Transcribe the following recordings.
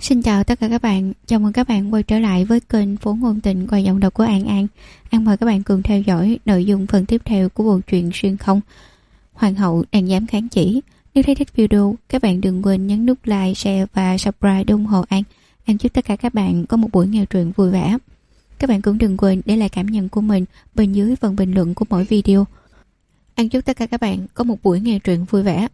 Xin chào tất cả các bạn, chào mừng các bạn quay trở lại với kênh Phố Ngôn Tình qua giọng đọc của An An. An mời các bạn cùng theo dõi nội dung phần tiếp theo của bộ truyện Xuyên Không, Hoàng hậu đang dám kháng chỉ. Nếu thấy thích video, các bạn đừng quên nhấn nút like, share và subscribe để ủng hộ An. An chúc tất cả các bạn có một buổi nghe truyện vui vẻ. Các bạn cũng đừng quên để lại cảm nhận của mình bên dưới phần bình luận của mỗi video. An chúc tất cả các bạn có một buổi nghe truyện vui vẻ.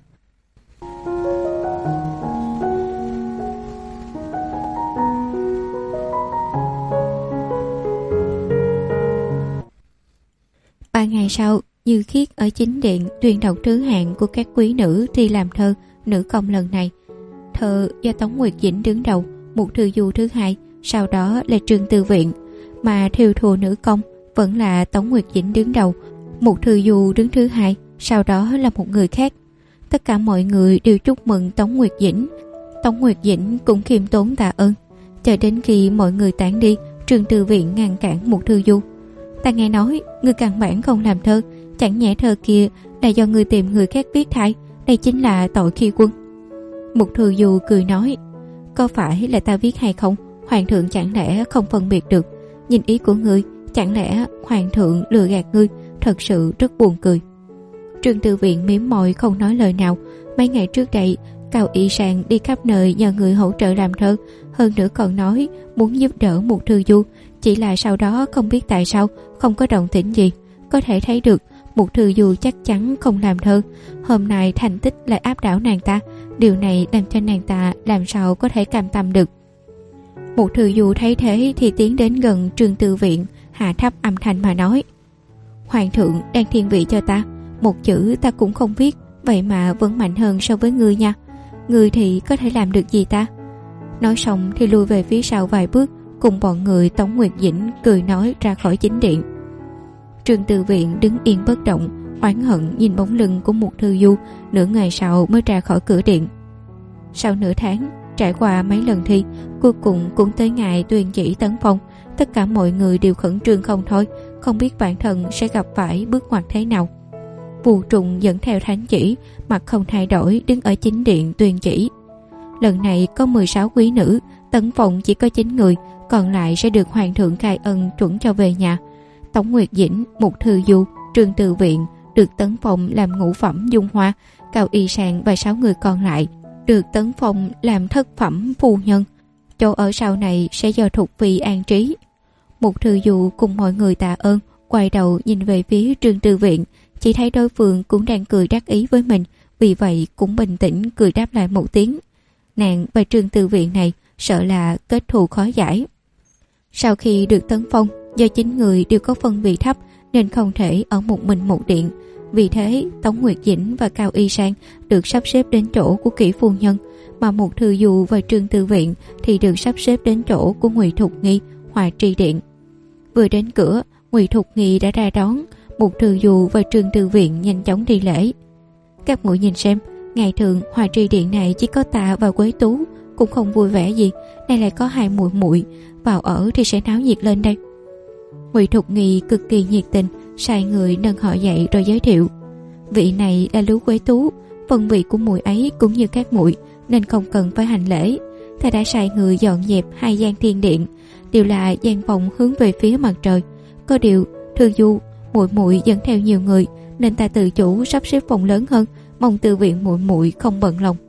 Ba ngày sau, Như Khiết ở chính điện tuyên đọc thứ hạng của các quý nữ thi làm thơ nữ công lần này. Thơ do Tống Nguyệt Dĩnh đứng đầu, Mục Thư Du thứ hai, sau đó là Trương Tư Viện, mà thiêu thùa nữ công vẫn là Tống Nguyệt Dĩnh đứng đầu, Mục Thư Du đứng thứ hai, sau đó là một người khác. Tất cả mọi người đều chúc mừng Tống Nguyệt Dĩnh. Tống Nguyệt Dĩnh cũng khiêm tốn tạ ơn. Chờ đến khi mọi người tản đi, Trương Tư Viện ngăn cản Mục Thư Du. Ta nghe nói người căn bản không làm thơ, chẳng nhẽ thơ kia là do người tìm người khác viết thay, đây chính là tội khi quân. Mục Thư Du cười nói, có phải là ta viết hay không, hoàng thượng chẳng lẽ không phân biệt được? Nhìn ý của ngươi, chẳng lẽ hoàng thượng lừa gạt ngươi? Thật sự rất buồn cười. Trương Tư Viện mím môi không nói lời nào. Mấy ngày trước đây, Cao Y Sàng đi khắp nơi nhờ người hỗ trợ làm thơ, hơn nữa còn nói muốn giúp đỡ Mục Thư Du, chỉ là sau đó không biết tại sao không có động tĩnh gì. Có thể thấy được Mục Thư Du chắc chắn không làm thơ. Hôm nay thành tích lại áp đảo nàng ta, điều này làm cho nàng ta làm sao có thể cam tâm được. Mục Thư Du thấy thế thì tiến đến gần Trương Tư Viện, hạ thấp âm thanh mà nói, hoàng thượng đang thiên vị cho ta, một chữ ta cũng không viết, vậy mà vẫn mạnh hơn so với ngươi nha. Ngươi thì có thể làm được gì ta? Nói xong thì lùi về phía sau vài bước, cùng bọn người Tống Nguyệt Dĩnh cười nói ra khỏi chính điện. Trương Tư Viện đứng yên bất động, oán hận nhìn bóng lưng của Mục Thư Du, nửa ngày sau mới ra khỏi cửa điện. Sau nửa tháng, trải qua mấy lần thi, cuối cùng cũng tới ngày tuyên chỉ tấn phong. Tất cả mọi người đều khẩn trương không thôi, không biết bản thân sẽ gặp phải bước ngoặt thế nào. Phù Trùng dẫn theo thánh chỉ, mặt không thay đổi đứng ở chính điện tuyên chỉ. Lần này có 16 quý nữ, tấn phong chỉ có 9 người, còn lại sẽ được hoàng thượng khai ân chuẩn cho về nhà. Tống Nguyệt Dĩnh, Mục Thư Du, Trương Tư Viện được tấn phong làm ngũ phẩm dung hoa, Cao Y Sàng và 6 người còn lại được tấn phong làm thất phẩm phu nhân. Chỗ ở sau này sẽ do Thục Phi an trí. Mục Thư Du cùng mọi người tạ ơn, quay đầu nhìn về phía Trương Tư Viện, chỉ thấy đối phương cũng đang cười đắc ý với mình, vì vậy cũng bình tĩnh cười đáp lại một tiếng. Nàng và Trương Tư Viện này sợ là kết thù khó giải. Sau khi được tấn phong, do 9 người đều có phân vị thấp nên không thể ở một mình một điện. Vì thế Tống Nguyệt Dĩnh và Cao Y Sang được sắp xếp đến chỗ của Kỷ phu nhân, mà Mục Thư Du và Trương Tư Viện thì được sắp xếp đến chỗ của Ngụy Thục Nghi, Hòa Tri Điện. Vừa đến cửa, Ngụy Thục Nghi đã ra đón. Mục Thư Du và Trương Tư Viện nhanh chóng đi lễ. Các muội nhìn xem, ngày thường Hòa Tri Điện này chỉ có ta và Quế Tú, cũng không vui vẻ gì, nay lại có hai muội muội vào ở thì sẽ náo nhiệt lên đây. Ngụy Thục Nghi cực kỳ nhiệt tình, sai người nâng họ dậy rồi giới thiệu, vị này là Lưu Quế Tú, phần vị của muội ấy cũng như các muội nên không cần phải hành lễ. Ta đã sai người dọn dẹp 2 gian thiên điện, đều là gian phòng hướng về phía mặt trời. Có điều Thư Du muội muội dẫn theo nhiều người nên ta tự chủ sắp xếp phòng lớn hơn, mong Tư Viện muội muội không bận lòng.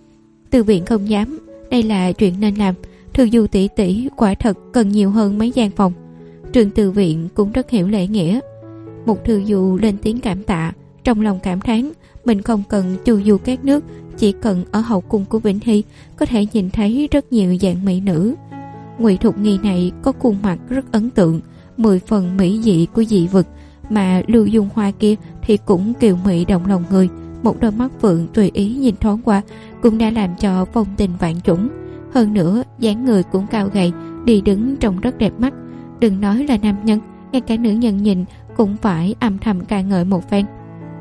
Tư Viện không dám, đây là chuyện nên làm. Thư Du tỷ tỷ quả thật cần nhiều hơn mấy gian phòng. Trương Tư Viện cũng rất hiểu lễ nghĩa. Mục Thư Du lên tiếng cảm tạ, trong lòng cảm thán mình không cần chu du các nước, chỉ cần ở hậu cung của Vĩnh Hy có thể nhìn thấy rất nhiều dạng mỹ nữ. Ngụy Thục Nghi này có khuôn mặt rất ấn tượng, 10 phần mỹ dị của dị vực, mà Lưu Dung Hoa kia thì cũng kiều mỹ động lòng người. Một đôi mắt phượng tùy ý nhìn thoáng qua cũng đã làm cho phong tình vạn chủng. Hơn nữa dáng người cũng cao gầy, đi đứng trông rất đẹp mắt. Đừng nói là nam nhân, ngay cả nữ nhân nhìn cũng phải âm thầm ca ngợi một phen.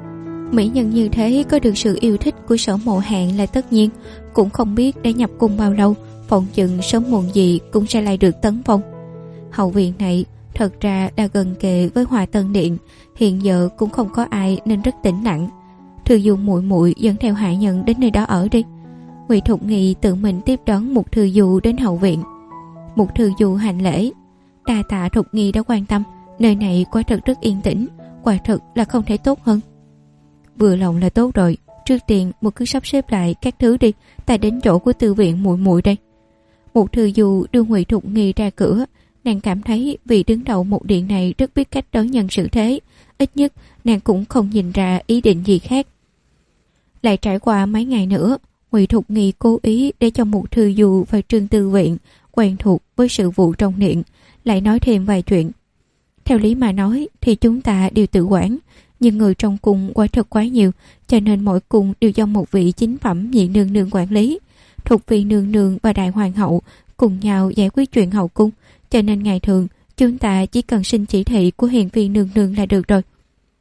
Mỹ nhân như thế có được sự yêu thích của Sở Mộ Hàn là tất nhiên. Cũng không biết đã nhập cung bao lâu, phỏng chừng sớm muộn gì cũng sẽ lại được tấn phong. Hậu viện này thật ra đã gần kề với Hòa Tân Điện, hiện giờ cũng không có ai nên rất tĩnh lặng. Thư Du muội muội dẫn theo hạ nhân đến nơi đó ở đi. Ngụy Thục Nghi tự mình tiếp đón Mục Thư Du đến hậu viện. Mục Thư Du hành lễ. Đa tạ Thục Nghi đã quan tâm, nơi này quả thật rất yên tĩnh, quả thật là không thể tốt hơn. Vừa lòng là tốt rồi, trước tiên một cứ sắp xếp lại các thứ đi, ta đến chỗ của Tư viện muội muội đây. Mục Thư Du đưa Ngụy Thục Nghi ra cửa. Nàng cảm thấy vị đứng đầu một điện này rất biết cách đối nhân xử thế, ít nhất nàng cũng không nhìn ra ý định gì khác. Lại trải qua mấy ngày nữa, Ngụy Thục Nghi cố ý để cho Mục Thư Du và Trương Tư Viện quen thuộc với sự vụ trong điện, lại nói thêm vài chuyện. Theo lý mà nói thì chúng ta đều tự quản, nhưng người trong cung quả thật quá nhiều, cho nên mỗi cung đều do một vị chính phẩm nhị nương nương quản lý. Thục vị nương nương và đại hoàng hậu cùng nhau giải quyết chuyện hậu cung, cho nên ngày thường chúng ta chỉ cần xin chỉ thị của hiền vi nương nương là được rồi.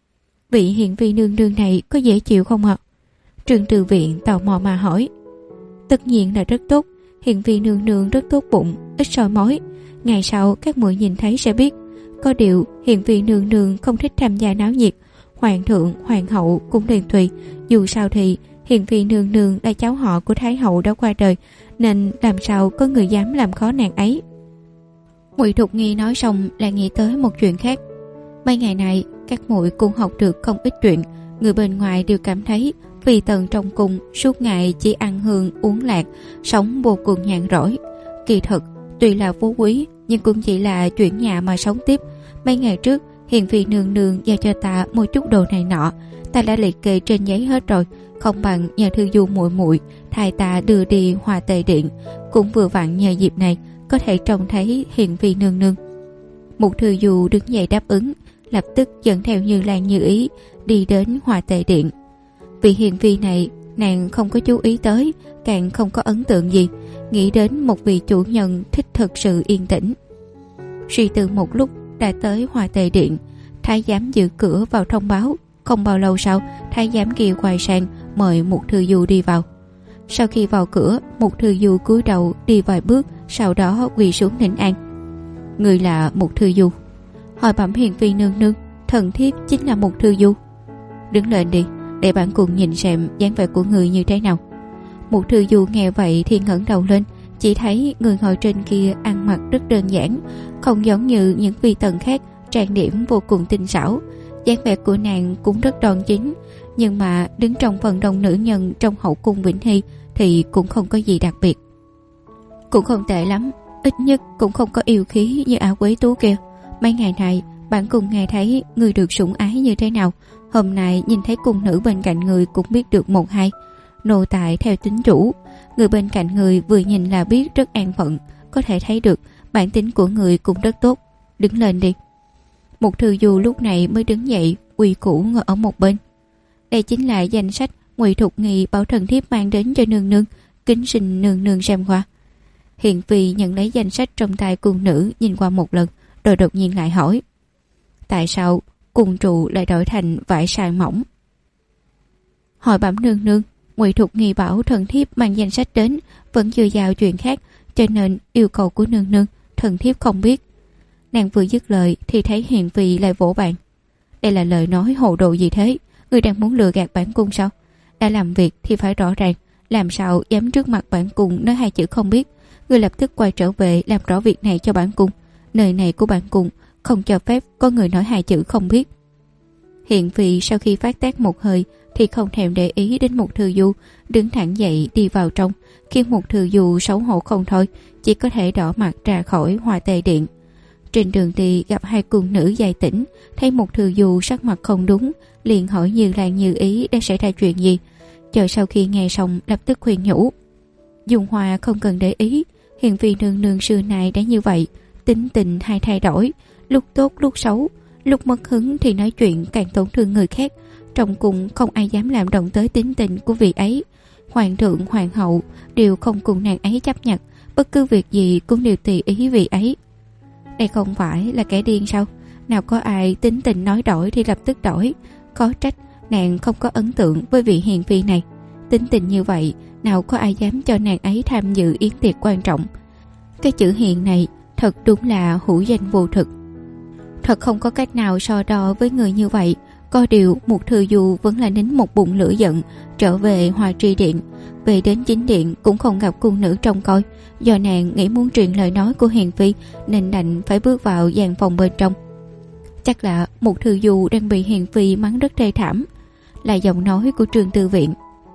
Vị hiền vi nương nương này có dễ chịu không ạ? Trương Tư Viện tò mò mà hỏi. Tất nhiên là rất tốt, hiền vi nương nương rất tốt bụng, ít soi mói. Ngày sau các muội nhìn thấy sẽ biết. Có điều hiền vi nương nương không thích tham gia náo nhiệt, hoàng thượng, hoàng hậu cũng liền tùy. Dù sao thì hiền vi nương nương là cháu họ của thái hậu đã qua đời, nên làm sao có người dám làm khó nàng ấy. Ngụy Thục Nghi nói xong lại nghĩ tới một chuyện khác. Mấy ngày này các muội cũng học được không ít chuyện, người bên ngoài đều cảm thấy Phi tần trong cung suốt ngày chỉ ăn hương uống lạc, sống vô cùng nhàn rỗi. Kỳ thực tuy là phú quý nhưng cũng chỉ là chuyển nhà mà sống tiếp. Mấy ngày trước hiền phi nương nương giao cho ta một chút đồ này nọ, ta đã liệt kê trên giấy hết rồi, không bằng nhờ Thư Du muội muội thay ta đưa đi Hòa Tề điện, cũng vừa vặn nhờ dịp này có thể trông thấy hiền phi nương nương. Mục Thư Du đứng dậy đáp ứng, lập tức dẫn theo Như Lan Như Ý đi đến Hòa Tề điện. Vị hiền phi này nàng không có chú ý tới, càng không có ấn tượng gì, nghĩ đến một vị chủ nhân thích thực sự yên tĩnh. Suy tư một lúc đã tới Hòa Tề điện. Thái giám giữ cửa vào thông báo. Không bao lâu sau, thái giám kia quay sang mời Mục Thư Du đi vào. Sau khi vào cửa, Mục Thư Du cúi đầu đi vài bước, sau đó quỳ xuống thỉnh an. Người là Mục Thư Du? Hỏi bẩm hiền phi nương nương, thần thiếp chính là Mục Thư Du. Đứng lên đi, để bản cung nhìn xem dáng vẻ của người như thế nào. Mục Thư Du nghe vậy thì ngẩng đầu lên, chỉ thấy người ngồi trên kia ăn mặc rất đơn giản, không giống như những phi tần khác trang điểm vô cùng tinh xảo. Dáng vẻ của nàng cũng rất đoan chính, nhưng mà đứng trong phần đông nữ nhân trong hậu cung Vĩnh Hy thì cũng không có gì đặc biệt. Cũng không tệ lắm, ít nhất cũng không có yêu khí như ả quế tú kia. Mấy ngày này bản cung nghe thấy người được sủng ái như thế nào, hôm nay nhìn thấy cung nữ bên cạnh người cũng biết được một hai. Nô tài theo tính chủ, người bên cạnh người vừa nhìn là biết rất an phận, có thể thấy được bản tính của người cũng rất tốt. Đứng lên đi. Mục Thư Du lúc này mới đứng dậy, quy củ ngồi ở một bên. Đây chính là danh sách Ngụy Thục Nghi bảo thần thiếp mang đến cho nương nương, kính xin nương nương xem qua. Hiền phi nhận lấy danh sách trong tay cung nữ, nhìn qua một lần rồi đột nhiên lại hỏi: tại sao cung trụ lại đổi thành vải sàn mỏng? Hỏi bẩm nương nương, Ngụy Thục Nghi bảo thần thiếp mang danh sách đến, vẫn chưa giao chuyện khác, cho nên yêu cầu của nương nương thần thiếp không biết. Nàng vừa dứt lời thì thấy hiền phi lại vỗ bàn. Đây là lời nói hồ đồ gì thế? Người đang muốn lừa gạt bản cung sao? Đã làm việc thì phải rõ ràng, làm sao dám trước mặt bản cung nói hai chữ không biết? Người lập tức quay trở về làm rõ việc này cho bản cung. Nơi này của bản cung không cho phép có người nói hai chữ không biết. Hiền phi sau khi phát tác một hơi thì không thèm để ý đến Mục Thư Du, đứng thẳng dậy đi vào trong, khiến Mục Thư Du xấu hổ không thôi, chỉ có thể đỏ mặt ra khỏi Hòa Tề điện. Trên đường đi gặp hai cung nữ dài tỉnh, thấy Mục Thư Du sắc mặt không đúng, liền hỏi Như Lan Như Ý đã xảy ra chuyện gì. Chờ sau khi nghe xong lập tức khuyên nhủ: Dung Hoa không cần để ý, hiền phi nương nương xưa nay đã như vậy, tính tình hay thay đổi, lúc tốt lúc xấu, lúc mất hứng thì nói chuyện càng tổn thương người khác. Trong cung không ai dám làm động tới tính tình của vị ấy. Hoàng thượng, hoàng hậu đều không cùng nàng ấy chấp nhận, bất cứ việc gì cũng đều tùy ý vị ấy. Đây không phải là kẻ điên sao? Nào có ai tính tình nói đổi thì lập tức đổi. Có trách nàng không có ấn tượng với vị hiền phi này. Tính tình như vậy, nào có ai dám cho nàng ấy tham dự yến tiệc quan trọng. Cái chữ hiền này thật đúng là hữu danh vô thực. Thật không có cách nào so đo với người như vậy. Có điều Mục Thư Du vẫn là nín một bụng lửa giận, trở về Hoa Tri Điện. Về đến chính điện cũng không gặp cung nữ trông coi, do nàng nghĩ muốn truyền lời nói của Hiền Phi nên đành phải bước vào gian phòng bên trong. Chắc là Mục Thư Du đang bị Hiền Phi mắng rất thê thảm, là giọng nói của Trương Tư Viện.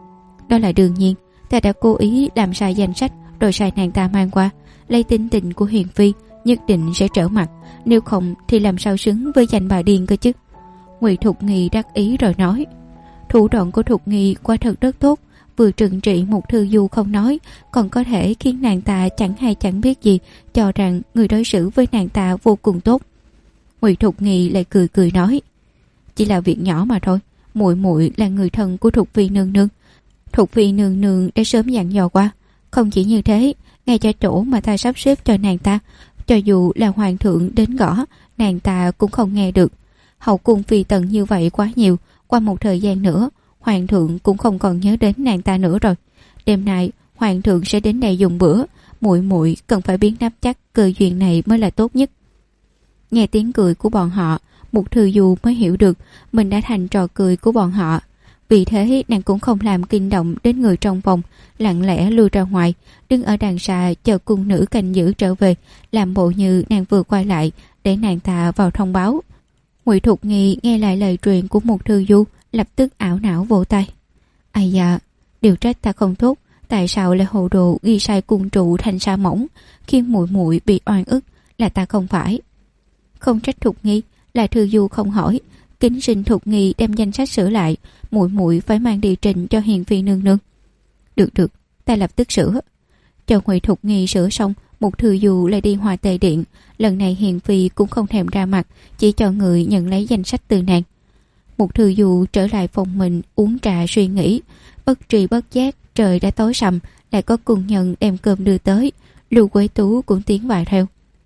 Đó là đương nhiên, ta đã cố ý làm sai danh sách rồi sai nàng ta mang qua, lấy tính tình của Hiền Phi nhất định sẽ trở mặt, nếu không thì làm sao xứng với danh bà điên cơ chứ. Ngụy Thục Nghi đắc ý rồi nói. Thủ đoạn của Thục Nghi quả thật rất tốt, vừa trừng trị Mục Thư Du không nói, còn có thể khiến nàng ta chẳng hay chẳng biết gì, cho rằng người đối xử với nàng ta vô cùng tốt. Ngụy Thục Nghi lại cười cười nói, chỉ là việc nhỏ mà thôi, muội muội là người thân của Thục Phi nương nương. Thục Phi nương nương đã sớm dặn dò qua. Không chỉ như thế, ngay cả chỗ mà ta sắp xếp cho nàng ta, cho dù là hoàng thượng đến gõ, nàng ta cũng không nghe được. Hậu cung phi tần như vậy quá nhiều, qua một thời gian nữa hoàng thượng cũng không còn nhớ đến nàng ta nữa rồi. Đêm nay hoàng thượng sẽ đến đây dùng bữa, muội muội cần phải biến nắm chắc cơ duyên này mới là tốt nhất. Nghe tiếng cười của bọn họ, Mục Thư Du mới hiểu được mình đã thành trò cười của bọn họ. Vì thế nàng cũng không làm kinh động đến người trong phòng, lặng lẽ lui ra ngoài, đứng ở đằng xa chờ cung nữ canh giữ trở về, làm bộ như nàng vừa quay lại để nàng ta vào thông báo. Ngụy Thục Nghi nghe lại lời truyền của Mục Thư Du, lập tức ảo não vỗ tay. Ai dạ, điều trách ta không tốt, tại sao lại hồ đồ ghi sai cung trụ thành sa mỏng, khiến muội muội bị oan ức, là ta không phải. Không trách Thục Nghi, là Thư Du không hỏi, kính xin Thục Nghi đem danh sách sửa lại, muội muội phải mang đi trình cho Hiền Phi nương nương. Được, ta lập tức sửa. Cho Ngụy Thục Nghi sửa xong, Mục Thư Du lại đi Hoa Tề Điện. Lần này Hiền Phi cũng không thèm ra mặt, chỉ cho người nhận lấy danh sách từ nàng. Mục Thư Du trở lại phòng mình uống trà suy nghĩ, bất tri bất giác trời đã tối sầm, lại có cung nhân đem cơm đưa tới. Lưu Quế Tú cũng tiến vào theo.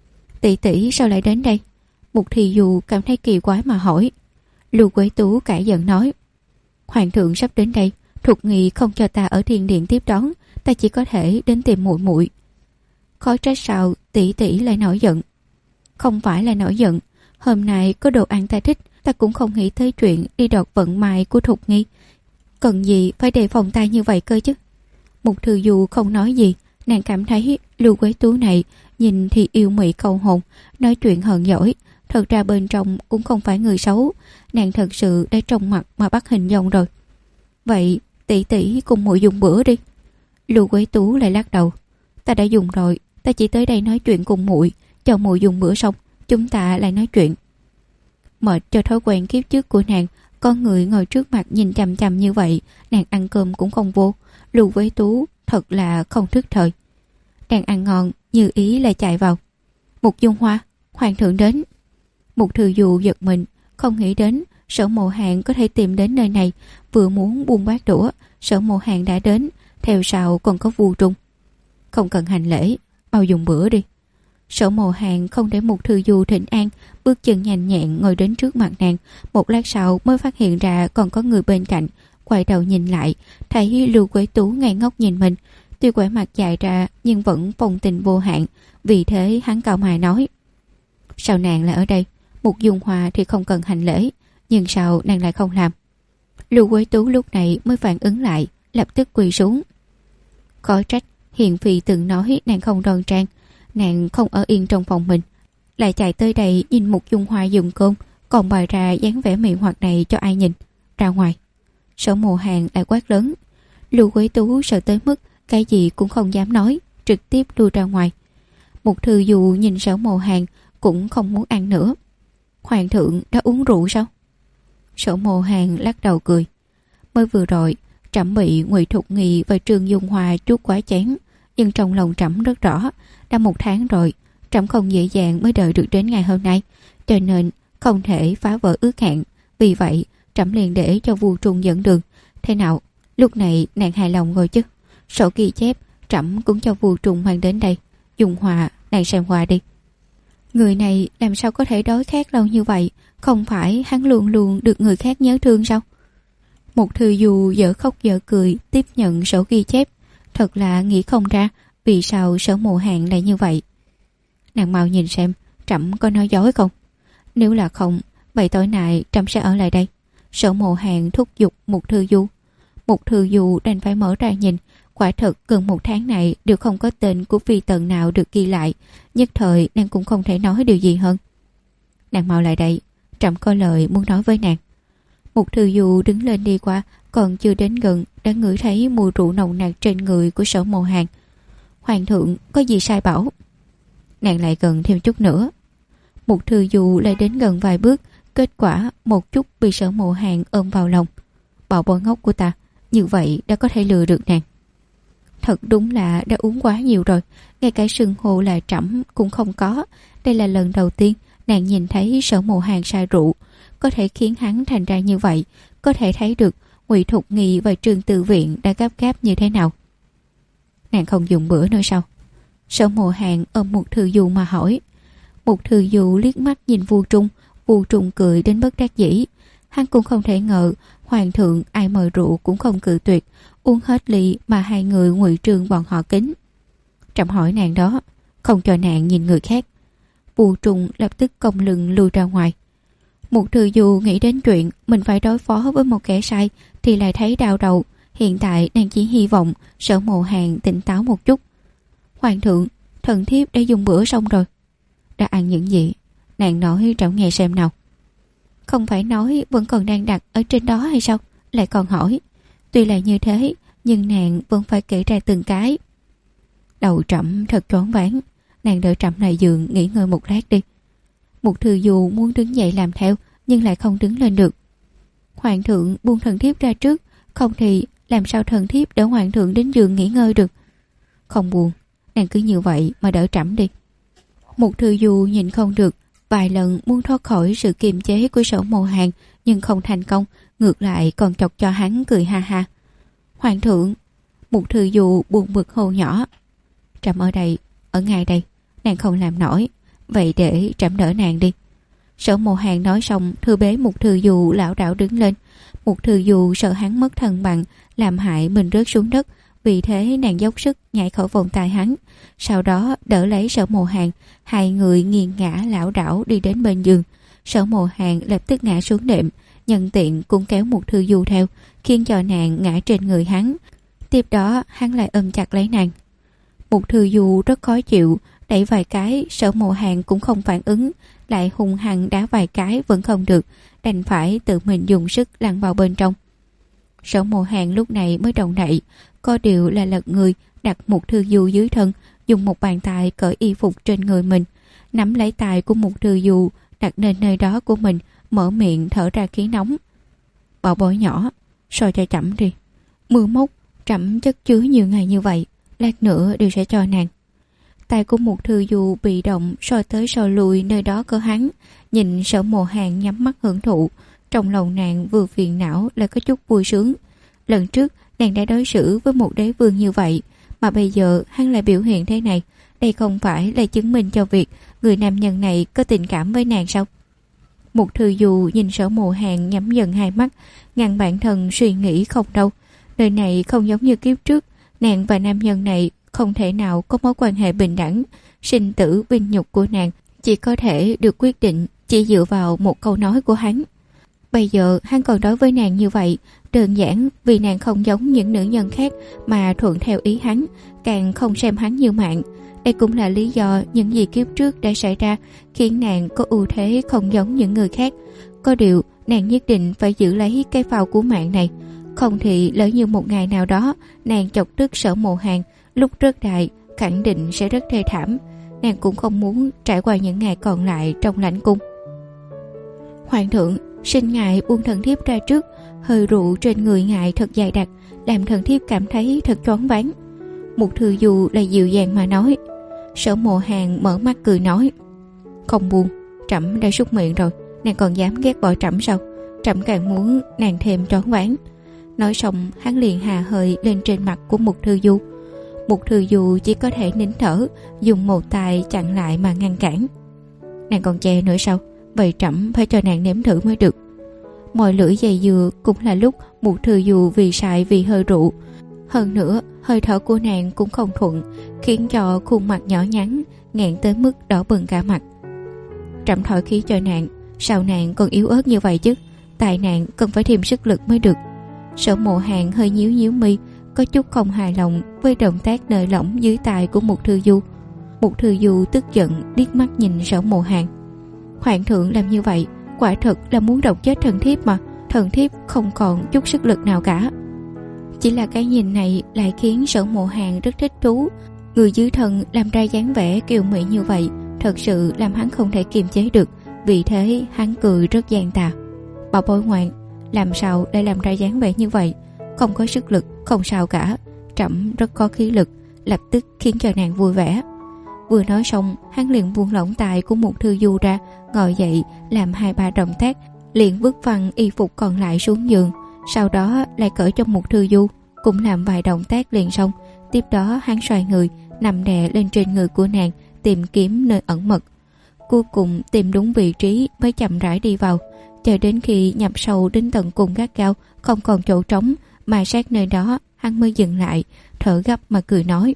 Tỷ tỷ sao lại đến đây? Mục Thư Du cảm thấy kỳ quái mà hỏi. Lưu Quế Tú cãi giận nói, hoàng thượng sắp đến đây, Thục Nghi không cho ta ở thiên điện tiếp đón, ta chỉ có thể đến tìm muội muội. Khó trách sao tỷ tỷ lại nổi giận. Không phải là nổi giận, hôm nay có đồ ăn ta thích, ta cũng không nghĩ tới chuyện đi đọt vận may của Thục Nghi. Cần gì phải đề phòng ta như vậy cơ chứ? Mục Thư Du không nói gì, nàng cảm thấy Lưu Quế Tú này nhìn thì yêu mị cầu hồn, nói chuyện hờn giỏi, thật ra bên trong cũng không phải người xấu. Nàng thật sự đã trong mặt mà bắt hình dong rồi. Vậy tỷ tỷ cùng muội dùng bữa đi. Lưu Quế Tú lại lắc đầu. Ta đã dùng rồi, ta chỉ tới đây nói chuyện cùng muội, cho muội dùng bữa xong chúng ta lại nói chuyện. Mệt cho thói quen kiếp trước của nàng, con người ngồi trước mặt nhìn chằm chằm như vậy, nàng ăn cơm cũng không vô. Lưu Quế Tú thật là không thức thời. Đang ăn ngon, Như Ý lại chạy vào. Mục Dung Hoa, hoàng thượng đến. Mục Thư Du giật mình, không nghĩ đến Sở Mộ Hàn có thể tìm đến nơi này. Vừa muốn buông bát đũa, Sở Mộ Hàn đã đến, theo sau còn có Vu Trung. Không cần hành lễ, mau dùng bữa đi. Sở Mộ Hàn không để Mục Thư Du thỉnh an, bước chân nhanh nhẹn ngồi đến trước mặt nàng. Một lát sau mới phát hiện ra còn có người bên cạnh, quay đầu nhìn lại, thấy Lưu Quế Tú ngây ngốc nhìn mình. Tuy quẻ mặt dài ra nhưng vẫn phong tình vô hạn, vì thế hắn cau mày nói, sao nàng lại ở đây? Mục Dung Hoa thì không cần hành lễ, nhưng sao nàng lại không làm? Lưu Quế Tú lúc này mới phản ứng lại, lập tức quỳ xuống. Khó trách Hiền Phi từng nói nàng không đoan trang, nàng không ở yên trong phòng mình, lại chạy tới đây nhìn Mục Dung Hoa dùng cơm, còn bày ra dáng vẻ mị hoặc này cho ai nhìn. Ra ngoài. Sở Mộ Hàn lại quát lớn. Lưu Quế Tú sợ tới mức cái gì cũng không dám nói, trực tiếp lui ra ngoài. Mục Thư Du nhìn Sở Mộ Hàn cũng không muốn ăn nữa. Hoàng thượng đã uống rượu sao? Sở Mộ Hàn lắc đầu cười. Mới vừa rồi trẫm bị Ngụy Thục Nghi và Trương Dung Hoa chuốt quá chén, nhưng trong lòng trẫm rất rõ, đã 1 tháng rồi, trẫm không dễ dàng mới đợi được đến ngày hôm nay, cho nên không thể phá vỡ ước hẹn. Vì vậy trẫm liền để cho Vu Trung dẫn đường. Thế nào, lúc này nàng hài lòng rồi chứ? Sổ ghi chép trẫm cũng cho Vu Trung mang đến đây. Dung Hoa, nàng xem qua đi. Người này làm sao có thể đói khát lâu như vậy? Không phải hắn luôn luôn được người khác nhớ thương sao? Mục Thư Du dở khóc dở cười tiếp nhận sổ ghi chép. Thật là nghĩ không ra vì sao Sở Mộ Hàn lại như vậy. Nàng mau nhìn xem trẫm có nói dối không? Nếu là không, vậy tối nay trẫm sẽ ở lại đây. Sở Mộ Hàng thúc giục Mục Thư Du. Mục Thư Du đành phải mở ra nhìn. Quả thật gần 1 tháng này đều không có tên của phi tần nào được ghi lại. Nhất thời nàng cũng không thể nói điều gì hơn. Nàng mau lại đây, trẫm có lời muốn nói với nàng. Mục Thư Du đứng lên đi qua, còn chưa đến gần đã ngửi thấy mùi rượu nồng nặc trên người của Sở Mộ Hàng. Hoàng thượng có gì sai bảo? Nàng lại gần thêm chút nữa. Mục Thư Du lại đến gần vài bước, kết quả một chút bị Sở Mộ Hàng ôm vào lòng. Bảo bối ngốc của ta, như vậy đã có thể lừa được nàng. Thật đúng là đã uống quá nhiều rồi, ngay cả sừng hồ là trẫm cũng không có. Đây là lần đầu tiên nàng nhìn thấy Sở Mộ Hàng say rượu, có thể khiến hắn thành ra như vậy, có thể thấy được Ngụy Thục Nghi và Trương Tư Viện đã gấp gáp như thế nào. Nàng không dùng bữa nữa sao? Sở Mộ Hàng ôm Mục Thư Du mà hỏi. Mục Thư Du liếc mắt nhìn Vu Trung. Vu Trung cười đến bất đắc dĩ. Hắn cũng không thể ngờ hoàng thượng ai mời rượu cũng không cự tuyệt, uống hết ly mà hai người Ngụy Trương bọn họ kính. Trẫm hỏi nàng đó, không cho nàng nhìn người khác. Vu Trung lập tức cong lưng lui ra ngoài. Mục Thư Du nghĩ đến chuyện mình phải đối phó với một kẻ sai thì lại thấy đau đầu. Hiện tại nàng chỉ hy vọng Sở Mộ Hàng tỉnh táo một chút. Hoàng thượng, thần thiếp đã dùng bữa xong rồi. Đã ăn những gì? Nàng nói trẫm nghe xem nào. Không phải nói vẫn còn đang đặt ở trên đó hay sao? Lại còn hỏi. Tuy là như thế, nhưng nàng vẫn phải kể ra từng cái. Đầu trẫm thật choáng váng. Nàng đợi trẫm lại giường nghỉ ngơi một lát đi. Mục Thư Du muốn đứng dậy làm theo, nhưng lại không đứng lên được. Hoàng thượng buông thần thiếp ra trước, không thì làm sao thần thiếp đỡ hoàng thượng đến giường nghỉ ngơi được. Không buồn, nàng cứ như vậy mà đỡ trẫm đi. Mục Thư Du nhìn không được, vài lần muốn thoát khỏi sự kiềm chế của Sở Mộ Hàng, nhưng không thành công, ngược lại còn chọc cho hắn cười ha ha. Hoàng thượng! Mục Thư Du buồn bực hô nhỏ. Trẫm ở đây, ở ngay đây, nàng không làm nổi, vậy để trẫm đỡ nàng đi. Sở Mộ Hàng nói xong, thư bế Mục Thư Du lảo đảo đứng lên. Mục Thư Du sợ hắn mất thăng bằng, làm hại mình rớt xuống đất, vì thế nàng dốc sức nhảy khỏi vòng tay hắn, sau đó đỡ lấy Sở Mộ Hàng. Hai người nghiêng ngã lảo đảo đi đến bên giường. Sở Mộ Hàng lập tức ngã xuống đệm, nhân tiện cũng kéo Mục Thư Du theo, khiến cho nàng ngã trên người hắn. Tiếp đó hắn lại ôm chặt lấy nàng. Mục Thư Du rất khó chịu, đẩy vài cái Sở Mộ Hàng cũng không phản ứng, lại hung hăng đá vài cái vẫn không được, đành phải tự mình dùng sức lăn vào bên trong. Sở Mộ Hàng lúc này mới động đậy, có điều là lật người đặt Mục Thư Du dưới thân, dùng một bàn tay cởi y phục trên người mình, nắm lấy tay của Mục Thư Du đặt lên nơi đó của mình, mở miệng thở ra khí nóng. Bảo bối nhỏ, soi cho trẫm đi. Mưa mốc trẫm chất chứa nhiều ngày như vậy, lát nữa đều sẽ cho nàng. Tay của Mục Thư Du bị động soi tới soi lui nơi đó của hắn, nhìn Sở Mộ Hàng nhắm mắt hưởng thụ, trong lòng nàng vừa phiền não lại có chút vui sướng. Lần trước nàng đã đối xử với một đế vương như vậy, mà bây giờ hắn lại biểu hiện thế này, đây không phải là chứng minh cho việc người nam nhân này có tình cảm với nàng sao? Mục Thư Du nhìn Sở Mộ Hàng nhắm dần hai mắt, ngăn bản thân suy nghĩ không đâu. Nơi này không giống như kiếp trước, nàng và nam nhân này không thể nào có mối quan hệ bình đẳng, sinh tử vinh nhục của nàng chỉ có thể được quyết định chỉ dựa vào một câu nói của hắn. Bây giờ hắn còn đối với nàng như vậy, đơn giản vì nàng không giống những nữ nhân khác mà thuận theo ý hắn, càng không xem hắn như mạng. Đây cũng là lý do những gì kiếp trước đã xảy ra khiến nàng có ưu thế không giống những người khác. Có điều nàng nhất định phải giữ lấy cái phao của mạng này, không thì lỡ như một ngày nào đó nàng chọc tức Sở Mộ Hàng, lúc rớt đại khẳng định sẽ rất thê thảm. Nàng cũng không muốn trải qua những ngày còn lại trong lãnh cung. Hoàng thượng, xin ngài buông thần thiếp ra trước, hơi rượu trên người ngài thật dày đặc, làm thần thiếp cảm thấy thật choáng váng. Mục Thư Du lại dịu dàng mà nói. Sở Mộ Hàng mở mắt cười nói. Không buông, trẫm đã súc miệng rồi, nàng còn dám ghét bỏ trẫm sao? Trẫm càng muốn nàng thêm choáng váng. Nói xong hắn liền hà hơi lên trên mặt của Mục Thư Du. Mục Thư Du chỉ có thể nín thở, dùng một tay chặn lại mà ngăn cản. Nàng còn che nữa sao? Vậy trẫm phải cho nàng nếm thử mới được. Mồi lưỡi dày dừa cũng là lúc Mục Thư Du vì sai vì hơi rượu. Hơn nữa hơi thở của nàng cũng không thuận, khiến cho khuôn mặt nhỏ nhắn nghẹn tới mức đỏ bừng cả mặt. Trẫm thổi khí cho nàng, sao nàng còn yếu ớt như vậy chứ? tại nạn cần phải thêm sức lực mới được. Sở Mộ Hàn hơi nhíu nhíu mi, có chút không hài lòng với động tác nới lỏng dưới tay của Mục Thư Du. Mục Thư Du tức giận liếc mắt nhìn Sở Mộ Hàn. Hoàng thượng làm như vậy quả thật là muốn độc chết thần thiếp mà. Thần thiếp không còn chút sức lực nào cả. Chỉ là cái nhìn này lại khiến Sở Mộ Hàn rất thích thú. Người dưới thân làm ra dáng vẻ kiều mỹ như vậy thật sự làm hắn không thể kiềm chế được. Vì thế hắn cười rất gian tà. Bảo bối ngoan, làm sao để làm ra dáng vẻ như vậy? Không có sức lực, không sao cả. Trẫm rất có khí lực, lập tức khiến cho nàng vui vẻ. Vừa nói xong, hắn liền buông lỏng tay của Mục Thư Du ra, ngồi dậy làm 2-3 động tác, liền vứt văng y phục còn lại xuống giường. Sau đó lại cởi cho Mục Thư Du, cũng làm vài động tác liền xong. Tiếp đó hắn xoay người, nằm đè lên trên người của nàng, tìm kiếm nơi ẩn mật. Cuối cùng tìm đúng vị trí mới chậm rãi đi vào, chờ đến khi nhập sâu đến tận cùng gắt gao, không còn chỗ trống, mà sát nơi đó hắn mới dừng lại, thở gấp mà cười nói: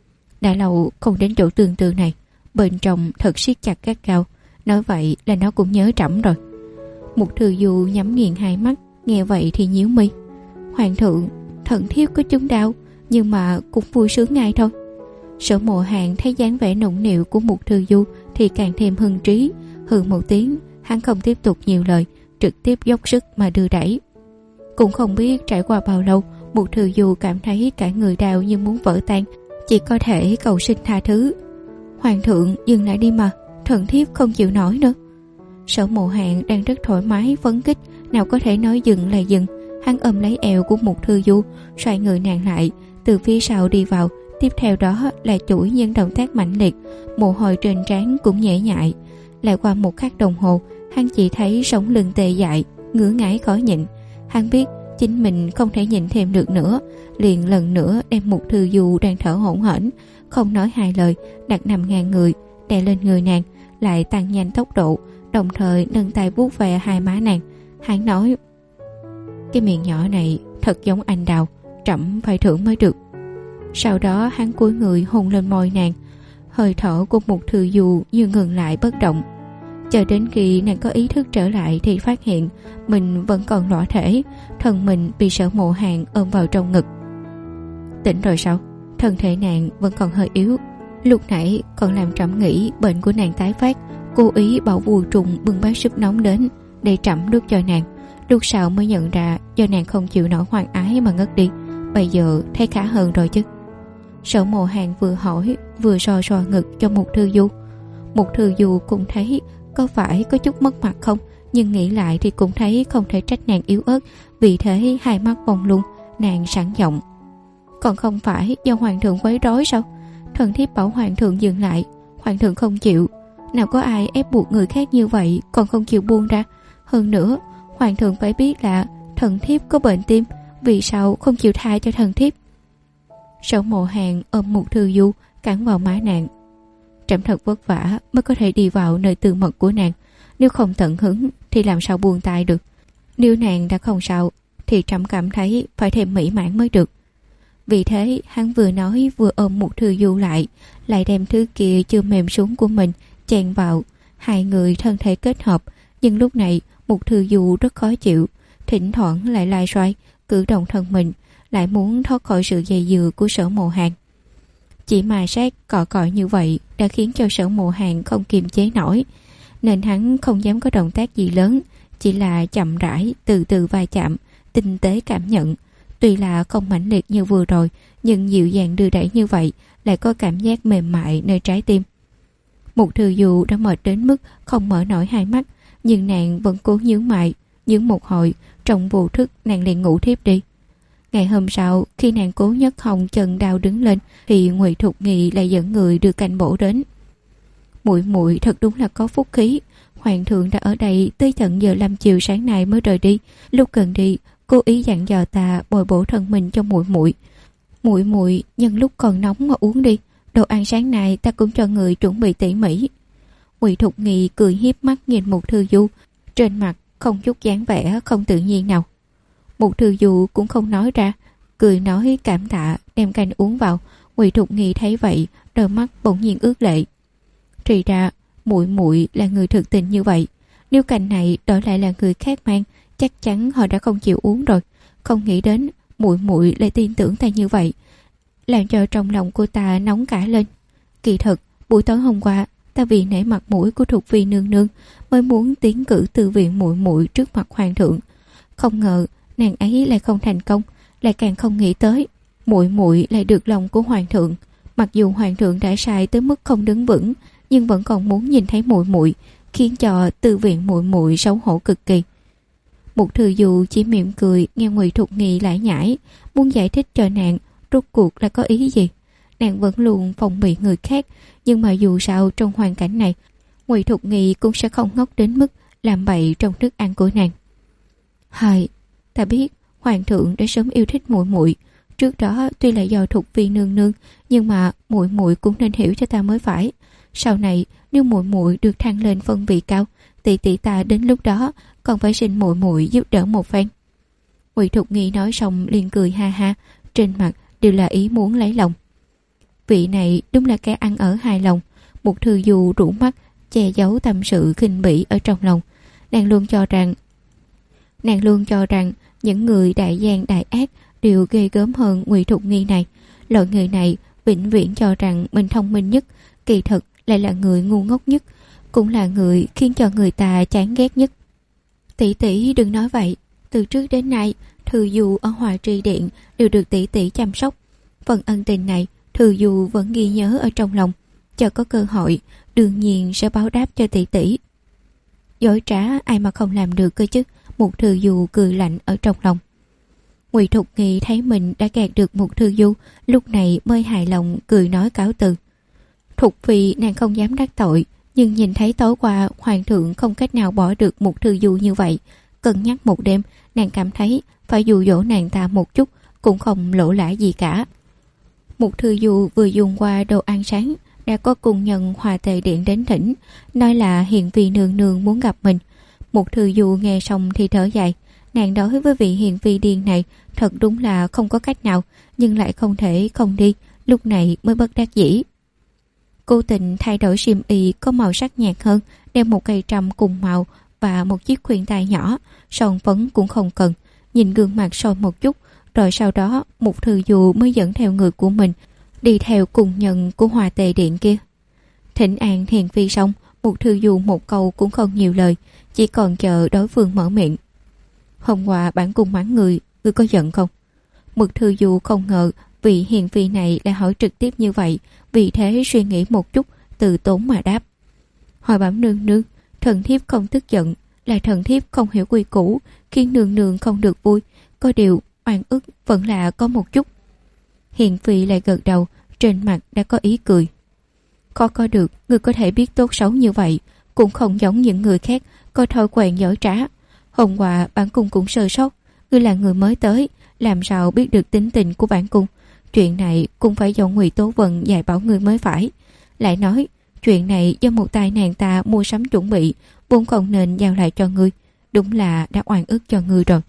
đã lâu không đến chỗ tương tự này, bên trong thật siết chặt gắt gao, nói vậy là nó cũng nhớ Trẫm rồi. Mục Thư Du nhắm nghiền hai mắt, nghe vậy thì nhíu mi. Hoàng thượng, thần thiếp có chứng đau, nhưng mà cũng vui sướng ngay thôi. Sở Mộ Hàn thấy dáng vẻ nũng nịu của Mục Thư Du thì càng thêm hưng trí, hừ một tiếng, hắn không tiếp tục nhiều lời, trực tiếp dốc sức mà đưa đẩy. Cũng không biết trải qua bao lâu, Mục Thư Du cảm thấy cả người đau như muốn vỡ tan, chỉ có thể cầu xin tha thứ. Hoàng thượng dừng lại đi mà, thần thiếp không chịu nổi nữa. Sở Mộ Hàn đang rất thoải mái phấn khích, nào có thể nói dừng là dừng. Hắn ôm lấy eo của Mục Thư Du, xoay người nàng lại, từ phía sau đi vào. Tiếp theo đó là chuỗi những động tác mãnh liệt, mồ hôi trên trán cũng nhễ nhại. Lại qua một khắc đồng hồ, hắn chỉ thấy sống lưng tê dại, ngứa ngáy khó nhịn. Hắn biết chính mình không thể nhịn thêm được nữa, liền lần nữa đem Mục Thư Du đang thở hổn hển, không nói hai lời, đặt nằm ngang người, đè lên người nàng, lại tăng nhanh tốc độ, đồng thời nâng tay vuốt về hai má nàng. Hắn nói: cái miệng nhỏ này thật giống anh đào, Trẫm phải thưởng mới được. Sau đó hắn cúi người hôn lên môi nàng. Hơi thở của Mục Thư Du như ngừng lại bất động, chờ đến khi nàng có ý thức trở lại thì phát hiện mình vẫn còn lõa thể, thân mình bị Sở Mộ Hàn ôm vào trong ngực. Tỉnh rồi sao? Thân thể nàng vẫn còn hơi yếu, lúc nãy còn làm Trẫm nghĩ bệnh của nàng tái phát, cố ý bảo Vù Trùng bưng bát súp nóng đến để Trẫm đút cho nàng. Lúc sau mới nhận ra do nàng không chịu nổi hoang ái mà ngất đi, bây giờ thấy khá hơn rồi chứ. Sở Mộ Hàn vừa hỏi vừa so ngực cho Mục Thư Du. Mục Thư Du cũng thấy có phải có chút mất mặt không, nhưng nghĩ lại thì cũng thấy không thể trách nàng yếu ớt, vì thế hai mắt vòng lung, nàng sẵn giọng: còn không phải do hoàng thượng quấy rối sao? Thần thiếp bảo hoàng thượng dừng lại, hoàng thượng không chịu. Nào có ai ép buộc người khác như vậy còn không chịu buông ra. Hơn nữa hoàng thượng phải biết là thần thiếp có bệnh tim, vì sao không chịu tha cho thần thiếp? Sở Mộ Hàn ôm Mục Thư Du cắn vào má nàng. Trẫm thật vất vả mới có thể đi vào nơi tư mật của nàng, nếu không tận hứng thì làm sao buông tay được. Nếu nàng đã không sao thì Trẫm cảm thấy phải thêm mỹ mãn mới được. Vì thế hắn vừa nói vừa ôm Mục Thư Du lại đem thứ kia chưa mềm xuống của mình chèn vào. Hai người thân thể kết hợp, nhưng lúc này Mục Thư Du rất khó chịu, thỉnh thoảng lại lai xoay cử động thân mình, lại muốn thoát khỏi sự dày dừa của Sở Mộ Hàn. Chỉ mà sát cọ cọ như vậy đã khiến cho Sở Mộ Hàn không kiềm chế nổi, nên hắn không dám có động tác gì lớn, chỉ là chậm rãi từ từ va chạm, tinh tế cảm nhận. Tuy là không mãnh liệt như vừa rồi, nhưng dịu dàng đưa đẩy như vậy lại có cảm giác mềm mại nơi trái tim. Mục Thư Du đã mệt đến mức không mở nổi hai mắt, nhưng nàng vẫn cố nhướng mày. Nhướng một hồi, trong vô thức nàng liền ngủ thiếp đi. Ngày hôm sau, khi nàng cố nhấc hông chân đau đứng lên thì Ngụy Thục Nghi lại dẫn người đưa canh bổ đến. Muội muội thật đúng là có phúc khí, hoàng thượng đã ở đây tới tận giờ 5 chiều sáng nay mới rời đi. Lúc gần đi, cố ý dặn dò ta bồi bổ thân mình cho muội muội. Muội muội nhân lúc còn nóng mà uống đi, đồ ăn sáng nay ta cũng cho người chuẩn bị tỉ mỉ. Ngụy Thục Nghi cười hiếp mắt nhìn Mục Thư Du, trên mặt không chút dáng vẻ không tự nhiên nào. Mục Thư Du cũng không nói ra, cười nói cảm tạ đem canh uống vào. Ngụy Thục Nghi thấy vậy, đôi mắt bỗng nhiên ướt lệ. Thì ra muội muội là người thực tình như vậy, nếu canh này đổi lại là người khác mang, chắc chắn họ đã không chịu uống rồi. Không nghĩ đến muội muội lại tin tưởng ta như vậy, làm cho trong lòng cô ta nóng cả lên. Kỳ thực buổi tối hôm qua ta vì nể mặt mũi của Thục Phi nương nương mới muốn tiến cử từ viện muội muội trước mặt hoàng thượng. Không ngờ nàng ấy lại không thành công, lại càng không nghĩ tới muội muội lại được lòng của hoàng thượng. Mặc dù hoàng thượng đã sai tới mức không đứng vững, nhưng vẫn còn muốn nhìn thấy muội muội, khiến cho từ viện muội muội xấu hổ cực kỳ. Mục Thư Du chỉ mỉm cười nghe Ngụy Thục Nghi lải nhải, muốn giải thích cho nàng rốt cuộc là có ý gì. Nàng vẫn luôn phòng bị người khác, nhưng mà dù sao trong hoàn cảnh này, Ngụy Thục Nghi cũng sẽ không ngốc đến mức làm bậy trong thức ăn của nàng. Hời, ta biết hoàng thượng đã sớm yêu thích muội muội. Trước đó tuy là do Thục Phi nương nương, nhưng mà muội muội cũng nên hiểu cho ta mới phải. Sau này nếu muội muội được thăng lên phân vị cao, tỷ tỷ ta đến lúc đó còn phải xin muội muội giúp đỡ một phen. Ngụy Thục Nghi nói xong liền cười ha ha, trên mặt đều là ý muốn lấy lòng. Vị này đúng là kẻ ăn ở hài lòng. Mục Thư Du rũ mắt che giấu tâm sự khinh bỉ ở trong lòng. Nàng luôn cho rằng những người đại gian đại ác đều ghê gớm hơn Ngụy Thục Nghi này. Loại người này vĩnh viễn cho rằng mình thông minh nhất, kỳ thực lại là người ngu ngốc nhất, cũng là người khiến cho người ta chán ghét nhất. Tỷ tỷ đừng nói vậy. Từ trước đến nay Thư Du ở Hòa Trì Điện đều được tỷ tỷ chăm sóc. Phần ân tình này Thư Du vẫn ghi nhớ ở trong lòng, chờ có cơ hội đương nhiên sẽ báo đáp cho tỷ tỷ. Dối trá ai mà không làm được cơ chứ. Mục Thư Du cười lạnh ở trong lòng. Ngụy Thục Nghi thấy mình đã gạt được Mục Thư Du, lúc này mới hài lòng cười nói cáo từ. Thục Phi nàng không dám đắc tội, nhưng nhìn thấy tối qua hoàng thượng không cách nào bỏ được Mục Thư Du như vậy, cân nhắc một đêm, nàng cảm thấy phải dụ dỗ nàng ta một chút cũng không lỗ lã gì cả. Mục Thư Du vừa dùng qua đồ ăn sáng, đã có cung nhân Hòa Tề Điện đến thỉnh, nói là Hiền Phi nương nương muốn gặp mình. Mục Thư Du nghe xong thì thở dài, nàng đối với vị Hiền Phi điên này thật đúng là không có cách nào, nhưng lại không thể không đi, lúc này mới bất đắc dĩ. Cô tình thay đổi xiêm y có màu sắc nhạt hơn, đem một cây trâm cùng màu và một chiếc khuyên tai nhỏ, son phấn cũng không cần, nhìn gương mặt soi một chút, rồi sau đó Mục Thư Du mới dẫn theo người của mình đi theo cùng nhân của Hòa Tề Điện kia. Thỉnh an Hiền Phi xong, Mục Thư Du một câu cũng không nhiều lời, chỉ còn chờ đối phương mở miệng. Hôm qua bản cung mắng người có giận không? Mục Thư Du không ngờ vị Hiền Phi này lại hỏi trực tiếp như vậy, vì thế suy nghĩ một chút, từ tốn mà đáp. Hỏi bẩm nương nương, thần thiếp không tức giận, là thần thiếp không hiểu quy củ, khiến nương nương không được vui, có điều oan ức vẫn là có một chút. Hiền Phi lại gật đầu, trên mặt đã có ý cười. Khó có được người có thể biết tốt xấu như vậy, cũng không giống những người khác có thói quen dối trá. Hôm qua bản cung cũng sơ sót, ngươi là người mới tới, làm sao biết được tính tình của bản cung. Chuyện này cũng phải do Ngụy Tố Vân dạy bảo ngươi mới phải. Lại nói chuyện này do một tay nàng ta mua sắm chuẩn bị, vốn không nên giao lại cho ngươi, đúng là đã oan ức cho ngươi rồi.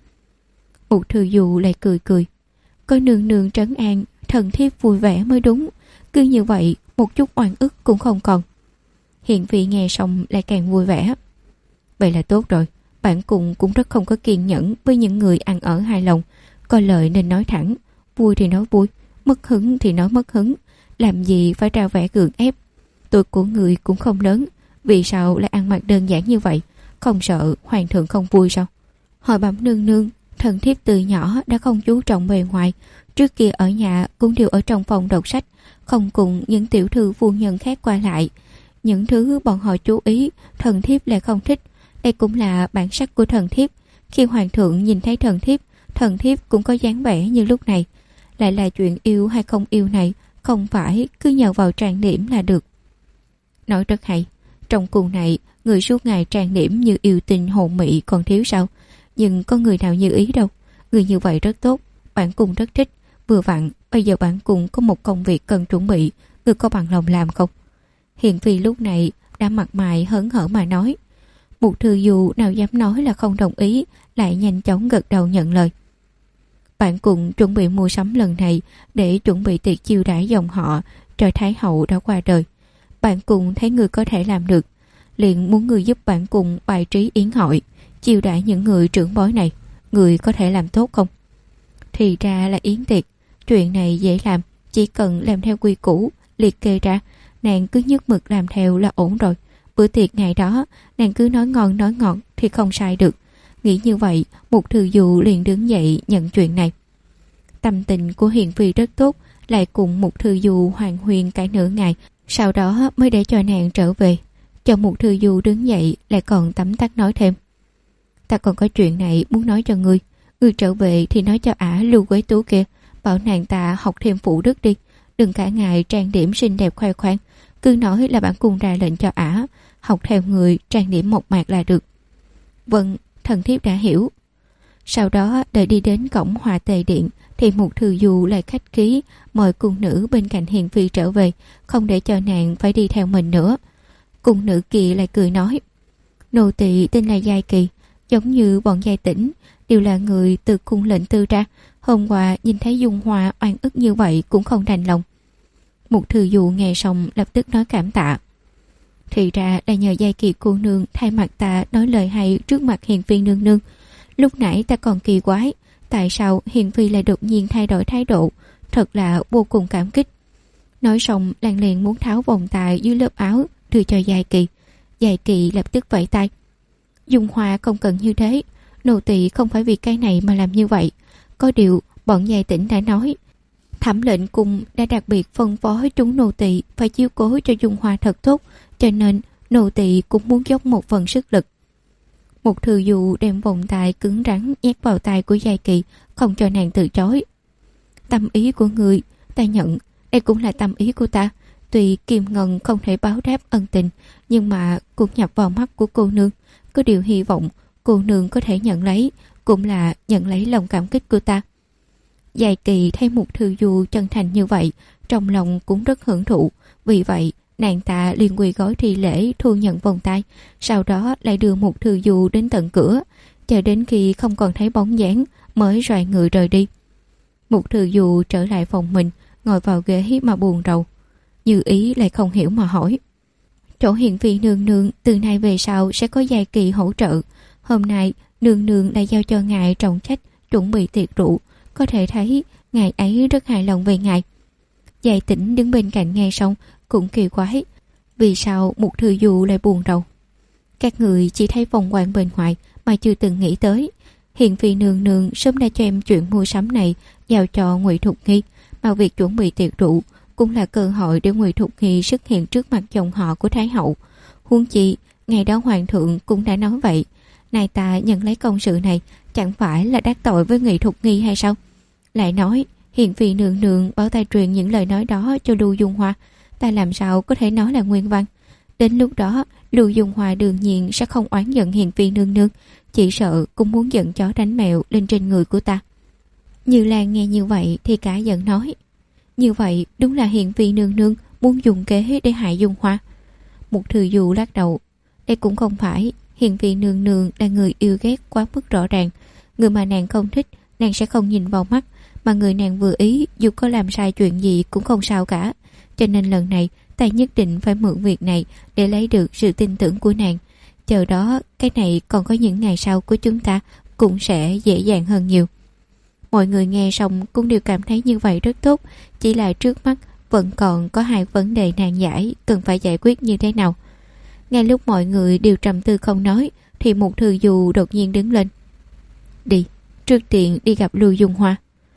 Mục Thư Du lại cười cười. Có nương nương trấn an, thần thiếp vui vẻ mới đúng, cứ như vậy một chút oan ức cũng không còn. Hiền Phi nghe xong lại càng vui vẻ. Vậy là tốt rồi, bản cung cũng rất không có kiên nhẫn với những người ăn ở hài lòng, có lời nên nói thẳng, vui thì nói vui, mất hứng thì nói mất hứng, làm gì phải ra vẻ gượng ép. Tuổi của người cũng không lớn, vì sao lại ăn mặc đơn giản như vậy, không sợ hoàng thượng không vui sao? Hỏi bẩm nương nương, thần thiếp từ nhỏ đã không chú trọng bề ngoài, trước kia ở nhà cũng đều ở trong phòng đọc sách, không cùng những tiểu thư phu nhân khác qua lại. Những thứ bọn họ chú ý, thần thiếp lại không thích, đây cũng là bản sắc của thần thiếp. Khi hoàng thượng nhìn thấy thần thiếp cũng có dáng vẻ như lúc này. Lại là chuyện yêu hay không yêu này, không phải cứ nhờ vào trang điểm là được. Nói rất hay, trong cung này người suốt ngày trang điểm như yêu tinh hồn mị còn thiếu sao? Nhưng có người nào như ý đâu. Người như vậy rất tốt, bản cung rất thích. Vừa vặn bây giờ bản cung có một công việc cần chuẩn bị, người có bằng lòng làm không? Hiền Phi lúc này đã mặt mày hớn hở mà nói. Mục Thư Du nào dám nói là không đồng ý, lại nhanh chóng gật đầu nhận lời. Bản cung chuẩn bị mua sắm lần này để chuẩn bị tiệc chiêu đãi dòng họ trời Thái hậu đã qua đời. Bản cung thấy người có thể làm được, liền muốn người giúp bản cung bài trí yến hội, chiêu đãi những người trưởng bối này, người có thể làm tốt không? Thì ra là yến tiệc. Chuyện này dễ làm, chỉ cần làm theo quy củ liệt kê ra, nàng cứ nhất mực làm theo là ổn rồi. Bữa tiệc ngày đó nàng cứ nói ngon nói ngọt thì không sai được. Nghĩ như vậy, Mục Thư Du liền đứng dậy nhận chuyện này. Tâm tình của Hiền Phi rất tốt, lại cùng Mục Thư Du hoàn huyền cả nửa ngày, sau đó mới để cho nàng trở về. Cho Mục Thư Du đứng dậy lại còn tấm tắc nói thêm: ta còn có chuyện này muốn nói cho ngươi. Ngươi trở về thì nói cho ả Lưu Quế Tú kia, bảo nàng ta học thêm phụ đức đi, đừng cả ngày trang điểm xinh đẹp khoe khoang, cứ nói là bản cung ra lệnh cho ả học theo người trang điểm mộc mạc là được. Vâng, thần thiếp đã hiểu. Sau đó đợi đi đến cổng Hòa Tề Điện thì Mục Thư Du lại khách khí mời cung nữ bên cạnh Hiền Phi trở về, không để cho nàng phải đi theo mình nữa. Cung nữ kia lại cười nói: nô tỳ tên là Giai Kỳ, giống như bọn Giai Tĩnh, đều là người từ cung lệnh tư ra. Hôm qua nhìn thấy Dung Hoa oan ức như vậy cũng không đành lòng. Mục Thư Du nghe xong lập tức nói cảm tạ. Thì ra là nhờ Giai Kỳ cô nương thay mặt ta nói lời hay trước mặt Hiền Phi nương nương. Lúc nãy ta còn kỳ quái, tại sao Hiền Phi lại đột nhiên thay đổi thái độ, thật là vô cùng cảm kích. Nói xong nàng liền muốn tháo vòng tài dưới lớp áo đưa cho Giai Kỳ. Giai Kỳ lập tức vẫy tay: Dung Hoa không cần như thế, nô tỳ không phải vì cái này mà làm như vậy. Có điều bọn Giai Tĩnh đã nói, Thẩm lệnh cung đã đặc biệt phân phó chúng nô tỳ phải chiếu cố cho Dung Hoa thật tốt, cho nên nô tỳ cũng muốn dốc một phần sức lực. Mục Thư Du đem vòng tay cứng rắn nhét vào tay của Giai Kỳ, không cho nàng từ chối. Tâm ý của người ta nhận, đây cũng là tâm ý của ta. Tuy Kim Ngân không thể báo đáp ân tình, nhưng mà cũng nhập vào mắt của cô nương. Có điều hy vọng cô nương có thể nhận lấy, cũng là nhận lấy lòng cảm kích của ta. Giai Kỳ thấy Mục Thư Du chân thành như vậy, trong lòng cũng rất hưởng thụ. Vì vậy nàng ta liền quỳ gối thi lễ thu nhận vòng tay, sau đó lại đưa Mục Thư Du đến tận cửa, chờ đến khi không còn thấy bóng dáng mới xoay người rời đi. Mục Thư Du trở lại phòng mình, ngồi vào ghế mà buồn rầu. Như Ý lại không hiểu mà hỏi: chỗ Hiền Phi nương nương từ nay về sau sẽ có Giai Kỳ hỗ trợ. Hôm nay nương nương đã giao cho ngài trọng trách chuẩn bị tiệc rượu, có thể thấy ngài ấy rất hài lòng về ngài. Giai Tĩnh đứng bên cạnh nghe xong cũng kỳ quái, vì sao Mục Thư Du lại buồn rầu. Các người chỉ thấy phong quang bên ngoài mà chưa từng nghĩ tới, Hiền Phi nương nương sớm đã cho em chuyện mua sắm này giao cho Ngụy Thục Nghi, mà việc chuẩn bị tiệc rượu cũng là cơ hội để Ngụy Thục Nghi xuất hiện trước mặt dòng họ của Thái hậu. Huống chi ngày đó hoàng thượng cũng đã nói vậy, nay ta nhận lấy công sự này chẳng phải là đắc tội với Ngụy Thục Nghi hay sao? Lại nói Hiền Phi nương nương bảo ta truyền những lời nói đó cho Lưu Dung Hoa, ta làm sao có thể nói là nguyên văn. Đến lúc đó Lưu Dung Hoa đương nhiên sẽ không oán giận Hiền Phi nương nương, chỉ sợ cũng muốn giận chó đánh mèo lên trên người của ta. Như Lan nghe như vậy thì cả giận nói: như vậy đúng là Hiền Phi nương nương muốn dùng kế để hại Dung Hoa. Mục Thư Du lắc đầu: đây cũng không phải, Hiền Phi nương nương là người yêu ghét quá mức rõ ràng. Người mà nàng không thích nàng sẽ không nhìn vào mắt, mà người nàng vừa ý dù có làm sai chuyện gì cũng không sao cả. Cho nên lần này ta nhất định phải mượn việc này để lấy được sự tin tưởng của nàng. Chờ đó cái này còn có những ngày sau của chúng ta cũng sẽ dễ dàng hơn nhiều. Mọi người nghe xong cũng đều cảm thấy như vậy rất tốt, chỉ là trước mắt vẫn còn có hai vấn đề nan giải cần phải giải quyết như thế nào. Ngay lúc mọi người đều trầm tư không nói thì Mục Thư Du đột nhiên đứng lên: đi, trước tiên đi gặp Lưu Dung Hoa.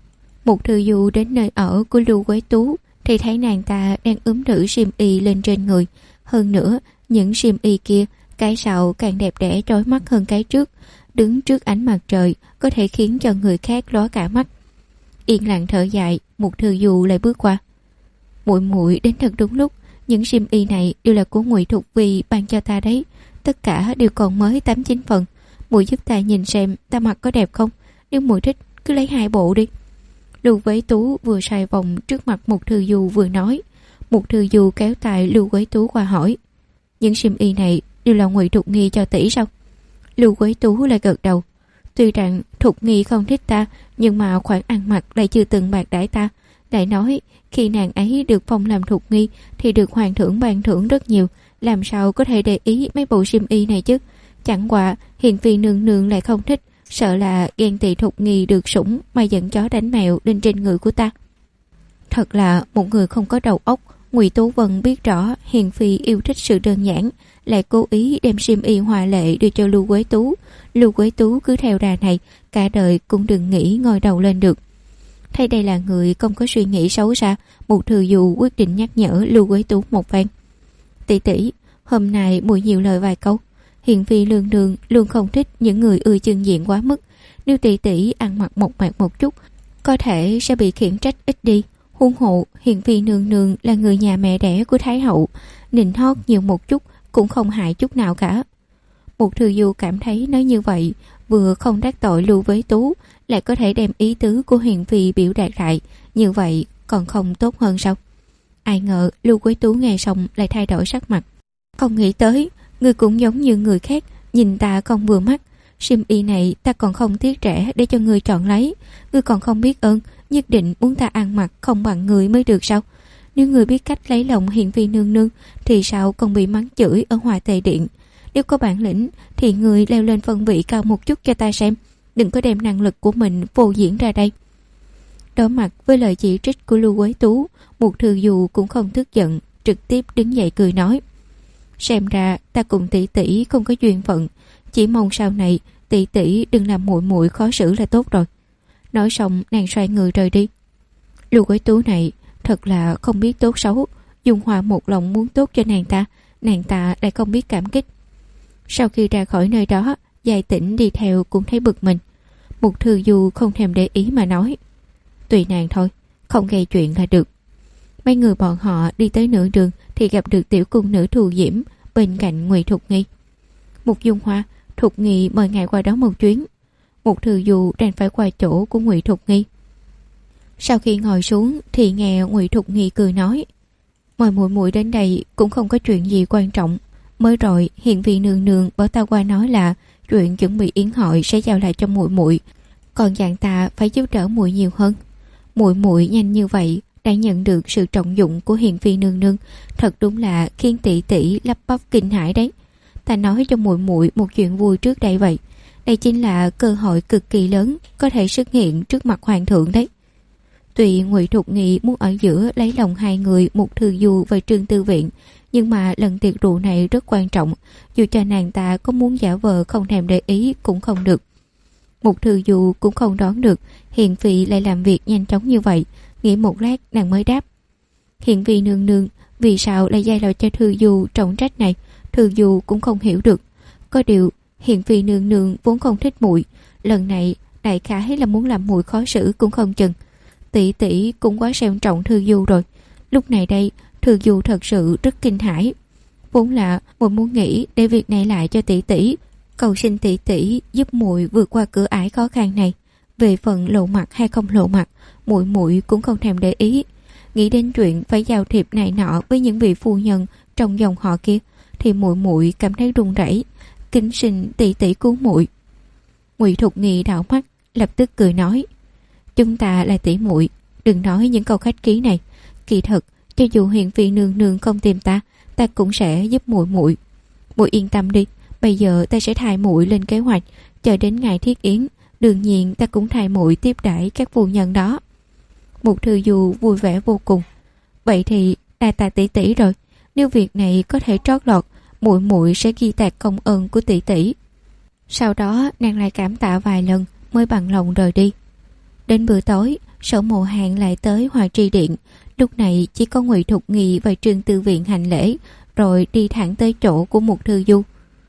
Mục Thư Du đến nơi ở của Lưu Quế Tú thì thấy nàng ta đang ướm nữ xiêm y lên trên người. Hơn nữa những xiêm y kia cái sau càng đẹp đẽ trói mắt hơn cái trước, đứng trước ánh mặt trời có thể khiến cho người khác lóa cả mắt. Yên lặng thở dài, Mục Thư Du lại bước qua: muội muội đến thật đúng lúc, những xiêm y này đều là của Ngụy Thục Vi ban cho ta đấy, tất cả đều còn mới 8-9 phần. Muội giúp ta nhìn xem ta mặc có đẹp không, nếu muội thích cứ lấy 2 bộ đi. Lưu Quế Tú vừa xoay vòng trước mặt Mục Thư Du vừa nói. Mục Thư Du kéo tay Lưu Quế Tú qua hỏi: những xiêm y này đều là Ngụy Thục Nghi cho tỷ sao? Lưu Quế Tú lại gật đầu: tuy rằng Thục Nghi không thích ta, nhưng mà khoản ăn mặc lại chưa từng bạc đãi ta. Lại nói khi nàng ấy được phong làm Thục Nghi thì được hoàng thượng ban thưởng rất nhiều, làm sao có thể để ý mấy bộ xiêm y này chứ. Chẳng qua hiền phi nương nương lại không thích, sợ là ghen tị Thục Nghi được sủng mà giận chó đánh mèo lên trên người của ta. Thật là một người không có đầu óc. Ngụy Tú Vân biết rõ hiền phi yêu thích sự đơn giản, lại cố ý đem xiêm y hoa lệ đưa cho Lưu Quế Tú. Lưu Quế Tú cứ theo đà này, cả đời cũng đừng nghĩ ngoi đầu lên được. Thấy đây là người không có suy nghĩ xấu xa, Mục Thư Du quyết định nhắc nhở Lưu Quế Tú một phen. Tỷ tỷ, hôm nay muội nhiều lời vài câu. Hiền phi nương nương luôn không thích những người ưa chưng diện quá mức. Nếu tỷ tỷ ăn mặc mộc mạc một chút, có thể sẽ bị khiển trách ít đi. Huống hộ hiền phi nương nương là người nhà mẹ đẻ của Thái hậu, nịnh hót nhiều một chút cũng không hại chút nào cả. Mục Thư Du cảm thấy nói như vậy vừa không đắc tội Lưu Quế Tú, lại có thể đem ý tứ của hiền phi biểu đạt lại, như vậy còn không tốt hơn sao? Ai ngờ Lưu Quế Tú nghe xong lại thay đổi sắc mặt. Không nghĩ tới người cũng giống như người khác, nhìn ta không vừa mắt. Xiêm y này ta còn không tiếc rẻ để cho người chọn lấy, ngươi còn không biết ơn, nhất định muốn ta ăn mặc không bằng người mới được sao? Nếu người biết cách lấy lòng hiền phi nương nương thì sao còn bị mắng chửi ở Hòa Tề Điện? Nếu có bản lĩnh thì người leo lên phân vị cao một chút cho ta xem, đừng có đem năng lực của mình phô diễn ra đây. Đối mặt với lời chỉ trích của Lưu Quế Tú, Mục Thư Du cũng không tức giận, trực tiếp đứng dậy cười nói: xem ra ta cùng tỷ tỷ không có duyên phận, chỉ mong sau này tỷ tỷ đừng làm muội muội khó xử là tốt rồi. Nói xong nàng xoay người rời đi. Lưu Quế Tú này thật là không biết tốt xấu, Dung Hòa một lòng muốn tốt cho nàng ta lại không biết cảm kích. Sau khi ra khỏi nơi đó, Giai Tĩnh đi theo cũng thấy bực mình. Mục Thư Du không thèm để ý mà nói: tùy nàng thôi, không gây chuyện là được. Mấy người bọn họ đi tới nửa đường thì gặp được tiểu cung nữ Thù Diễm bên cạnh Ngụy Thục Nghi. Mục Dung Hoa, Thục Nghi mời ngài qua đó một chuyến. Mục Thư Du đành phải qua chỗ của Ngụy Thục Nghi. Sau khi ngồi xuống thì nghe Ngụy Thục Nghi cười nói: mời muội muội đến đây cũng không có chuyện gì quan trọng. Mới rồi hiền vị nương nương bảo ta qua nói là chuyện chuẩn bị yến hội sẽ giao lại cho muội muội, còn dặn ta phải giúp đỡ muội nhiều hơn. Muội muội nhanh như vậy đã nhận được sự trọng dụng của hiền phi nương nương, thật đúng là khiến tỷ tỷ lắp bắp kinh hãi đấy. Ta nói cho muội muội một chuyện vui trước đây vậy, đây chính là cơ hội cực kỳ lớn có thể xuất hiện trước mặt hoàng thượng đấy. Tuy Ngụy Thục Nghi muốn ở giữa lấy lòng hai người Mục Thư Du và Trương Tư Viện, nhưng mà lần tiệc rượu này rất quan trọng, dù cho nàng ta có muốn giả vờ không thèm để ý cũng không được. Mục Thư Du cũng không đoán được hiền phi lại làm việc nhanh chóng như vậy, nghĩ một lát nàng mới đáp: hiền phi nương nương vì sao lại giao lại cho Thư Du trọng trách này, Thư Du cũng không hiểu được. Có điều hiền phi nương nương vốn không thích muội, lần này đại khái là muốn làm muội khó xử cũng không chừng. Tỷ tỷ cũng quá xem trọng Thư Du rồi. Lúc này đây Thư Du thật sự rất kinh hãi. Vốn là muội muốn nghĩ để việc này lại cho tỷ tỷ, cầu xin tỷ tỷ giúp muội vượt qua cửa ải khó khăn này. Về phần lộ mặt hay không lộ mặt, muội cũng không thèm để ý. Nghĩ đến chuyện phải giao thiệp này nọ với những vị phu nhân trong dòng họ kia thì muội cảm thấy run rẩy, kính xin tỷ tỷ cứu muội. Ngụy Thục Nghi đảo mắt, lập tức cười nói: chúng ta là tỷ muội, đừng nói những câu khách khí này. Kỳ thật cho dù hiền phi nương nương không tìm ta cũng sẽ giúp muội. Muội yên tâm đi, bây giờ ta sẽ thay muội lên kế hoạch, chờ đến ngày thiết yến, đương nhiên ta cũng thay muội tiếp đãi các phu nhân đó. Mục Thư Du vui vẻ vô cùng. Vậy thì đa tạ tỷ tỷ rồi, nếu việc này có thể trót lọt, muội sẽ ghi tạc công ơn của tỷ tỷ. Sau đó nàng lại cảm tạ vài lần mới bằng lòng rời đi. Đến bữa tối, Sở Mộ Hàn lại tới Hòa Tri Điện. Lúc này chỉ có Ngụy Thục Nghi và Trương Tư Viện hành lễ, rồi đi thẳng tới chỗ của Mục Thư Du.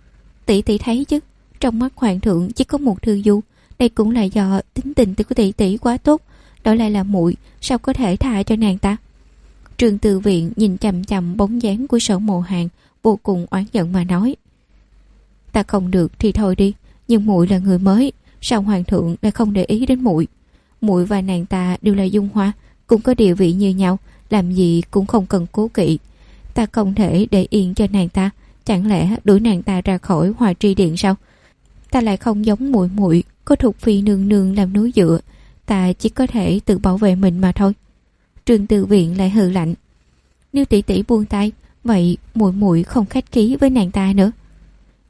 Tỷ tỷ thấy chứ, trong mắt hoàng thượng chỉ có Mục Thư Du, đây cũng là do tính tình của tỷ tỷ quá tốt, đó lại là muội, sao có thể tha cho nàng ta? Trương Tư Viện nhìn chằm chằm bóng dáng của Sở Mộ Hàn, vô cùng oán giận mà nói: ta không được thì thôi đi, nhưng muội là người mới, sao hoàng thượng lại không để ý đến muội? Muội và nàng ta đều là Dung Hoa, cũng có địa vị như nhau, làm gì cũng không cần cố kỵ. Ta không thể để yên cho nàng ta, chẳng lẽ đuổi nàng ta ra khỏi Hòa Tri Điện sao? Ta lại không giống muội, có Thục phi nương nương làm núi dựa, ta chỉ có thể tự bảo vệ mình mà thôi. Trương Tư Viện lại hừ lạnh: nếu tỷ tỷ buông tay, vậy muội không khách khí với nàng ta nữa.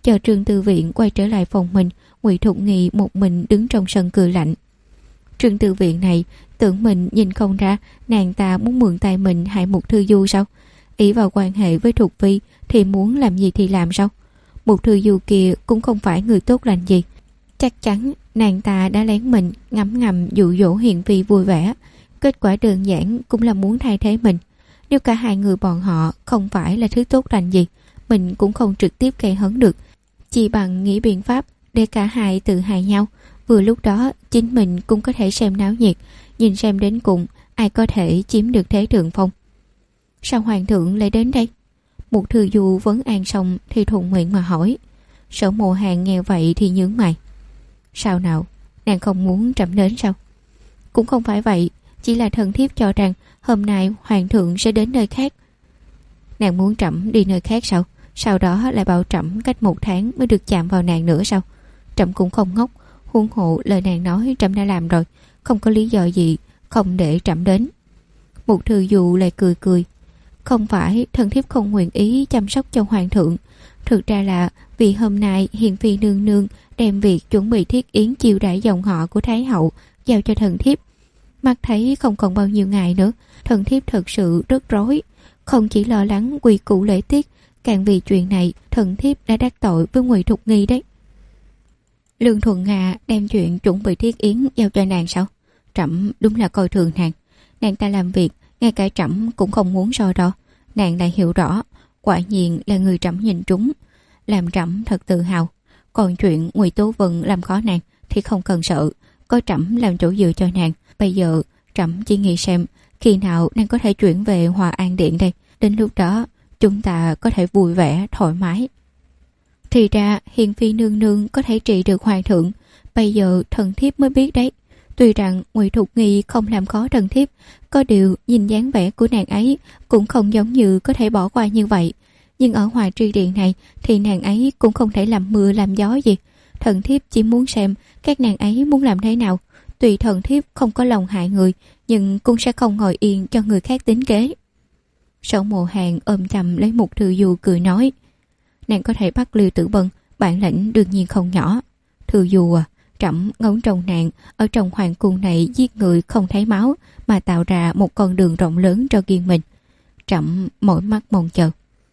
Chờ Trương Tư Viện quay trở lại phòng mình, Ngụy Thục Nghi một mình đứng trong sân cười lạnh. Trương Tư Viện này tưởng mình nhìn không ra nàng ta muốn mượn tay mình hại Mục Thư Du sao? Ý vào quan hệ với Thục Vi thì muốn làm gì thì làm sao? Mục Thư Du kia cũng không phải người tốt lành gì. Chắc chắn nàng ta đã lén mình ngấm ngầm dụ dỗ Hiền Phi vui vẻ. Kết quả đơn giản cũng là muốn thay thế mình. Nếu cả hai người bọn họ không phải là thứ tốt lành gì, mình cũng không trực tiếp gây hấn được. Chỉ bằng nghĩ biện pháp để cả hai tự hại nhau. Vừa lúc đó chính mình cũng có thể xem náo nhiệt, nhìn xem đến cùng ai có thể chiếm được thế thượng phong. Sao hoàng thượng lại đến đây? Mục Thư Du vấn an xong thì thuận miệng mà hỏi. Sở Mộ Hàn nghe vậy thì nhướng mày. Sao nào, nàng không muốn trẫm đến sao? Cũng không phải vậy, chỉ là thần thiếp cho rằng hôm nay hoàng thượng sẽ đến nơi khác. Nàng muốn trẫm đi nơi khác sao? Sau đó lại bảo trẫm cách 1 tháng mới được chạm vào nàng nữa sao? Trẫm cũng không ngốc, huống hộ lời nàng nói trẫm đã làm rồi, không có lý do gì không để trẫm đến. Mục Thư Du lại cười cười. Không phải thần thiếp không nguyện ý chăm sóc cho hoàng thượng, thực ra là vì hôm nay Hiền Phi nương nương đem việc chuẩn bị thiết yến chiêu đãi dòng họ của Thái hậu giao cho thần thiếp. Mắt thấy không còn bao nhiêu ngày nữa, thần thiếp thật sự rất rối, không chỉ lo lắng quy củ lễ tiết, càng vì chuyện này thần thiếp đã đắc tội với Ngụy Thục Nghi đấy. Lương Thuận Nga đem chuyện chuẩn bị thiết yến giao cho nàng sao? Trẫm đúng là coi thường nàng. Nàng ta làm việc ngay cả trẫm cũng không muốn so đo. Nàng lại hiểu rõ, quả nhiên là người trẫm nhìn trúng, làm trẫm thật tự hào. Còn chuyện Ngụy Tố Vân làm khó nàng thì không cần sợ, có trẫm làm chỗ dựa cho nàng. Bây giờ trẫm chỉ nghĩ xem khi nào nàng có thể chuyển về Hòa An Điện đây. Đến lúc đó chúng ta có thể vui vẻ thoải mái. Thì ra Hiền Phi nương nương có thể trị được hoàng thượng, bây giờ thần thiếp mới biết đấy. Tuy rằng Ngụy Thục Nghi không làm khó thần thiếp, có điều nhìn dáng vẻ của nàng ấy cũng không giống như có thể bỏ qua như vậy. Nhưng ở Hòa Tri Điện này thì nàng ấy cũng không thể làm mưa làm gió gì. Thần thiếp chỉ muốn xem các nàng ấy muốn làm thế nào. Tuy thần thiếp không có lòng hại người, nhưng cũng sẽ không ngồi yên cho người khác tính kế. Sở Mộ Hàn ôm chầm lấy Mục Thư Du cười nói. Nàng có thể bắt Liêu Tử Bân, bản lĩnh đương nhiên không nhỏ. Thư Du à, trẫm ngóng trông nàng ở trong hoàng cung này giết người không thấy máu, mà tạo ra một con đường rộng lớn cho riêng mình. Trẫm mỏi mắt mong chờ.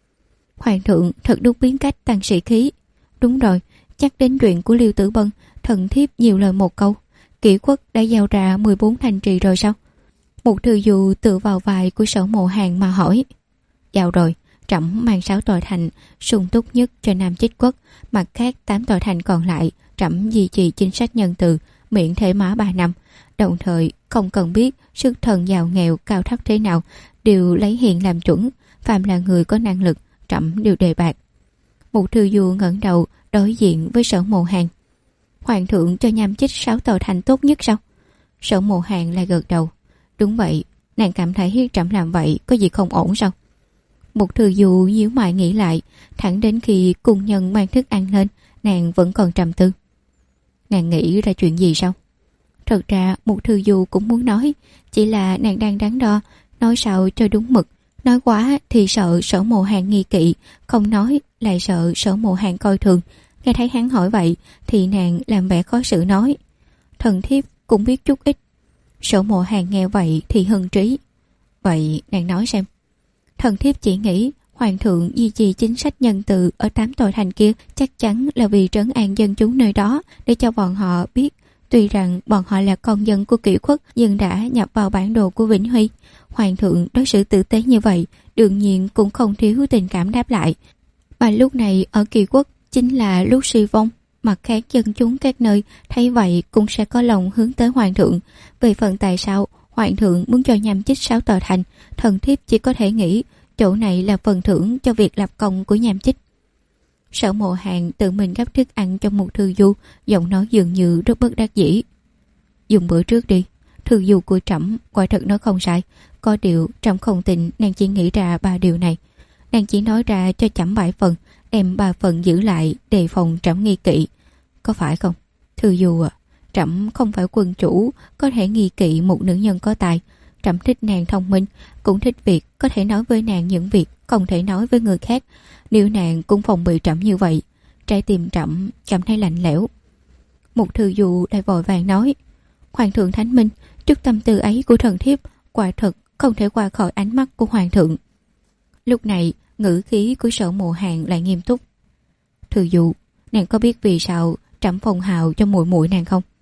Hoàng thượng thật đúng biến cách tăng sĩ khí. Đúng rồi, chắc đến chuyện của Liêu Tử Bân, thần thiếp nhiều lời một câu. Kỷ Quốc đã giao ra 14 thành trì rồi sao? Mục Thư Du tựa vào vai của Sở Mộ Hàn mà hỏi. Giao rồi, trẫm mang 6 tòa thành sung túc nhất cho Nam Chích Quốc, mặt khác 8 tòa thành còn lại trẫm duy trì chính sách nhân từ, miễn thể mã 3 năm, đồng thời không cần biết sức thần giàu nghèo cao thấp thế nào, đều lấy hiện làm chuẩn, phàm là người có năng lực trẫm đều đề bạt. Mục Thư Du ngẩng đầu đối diện với Sở Mộ Hàn. Hoàng thượng cho Nham Chích 6 tòa thành tốt nhất sao? Sở Mộ Hàn lại gật đầu. Đúng vậy, nàng cảm thấy trẫm làm vậy có gì không ổn sao? Mục Thư Du nhíu mày nghĩ lại, thẳng đến khi cung nhân mang thức ăn lên, nàng vẫn còn trầm tư. Nàng nghĩ ra chuyện gì sao? Thật ra Mục Thư Du cũng muốn nói, chỉ là nàng đang đắn đo, nói sao cho đúng mực. Nói quá thì sợ Sở Mộ Hàn nghi kỵ, không nói lại sợ Sở Mộ Hàn coi thường. Nghe thấy hắn hỏi vậy thì nàng làm vẻ khó xử nói. Thần thiếp cũng biết chút ít. Sở Mộ Hàn nghe vậy thì hưng trí. Vậy nàng nói xem. Thần thiếp chỉ nghĩ hoàng thượng duy trì chính sách nhân từ ở 8 tòa thành kia chắc chắn là vì trấn an dân chúng nơi đó, để cho bọn họ biết tuy rằng bọn họ là con dân của Kỷ Quốc nhưng đã nhập vào bản đồ của Vĩnh Huy. Hoàng thượng đối xử tử tế như vậy, đương nhiên cũng không thiếu tình cảm đáp lại. Mà lúc này ở Kỷ Quốc chính là lúc suy vong, mặt khác dân chúng các nơi thấy vậy cũng sẽ có lòng hướng tới hoàng thượng. Về phần tại sao hoàng thượng muốn cho Nham Chích 6 tòa thành, thần thiếp chỉ có thể nghĩ chỗ này là phần thưởng cho việc lập công của Nham Chích. Sở Mộ Hàn tự mình gắp thức ăn cho Mục Thư Du, giọng nói dường như rất bất đắc dĩ. Dùng bữa trước đi, Thư Du của trẫm quả thật nói không sai, có điều trẫm không tin nàng chỉ nghĩ ra 3 điều này. Nàng chỉ nói ra cho trẫm 7 phần, đem 3 phần giữ lại đề phòng trẫm nghi kỵ. Có phải không? Thư Du à, trẫm không phải quân chủ có thể nghi kỵ một nữ nhân có tài. Trẫm thích nàng thông minh, cũng thích việc có thể nói với nàng những việc không thể nói với người khác. Nếu nàng cũng phòng bị trẫm như vậy, trái tim Trẫm cảm thấy lạnh lẽo. Một thư dụ lại vội vàng nói: Hoàng thượng thánh minh, chút tâm tư ấy của thần thiếp quả thật không thể qua khỏi ánh mắt của hoàng thượng. Lúc này ngữ khí của Sở Mộ Hàn lại nghiêm túc. Thư dụ, nàng có biết vì sao Trẫm phong hào cho muội muội nàng không?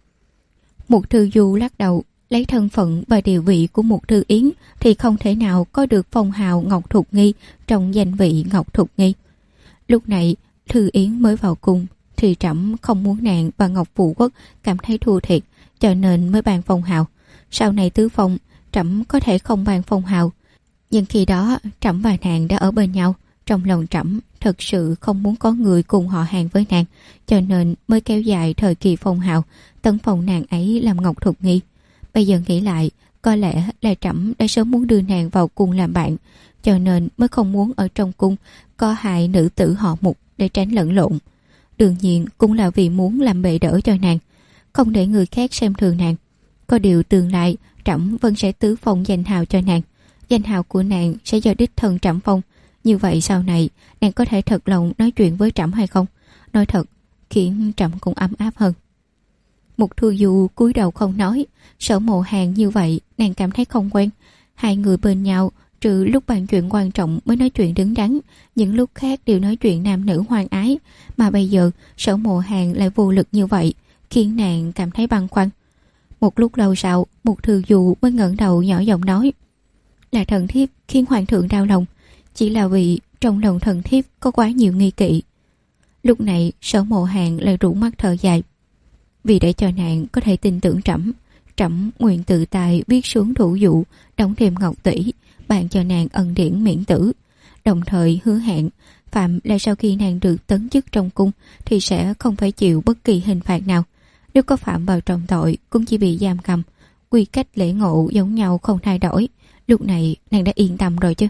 Một thư du lắc đầu, lấy thân phận và địa vị của một thư yến thì không thể nào có được phong hào Ngọc Thục Nghi trong danh vị Ngọc Thục Nghi. Lúc này thư yến mới vào cung thì Trẫm không muốn nàng và Ngọc Phụ Quốc cảm thấy thua thiệt, cho nên mới ban phong hào. Sau này tứ phong, Trẫm có thể không ban phong hào, nhưng khi đó Trẫm và nàng đã ở bên nhau. Trong lòng Trẫm thật sự không muốn có người cùng họ hàng với nàng, cho nên mới kéo dài thời kỳ phong hào, tấn phong nàng ấy làm Ngọc Thục Nghi. Bây giờ nghĩ lại, có lẽ là Trẫm đã sớm muốn đưa nàng vào cung làm bạn, cho nên mới không muốn ở trong cung có hai nữ tử họ Mục để tránh lẫn lộn. Đương nhiên cũng là vì muốn làm bệ đỡ cho nàng, không để người khác xem thường nàng. Có điều tương lai Trẫm vẫn sẽ tứ phong danh hào cho nàng. Danh hào của nàng sẽ do đích thân Trẫm phong. Như vậy sau này nàng có thể thật lòng nói chuyện với Trẫm hay không? Nói thật khiến Trẫm cũng ấm áp hơn. Một Thu Du cúi đầu không nói. Sở Mộ Hàn như vậy nàng cảm thấy không quen. Hai người bên nhau trừ lúc bàn chuyện quan trọng mới nói chuyện đứng đắn, những lúc khác đều nói chuyện nam nữ hoang ái. Mà bây giờ Sở Mộ Hàn lại vô lực như vậy, khiến nàng cảm thấy băn khoăn. Một lúc lâu sau, một Thư Du mới ngẩng đầu nhỏ giọng nói: Là thần thiếp khiến hoàng thượng đau lòng, chỉ là vì trong lòng thần thiếp có quá nhiều nghi kỵ. Lúc này Sở Mộ Hàn lại rủ mắt thở dài. Vì để cho nàng có thể tin tưởng Trẫm, Trẫm nguyện tự tài viết xuống thủ dụ, đóng thêm ngọc tỷ, ban cho nàng ân điển miễn tử, đồng thời hứa hẹn phạm là sau khi nàng được tấn chức trong cung thì sẽ không phải chịu bất kỳ hình phạt nào. Nếu có phạm vào trọng tội cũng chỉ bị giam cầm, quy cách lễ ngộ giống nhau không thay đổi. Lúc này nàng đã yên tâm rồi chứ?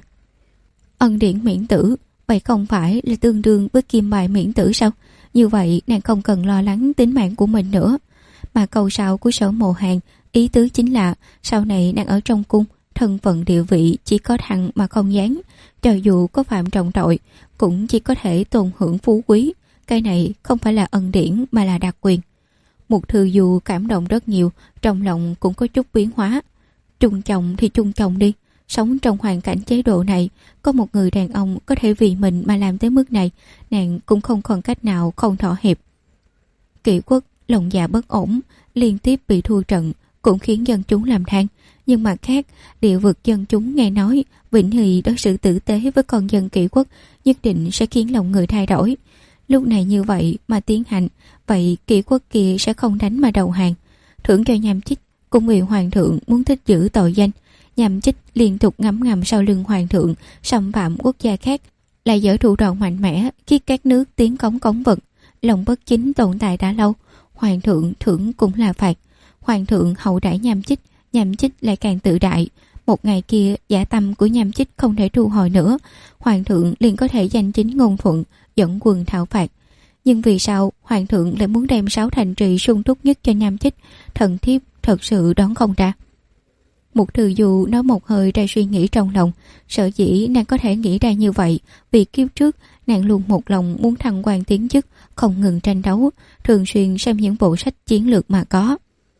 Ân điển miễn tử, vậy không phải là tương đương với kim bài miễn tử sao? Như vậy nàng không cần lo lắng tính mạng của mình nữa. Mà câu sau của Sở Mộ Hàn ý tứ chính là sau này nàng ở trong cung, thân phận địa vị chỉ có thăng mà không giáng, cho dù có phạm trọng tội cũng chỉ có thể tồn hưởng phú quý. Cái này không phải là ân điển mà là đặc quyền. Một Thư Du cảm động rất nhiều, trong lòng cũng có chút biến hóa. Chung chồng thì chung chồng đi. Sống trong hoàn cảnh chế độ này, có một người đàn ông có thể vì mình mà làm tới mức này, nàng cũng không còn cách nào không thỏa hiệp. Kỷ Quốc lòng dạ bất ổn, liên tiếp bị thua trận, cũng khiến dân chúng làm than. Nhưng mặt khác, địa vực dân chúng nghe nói Vĩnh Hy đối xử tử tế với con dân Kỷ Quốc, nhất định sẽ khiến lòng người thay đổi. Lúc này như vậy mà tiến hành, vậy Kỷ Quốc kia sẽ không đánh mà đầu hàng. Thưởng cho Nham Chích cũng vì hoàng thượng muốn thích giữ tội danh. Nham Chích liên tục ngấm ngầm sau lưng hoàng thượng, xâm phạm quốc gia khác, lại giở thủ đoạn mạnh mẽ khiến các nước tiến cống cống vật. Lòng bất chính tồn tại đã lâu, hoàng thượng thưởng cũng là phạt. Hoàng thượng hậu đãi Nham Chích lại càng tự đại. Một ngày kia giả tâm của Nham Chích không thể thu hồi nữa, hoàng thượng liền có thể danh chính ngôn thuận dẫn quân thảo phạt. Nhưng vì sao hoàng thượng lại muốn đem 6 thành trì sung túc nhất cho Nham Chích? Thần thiếp thật sự đoán không ra. Một Thư Du nói một hơi ra suy nghĩ trong lòng. Sở dĩ nàng có thể nghĩ ra như vậy vì kiếp trước nàng luôn một lòng muốn thăng quan tiến chức, không ngừng tranh đấu, thường xuyên xem những bộ sách chiến lược mà có.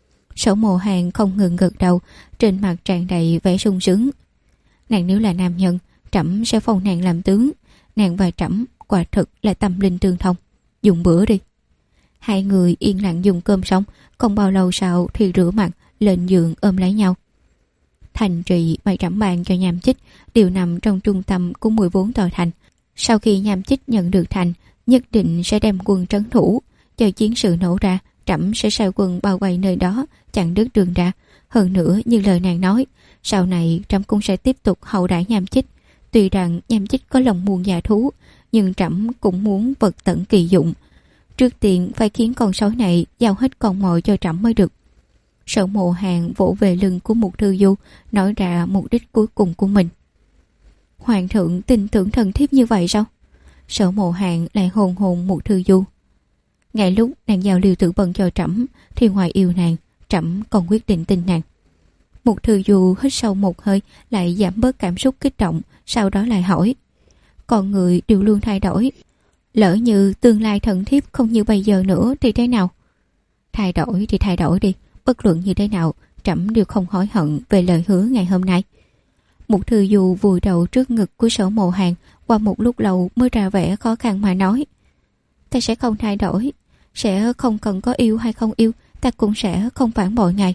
Sở Mộ Hàn không ngừng gật đầu, trên mặt tràn đầy vẻ sung sướng. Nàng nếu là nam nhân, Trẫm sẽ phong nàng làm tướng. Nàng và Trẫm quả thực là tâm linh tương thông. Dùng bữa đi. Hai người yên lặng dùng cơm xong, không bao lâu sau thì rửa mặt lên giường ôm lấy nhau. Thành trì mà Trẫm ban cho Nham Chích đều nằm trong trung tâm của 14 tòa thành. Sau khi Nham Chích nhận được thành, nhất định sẽ đem quân trấn thủ. Chờ chiến sự nổ ra, Trẫm sẽ sai quân bao vây nơi đó, chặn đứt đường ra. Hơn nữa như lời nàng nói, sau này Trẫm cũng sẽ tiếp tục hậu đãi Nham Chích. Tuy rằng Nham Chích có lòng muôn dạ thú, nhưng Trẫm cũng muốn vật tận kỳ dụng. Trước tiên phải khiến con sói này giao hết con mồi cho Trẫm mới được. Sở Mộ Hàn vỗ về lưng của một Thư Du, nói ra mục đích cuối cùng của mình. Hoàng thượng tin tưởng thần thiếp như vậy sao? Sở Mộ Hàn lại hôn hôn một Thư Du. Ngay lúc nàng giao Liêu Tử Bân cho Trẫm thì ngoài yêu nàng, Trẫm còn quyết định tin nàng. Một Thư Du hít sâu một hơi, lại giảm bớt cảm xúc kích động, sau đó lại hỏi. Con người đều luôn thay đổi, Lỡ như tương lai thần thiếp không như bây giờ nữa thì thế nào? Thay đổi thì thay đổi đi, bất luận như thế nào, trẫm đều không hối hận về lời hứa ngày hôm nay. Một thư du vùi đầu trước ngực của Sở Mộ Hàn, qua một lúc lâu mới ra vẻ khó khăn mà nói: Ta sẽ không thay đổi, sẽ không cần có yêu hay không yêu, ta cũng sẽ không phản bội ngài.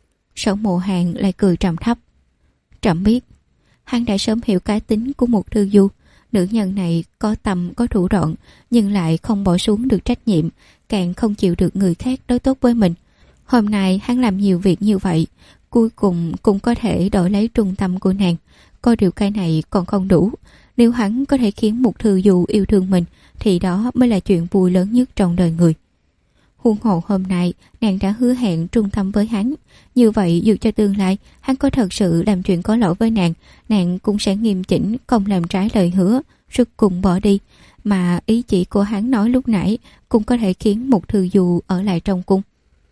Sở Mộ Hàn lại cười trầm thấp. Trẫm biết. Hắn đã sớm hiểu cá tính của một thư du. Nữ nhân này có tầm có thủ đoạn, nhưng lại không bỏ xuống được trách nhiệm, càng không chịu được người khác đối tốt với mình. Hôm nay hắn làm nhiều việc như vậy, cuối cùng cũng có thể đổi lấy trung tâm của nàng. Có điều cái này còn không đủ. Nếu hắn có thể khiến một thư du yêu thương mình, thì đó mới là chuyện vui lớn nhất trong đời người. Huống hồ hôm nay nàng đã hứa hẹn trung tâm với hắn, như vậy dù cho tương lai hắn có thật sự làm chuyện có lỗi với nàng, nàng cũng sẽ nghiêm chỉnh, không làm trái lời hứa, rút cùng bỏ đi. Mà ý chỉ của hắn nói lúc nãy cũng có thể khiến một thư du ở lại trong cung.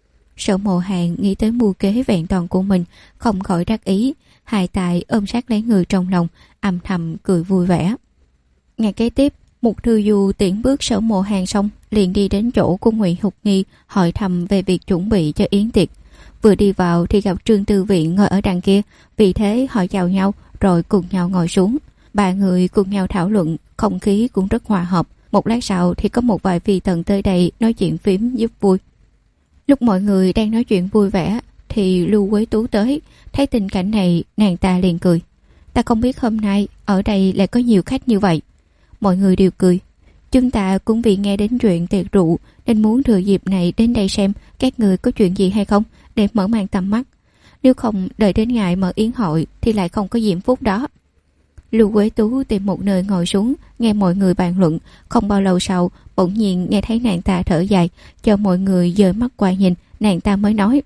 Sở Mộ Hàn nghĩ tới mưu kế vẹn toàn của mình, không khỏi đắc ý, hai tay ôm sát lấy người trong lòng, âm thầm cười vui vẻ. Ngày kế tiếp, một thư du tiễn bước Sở Mộ Hàn xong, liền đi đến chỗ của Ngụy Hục Nghi hỏi thăm về việc chuẩn bị cho yến tiệc. Vừa đi vào thì gặp Trương Tư Viện ngồi ở đằng kia, vì thế họ chào nhau rồi cùng nhau ngồi xuống. Ba người cùng nhau thảo luận, không khí cũng rất hòa hợp. Một lát sau thì có một vài phi tần tới đây nói chuyện phím giúp vui. Lúc mọi người đang nói chuyện vui vẻ thì Lưu Quế Tú tới, thấy tình cảnh này nàng ta liền cười. Ta không biết hôm nay ở đây lại có nhiều khách như vậy. Mọi người đều cười. Chúng ta cũng vì nghe đến chuyện tiệc rượu nên muốn thừa dịp này đến đây xem các người có chuyện gì hay không, để mở mang tầm mắt. Nếu không đợi đến ngày mở yến hội thì lại không có diễm phúc đó. Lưu Quế Tú tìm một nơi ngồi xuống, nghe mọi người bàn luận. Không bao lâu sau, bỗng nhiên nghe thấy nàng ta thở dài, cho mọi người dời mắt qua nhìn, nàng ta mới nói: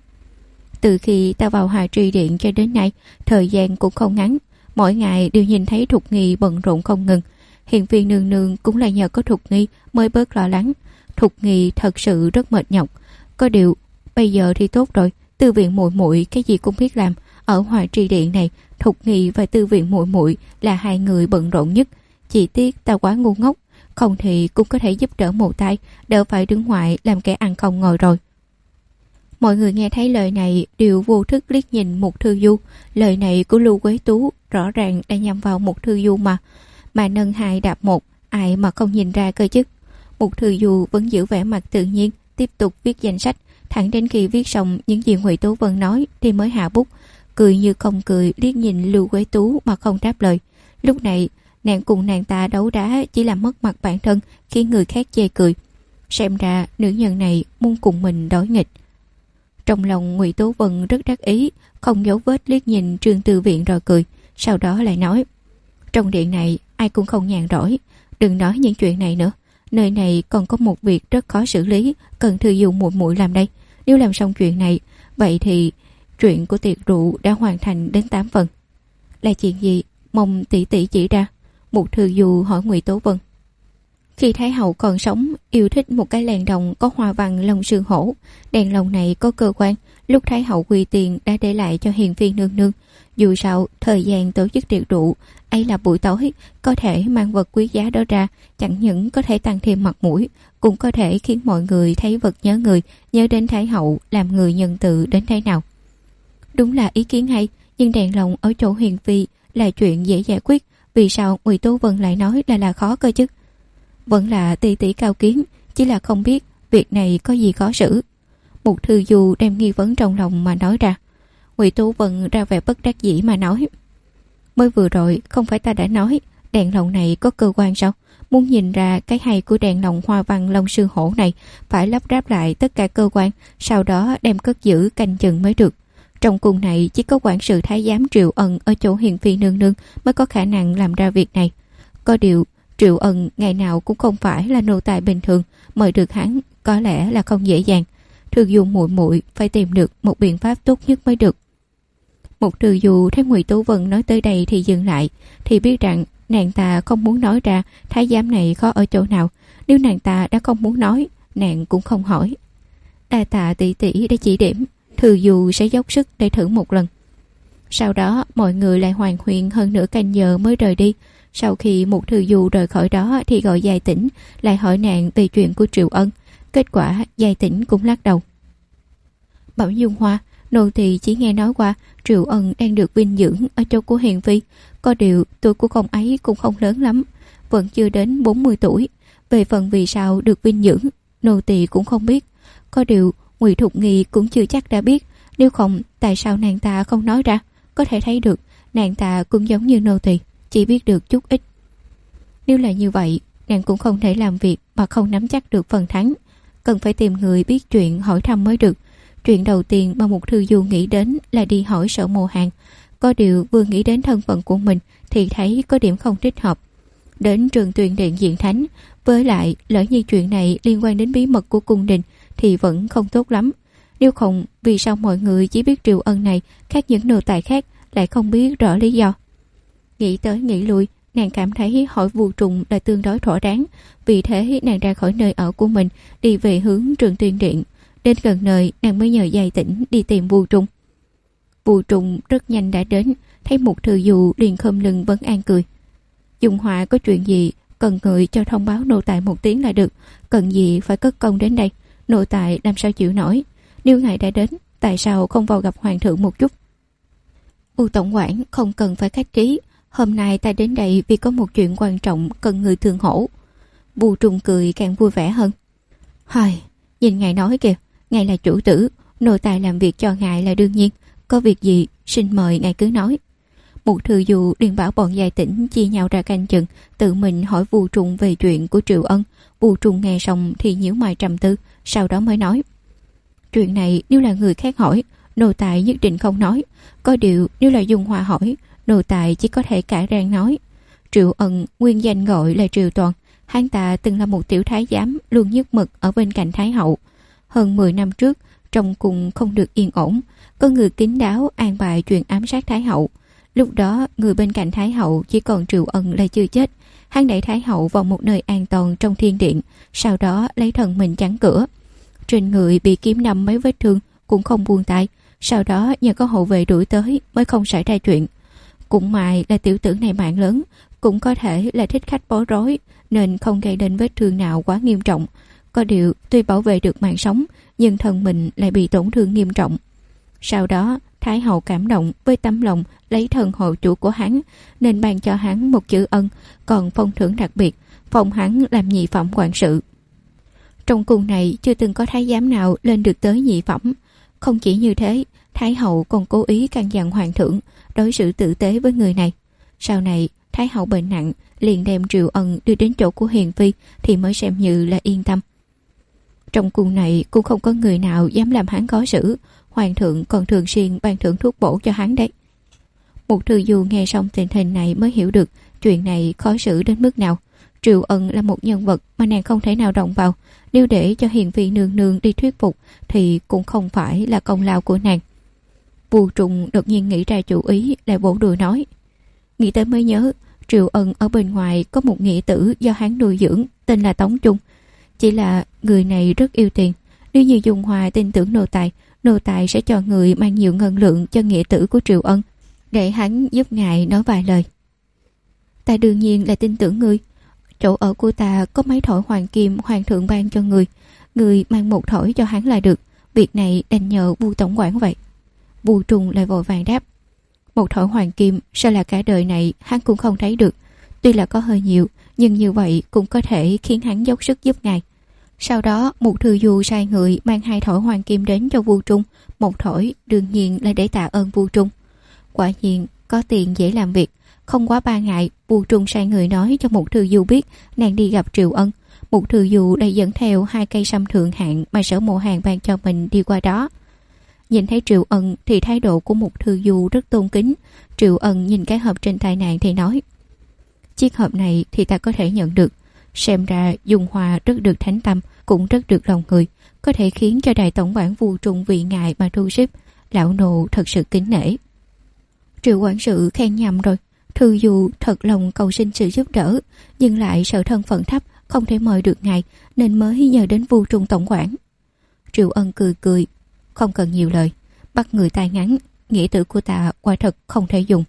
Từ khi ta vào Hà Tri Điện cho đến nay, thời gian cũng không ngắn. Mỗi ngày đều nhìn thấy Thục Nghi bận rộn không ngừng. Hiền viên nương nương cũng là nhờ có Thục Nghi mới bớt lo lắng. Thục Nghi thật sự rất mệt nhọc. Có điều bây giờ thì tốt rồi, Tư Viện muội muội cái gì cũng biết làm. Ở Hòa Tri Điện này, Thục Nghi và Tư Viện muội muội là hai người bận rộn nhất. Chỉ tiếc ta quá ngu ngốc, không thì cũng có thể giúp đỡ một tay, đỡ phải đứng ngoài làm kẻ ăn không ngồi rồi. Mọi người nghe thấy lời này đều vô thức liếc nhìn một thư du. Lời này của Lưu Quế Tú rõ ràng đã nhằm vào một thư du mà nâng hai đạp một, ai mà không nhìn ra cơ chứ. Một thư du vẫn giữ vẻ mặt tự nhiên, tiếp tục viết danh sách, thẳng đến khi viết xong những gì Ngụy Tố Vân nói thì mới hạ bút, cười như không cười liếc nhìn Lưu Quế Tú mà không đáp lời. Lúc này nàng cùng nàng ta đấu đá chỉ làm mất mặt bản thân, khiến người khác chê cười. Xem ra nữ nhân này muốn cùng mình đối nghịch. Trong lòng Ngụy Tố Vân rất đắc ý, không giấu vết liếc nhìn Trương Tư Viện rồi cười, sau đó lại nói: Trong điện này ai cũng không nhàn rỗi, đừng nói những chuyện này nữa. Nơi này còn có một việc rất khó xử lý, cần thư du muội muội làm đây. Nếu làm xong chuyện này, vậy thì chuyện của tiệc rượu đã hoàn thành đến 8 phần. Là chuyện gì? Mong tỷ tỷ chỉ ra. Một thư du hỏi Ngụy Tố Vân. Khi Thái hậu còn sống, yêu thích một cái đèn đồng có hoa văn lông sương hổ. Đèn lồng này có cơ quan, lúc Thái hậu quy tiền đã để lại cho hiền viên nương nương. Dù sao, thời gian tổ chức tiệc rượu ấy là buổi tối, có thể mang vật quý giá đó ra, chẳng những có thể tăng thêm mặt mũi, cũng có thể khiến mọi người thấy vật nhớ người, nhớ đến Thái hậu làm người nhân từ đến thế nào. Đúng là ý kiến hay, nhưng đèn lồng ở chỗ hiền phi là chuyện dễ giải quyết, vì sao Ngụy Tố Vân lại nói là khó cơ chứ? Vẫn là tỷ tỷ cao kiến, chỉ là không biết việc này có gì khó xử. Một thư du đem nghi vấn trong lòng mà nói ra. Ngụy Tố Vân ra vẻ bất đắc dĩ mà nói: Mới vừa rồi không phải ta đã nói đèn lồng này có cơ quan sao? Muốn nhìn ra cái hay của đèn lồng hoa văn lông sương hổ này, phải lắp ráp lại tất cả cơ quan, sau đó đem cất giữ canh chừng mới được. Trong cung này chỉ có quản sự thái giám Triệu Ân ở chỗ hiền phi nương nương mới có khả năng làm ra việc này. Có điều Triệu Ân ngày nào cũng không phải là nô tài bình thường, mời được hắn có lẽ là không dễ dàng. Thư du muội muội phải tìm được một biện pháp tốt nhất mới được. Một thư du thấy Ngụy Tố Vân nói tới đây thì dừng lại, thì biết rằng nàng ta không muốn nói ra thái giám này khó ở chỗ nào. Nếu nàng ta đã không muốn nói, nàng cũng không hỏi. Đa tạ tỷ tỷ để chỉ điểm, thư du sẽ dốc sức để thử một lần. Sau đó mọi người lại hoàn huyền hơn nửa canh giờ mới rời đi. Sau khi một thư du rời khỏi đó thì gọi Giai Tĩnh lại hỏi nàng về chuyện của Triệu Ân. Kết quả Giai Tĩnh cũng lắc đầu. Bảo Dung Hoa, nô tỳ chỉ nghe nói qua Triệu Ân đang được vinh dưỡng ở chỗ của Hiền Phi. Có điều tuổi của công ấy cũng không lớn lắm, vẫn chưa đến 40 tuổi. Về phần vì sao được vinh dưỡng, nô tỳ cũng không biết. Có điều Ngụy Thục Nghi cũng chưa chắc đã biết. Nếu không, tại sao nàng ta không nói ra? Có thể thấy được nàng ta cũng giống như nô tỳ, chỉ biết được chút ít. Nếu là như vậy, nàng cũng không thể làm việc mà không nắm chắc được phần thắng. Cần phải tìm người biết chuyện hỏi thăm mới được. Chuyện đầu tiên mà một thư du nghĩ đến là đi hỏi Sở Mộ Hàn. Có điều vừa nghĩ đến thân phận của mình thì thấy có điểm không thích hợp. Đến trường Tuyền Điện diện thánh, với lại lỡ như chuyện này liên quan đến bí mật của cung đình thì vẫn không tốt lắm. Nếu không, vì sao mọi người chỉ biết Triệu Ân này khác những nô tài khác lại không biết rõ lý do? Nghĩ tới nghĩ lui, nàng cảm thấy hỏi Vu Trùng là tương đối thỏa đáng. Vì thế nàng ra khỏi nơi ở của mình, đi về hướng trường Tuyên Điện. Đến gần nơi, nàng mới nhờ Giai Tĩnh đi tìm Vu Trùng. Vu Trùng rất nhanh đã đến, thấy một thư du liền khom lưng vấn an cười. Dung Hoa có chuyện gì cần người cho thông báo nô tài một tiếng là được. Cần gì phải cất công đến đây, nô tài làm sao chịu nổi. Nếu ngài đã đến, tại sao không vào gặp hoàng thượng một chút? Vu tổng quản không cần phải khách khí. Hôm nay ta đến đây vì có một chuyện quan trọng cần người tương hỗ. Vu Trùng cười càng vui vẻ hơn. Hời, nhìn ngài nói kìa, ngài là chủ tử, nô tài làm việc cho ngài là đương nhiên. Có việc gì xin mời ngài cứ nói. Một thư du liền bảo bọn Giai Tĩnh chia nhau ra canh chừng, tự mình hỏi Vu Trùng về chuyện của Triệu Ân. Vu Trùng nghe xong thì nhíu mày trầm tư, sau đó mới nói. Chuyện này nếu là người khác hỏi, nô tài nhất định không nói. Có điều nếu là Dung Hoa hỏi, nô tài chỉ có thể cãi ràng nói. Triệu Ân nguyên danh gọi là Triệu Toàn. Hắn ta từng là một tiểu thái giám luôn nhất mực ở bên cạnh Thái hậu. Hơn 10 năm trước, trong cung không được yên ổn, có người kín đáo an bài chuyện ám sát Thái hậu. Lúc đó người bên cạnh Thái hậu chỉ còn Triệu Ân là chưa chết. Hắn đẩy Thái hậu vào một nơi an toàn trong thiên điện, sau đó lấy thân mình chắn cửa. Trên người bị kiếm đâm mấy vết thương cũng không buông tay. Sau đó nhờ có hộ vệ đuổi tới mới không xảy ra chuyện. Cũng may là tiểu tử này mạng lớn, cũng có thể là thích khách bối rối nên không gây đến vết thương nào quá nghiêm trọng. Có điều tuy bảo vệ được mạng sống, nhưng thân mình lại bị tổn thương nghiêm trọng. Sau đó Thái hậu cảm động với tấm lòng lấy thân hộ chủ của hắn, nên ban cho hắn một chữ ân, còn phong thưởng đặc biệt, phong hắn làm nhị phẩm quản sự. Trong cung này chưa từng có thái giám nào lên được tới nhị phẩm. Không chỉ như thế, Thái hậu còn cố ý căn dặn hoàng thượng đối xử tử tế với người này. Sau này Thái hậu bệnh nặng, liền đem Triệu Ân đưa đến chỗ của Hiền Phi thì mới xem như là yên tâm. Trong cung này cũng không có người nào dám làm hắn khó xử. Hoàng thượng còn thường xuyên ban thưởng thuốc bổ cho hắn đấy. Một thư du nghe xong tình hình này mới hiểu được chuyện này khó xử đến mức nào. Triệu Ân là một nhân vật mà nàng không thể nào động vào. Nếu để cho Hiền Phi nương nương đi thuyết phục thì cũng không phải là công lao của nàng. Vu Trùng đột nhiên nghĩ ra chủ ý, lại vỗ đùi nói. Nghĩ tới mới nhớ, Triệu Ân ở bên ngoài có một nghĩa tử do hắn nuôi dưỡng, tên là Tống Trung. Chỉ là người này rất yêu tiền. Nếu như Dung Hoa tin tưởng nô tài sẽ cho người mang nhiều ngân lượng cho nghĩa tử của Triệu Ân, để hắn giúp ngài nói vài lời. Ta đương nhiên là tin tưởng ngươi. Chỗ ở của ta có mấy thỏi hoàng kim hoàng thượng ban cho người mang một thỏi cho hắn là được. Việc này đành nhờ Vu tổng quản vậy. Vu Trùng lại vội vàng đáp. Một thỏi hoàng kim sao là cả đời này hắn cũng không thấy được. Tuy là có hơi nhiều, nhưng như vậy cũng có thể khiến hắn dốc sức giúp ngài. Sau đó một thư du sai người mang 2 thỏi hoàng kim đến cho Vu Trung. Một thỏi đương nhiên là để tạ ơn Vu Trung. Quả nhiên có tiền dễ làm việc. Không quá 3 ngày, Vu Trung sai người nói cho một thư du biết nàng đi gặp Triệu Ân. Một thư du lại dẫn theo 2 cây sâm thượng hạng mà Sở Mộ Hàn ban cho mình đi qua đó. Nhìn thấy Triệu Ân thì thái độ của một thư du rất tôn kính. Triệu Ân nhìn cái hộp trên tay nàng thì nói. Chiếc hộp này thì ta có thể nhận được. Xem ra Dung Hoa rất được thánh tâm, cũng rất được lòng người, có thể khiến cho đại tổng quản Vu Trung vì ngài mà thu xếp. Lão nô thật sự kính nể. Triệu quản sự khen nhầm rồi. Thư du thật lòng cầu xin sự giúp đỡ, nhưng lại sợ thân phận thấp không thể mời được ngài, nên mới nhờ đến Vu Trung tổng quản. Triệu Ân cười cười. Không cần nhiều lời, bắt người tay ngắn, nghĩa tử của ta quả thật không thể dùng.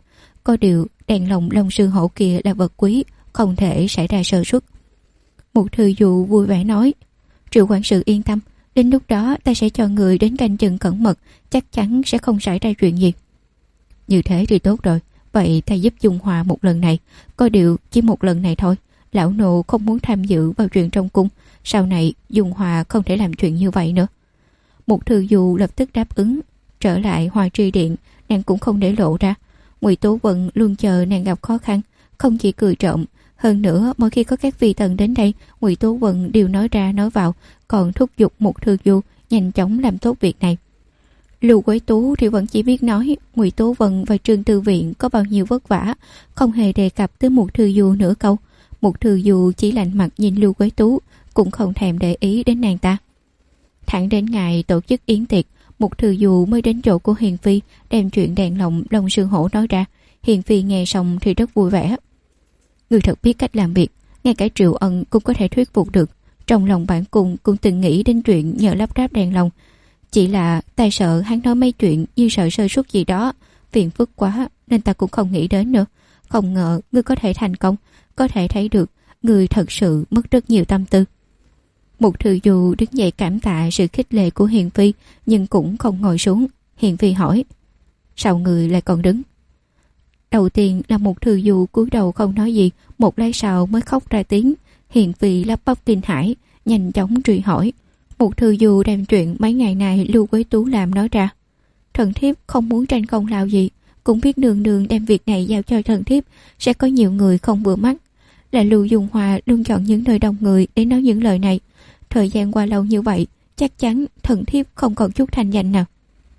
Có điều đèn lồng Long Sư Hổ kia là vật quý, không thể xảy ra sơ suất. Một thư dụ vui vẻ nói, Triệu quản sự yên tâm, đến lúc đó ta sẽ cho người đến canh chừng cẩn mật, chắc chắn sẽ không xảy ra chuyện gì. Như thế thì tốt rồi, vậy ta giúp Dung Hòa một lần này, có điều chỉ một lần này thôi. Lão nô không muốn tham dự vào chuyện trong cung, sau này Dung Hòa không thể làm chuyện như vậy nữa. Một thư dụ lập tức đáp ứng. Trở lại Hòa Tri Điện, nàng cũng không để lộ ra. Ngụy Tố Vận luôn chờ nàng gặp khó khăn, không chỉ cười trộm. Hơn nữa, mỗi khi có các vị thần đến đây, Ngụy Tố Vận đều nói ra nói vào, còn thúc giục một thư du nhanh chóng làm tốt việc này. Lưu Quế Tú thì vẫn chỉ biết nói Ngụy Tố Vận và Trương Tư Viện có bao nhiêu vất vả, không hề đề cập tới một thư du nửa câu. Một thư du chỉ lạnh mặt nhìn Lưu Quế Tú, cũng không thèm để ý đến nàng ta. Thẳng đến ngày tổ chức yến tiệc, một thư du mới đến chỗ của Hiền Phi, đem chuyện đèn lồng Long Sư Hổ nói ra. Hiền Phi nghe xong thì rất vui vẻ. Người thật biết cách làm việc, ngay cả Triệu Ân cũng có thể thuyết phục được. Trong lòng bản cung cũng từng nghĩ đến chuyện nhờ lắp ráp đèn lồng, chỉ là ta sợ hắn nói mấy chuyện như sợ sơ suất gì đó, phiền phức quá nên ta cũng không nghĩ đến nữa. Không ngờ ngươi có thể thành công, có thể thấy được ngươi thật sự mất rất nhiều tâm tư. Một thư du đứng dậy cảm tạ sự khích lệ của Hiền Phi, nhưng cũng không ngồi xuống. Hiền Phi hỏi, sao người lại còn đứng? Đầu tiên là một thư du cúi đầu không nói gì, một lát sau mới khóc ra tiếng. Hiền Phi lắp bắp kinh hãi, nhanh chóng truy hỏi. Một thư du đem chuyện mấy ngày nay Lưu Quế Tú làm nói ra. Thần thiếp không muốn tranh công lao gì, cũng biết nương nương đem việc này giao cho thần thiếp sẽ có nhiều người không vừa mắt. Là Lưu Dung Hòa luôn chọn những nơi đông người để nói những lời này. Thời gian qua lâu như vậy, chắc chắn thần thiếp không còn chút thanh danh nào.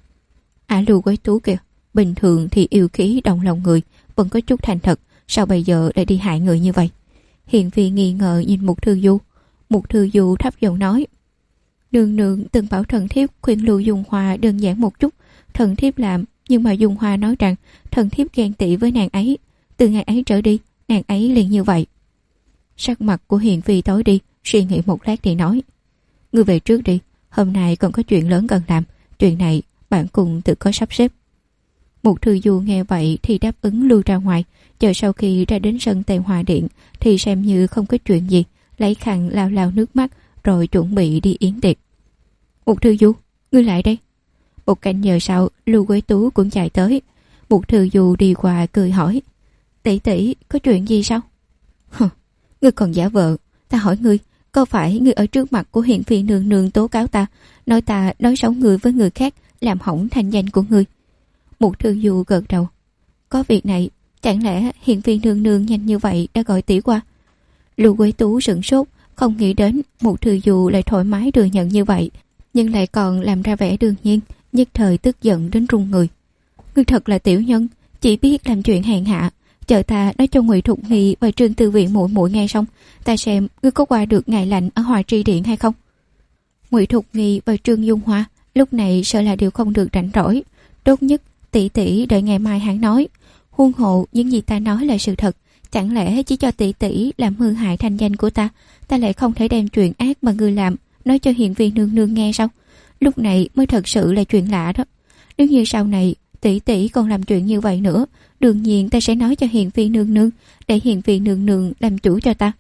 Lưu Quế Tú kìa, bình thường thì yêu khí động lòng người, vẫn có chút thành thật, sao bây giờ lại đi hại người như vậy? Hiền Phi nghi ngờ nhìn Mục Thư Du. Mục Thư Du thấp giọng nói, nương nương từng bảo thần thiếp khuyên Lưu Dung Hòa đơn giản một chút, thần thiếp làm, nhưng mà Dung Hòa nói rằng thần thiếp ghen tị với nàng ấy. Từ ngày ấy trở đi, nàng ấy liền như vậy. Sắc mặt của Hiền Phi tối đi, suy nghĩ một lát thì nói, ngươi về trước đi, hôm nay còn có chuyện lớn cần làm, chuyện này bản cung tự có sắp xếp. Một thư du nghe vậy thì đáp ứng lui ra ngoài, chờ sau khi ra đến sân Tề Hòa Điện thì xem như không có chuyện gì, lấy khăn lau lau nước mắt rồi chuẩn bị đi yến tiệc. Một thư du, ngươi lại đây. Một canh giờ sau, Lưu Quế Tú cũng chạy tới. Một thư du đi qua cười hỏi, tỷ tỷ có chuyện gì sao? Ngươi còn giả vợ, ta hỏi ngươi, có phải ngươi ở trước mặt của Hiền Phi nương nương tố cáo ta nói xấu ngươi với người khác, làm hỏng thanh danh của ngươi? Một thư du gật đầu, có việc này, chẳng lẽ Hiền Phi nương nương nhanh như vậy đã gọi tỷ qua? Lưu Quế Tú sửng sốt, không nghĩ đến một thư du lại thoải mái thừa nhận như vậy, nhưng lại còn làm ra vẻ đương nhiên, nhất thời tức giận đến run người. Ngươi thật là tiểu nhân, chỉ biết làm chuyện hèn hạ. Chờ ta nói cho Ngụy Thục Nghi và Trương Tư Viện muội muội nghe xong, ta xem ngươi có qua được ngày lạnh ở Hòa Tri Điện hay không. Ngụy Thục Nghi và Trương Dung Hoa lúc này sợ là đều không được rảnh rỗi, tốt nhất tỷ tỷ đợi ngày mai hắn nói. Huống hộ những gì ta nói là sự thật, chẳng lẽ chỉ cho tỷ tỷ làm hư hại thanh danh của ta lại không thể đem chuyện ác mà ngươi làm nói cho Hiền Phi nương nương nghe sao? Lúc này mới thật sự là chuyện lạ đó. Nếu như sau này tỷ tỷ còn làm chuyện như vậy nữa, đương nhiên ta sẽ nói cho Hiền Phi nương nương, để Hiền Phi nương nương làm chủ cho ta.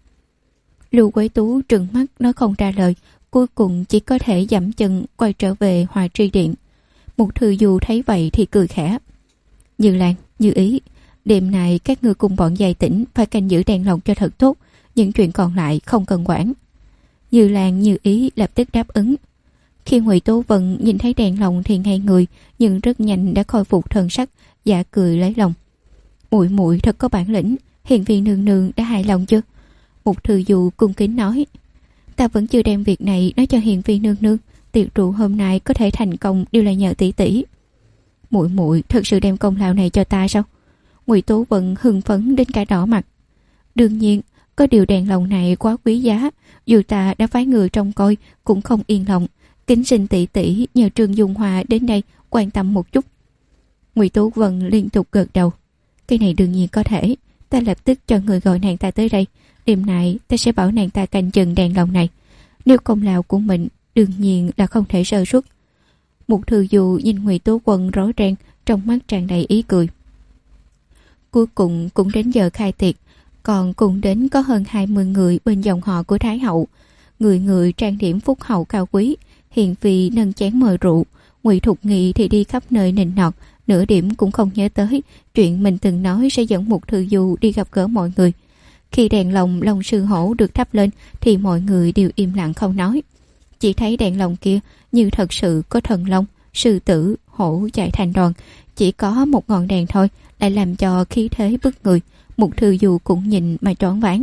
Lưu Quế Tú trừng mắt nói không ra lời, cuối cùng chỉ có thể dậm chân quay trở về Hòa Tri Điện. Một thư du thấy vậy thì cười khẽ. Như Lan, Như Ý, đêm nay các ngươi cùng bọn giày tỉnh phải canh giữ đèn lồng cho thật tốt, những chuyện còn lại không cần quản. Như Lan, Như Ý lập tức đáp ứng. Khi Ngụy Tố Vận nhìn thấy đèn lồng thì ngay người, nhưng rất nhanh đã khôi phục thần sắc, giả cười lấy lòng. Muội muội thật có bản lĩnh, Hiền Phi nương nương đã hài lòng chưa? Một thư du cung kính nói, ta vẫn chưa đem việc này nói cho Hiền Phi nương nương, tiệc rượu hôm nay có thể thành công đều là nhờ tỷ tỷ. Muội muội thật sự đem công lao này cho ta sao? Ngụy Tố Vận hưng phấn đến cả đỏ mặt. Đương nhiên, có điều đèn lồng này quá quý giá, dù ta đã phái người trông coi cũng không yên lòng. Kính xin tỷ tỷ nhờ Trương Dung Hòa đến đây quan tâm một chút. Ngụy Tố Vận liên tục gật đầu. Cái này đương nhiên có thể, ta lập tức cho người gọi nàng ta tới đây. Đêm nay ta sẽ bảo nàng ta canh chừng đèn lồng này. Nếu công lao của mình đương nhiên là không thể sơ suất. Một thư du nhìn Ngụy Tố Vận rõ ràng, trong mắt tràn đầy ý cười. Cuối cùng cũng đến giờ khai tiệc, còn cùng đến có hơn 20 người bên dòng họ của Thái hậu. Người người trang điểm phúc hậu cao quý, hiền phi nâng chén mời rượu. Ngụy Thục Nghị thì đi khắp nơi nịnh nọt, nửa điểm cũng không nhớ tới chuyện mình từng nói sẽ dẫn Mục Thư Du đi gặp gỡ mọi người. Khi đèn lồng Long Sư Hổ được thắp lên thì mọi người đều im lặng không nói. Chỉ thấy đèn lồng kia như thật sự có thần long, sư tử, hổ chạy thành đoàn. Chỉ có một ngọn đèn thôi lại làm cho khí thế bức người. Mục Thư Du cũng nhìn mà choáng váng.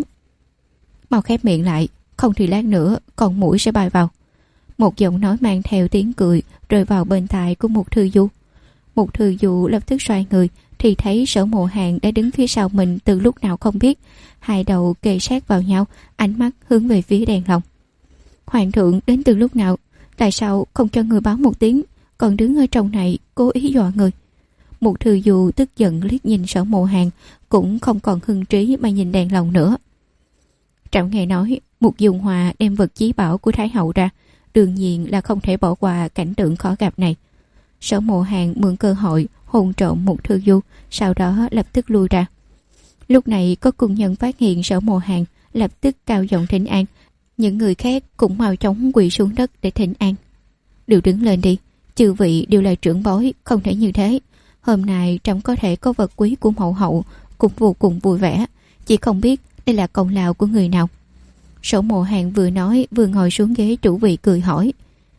Mau khép miệng lại, không thì lát nữa con muỗi sẽ bay vào. Một giọng nói mang theo tiếng cười rơi vào bên tai của Mục Thư Du. Mục Thư Du lập tức xoay người thì thấy Sở Mộ Hàn đã đứng phía sau mình từ lúc nào không biết. Hai đầu kề sát vào nhau, ánh mắt hướng về phía đèn lồng. Hoàng thượng đến từ lúc nào? Tại sao không cho người báo một tiếng, còn đứng ở trong này cố ý dọa người? Mục Thư Du tức giận liếc nhìn Sở Mộ Hàn, cũng không còn hưng trí mà nhìn đèn lồng nữa. Trẫm nghe nói Mục Dung Hòa đem vật chí bảo của Thái hậu ra, đương nhiên là không thể bỏ qua cảnh tượng khó gặp này. Sở Mộ Hàn mượn cơ hội hôn trộm Mục Thư Du, sau đó lập tức lui ra. Lúc này có cung nhân phát hiện Sở Mộ Hàn, lập tức cao giọng thỉnh an. Những người khác cũng mau chóng quỳ xuống đất để thỉnh an. Đều đứng lên đi, chư vị đều là trưởng bối, không thể như thế. Hôm nay trẫm có thể có vật quý của mẫu hậu, cũng vô cùng vui vẻ, chỉ không biết đây là công lao của người nào. Sở Mộ Hàn vừa nói vừa ngồi xuống ghế chủ vị cười hỏi.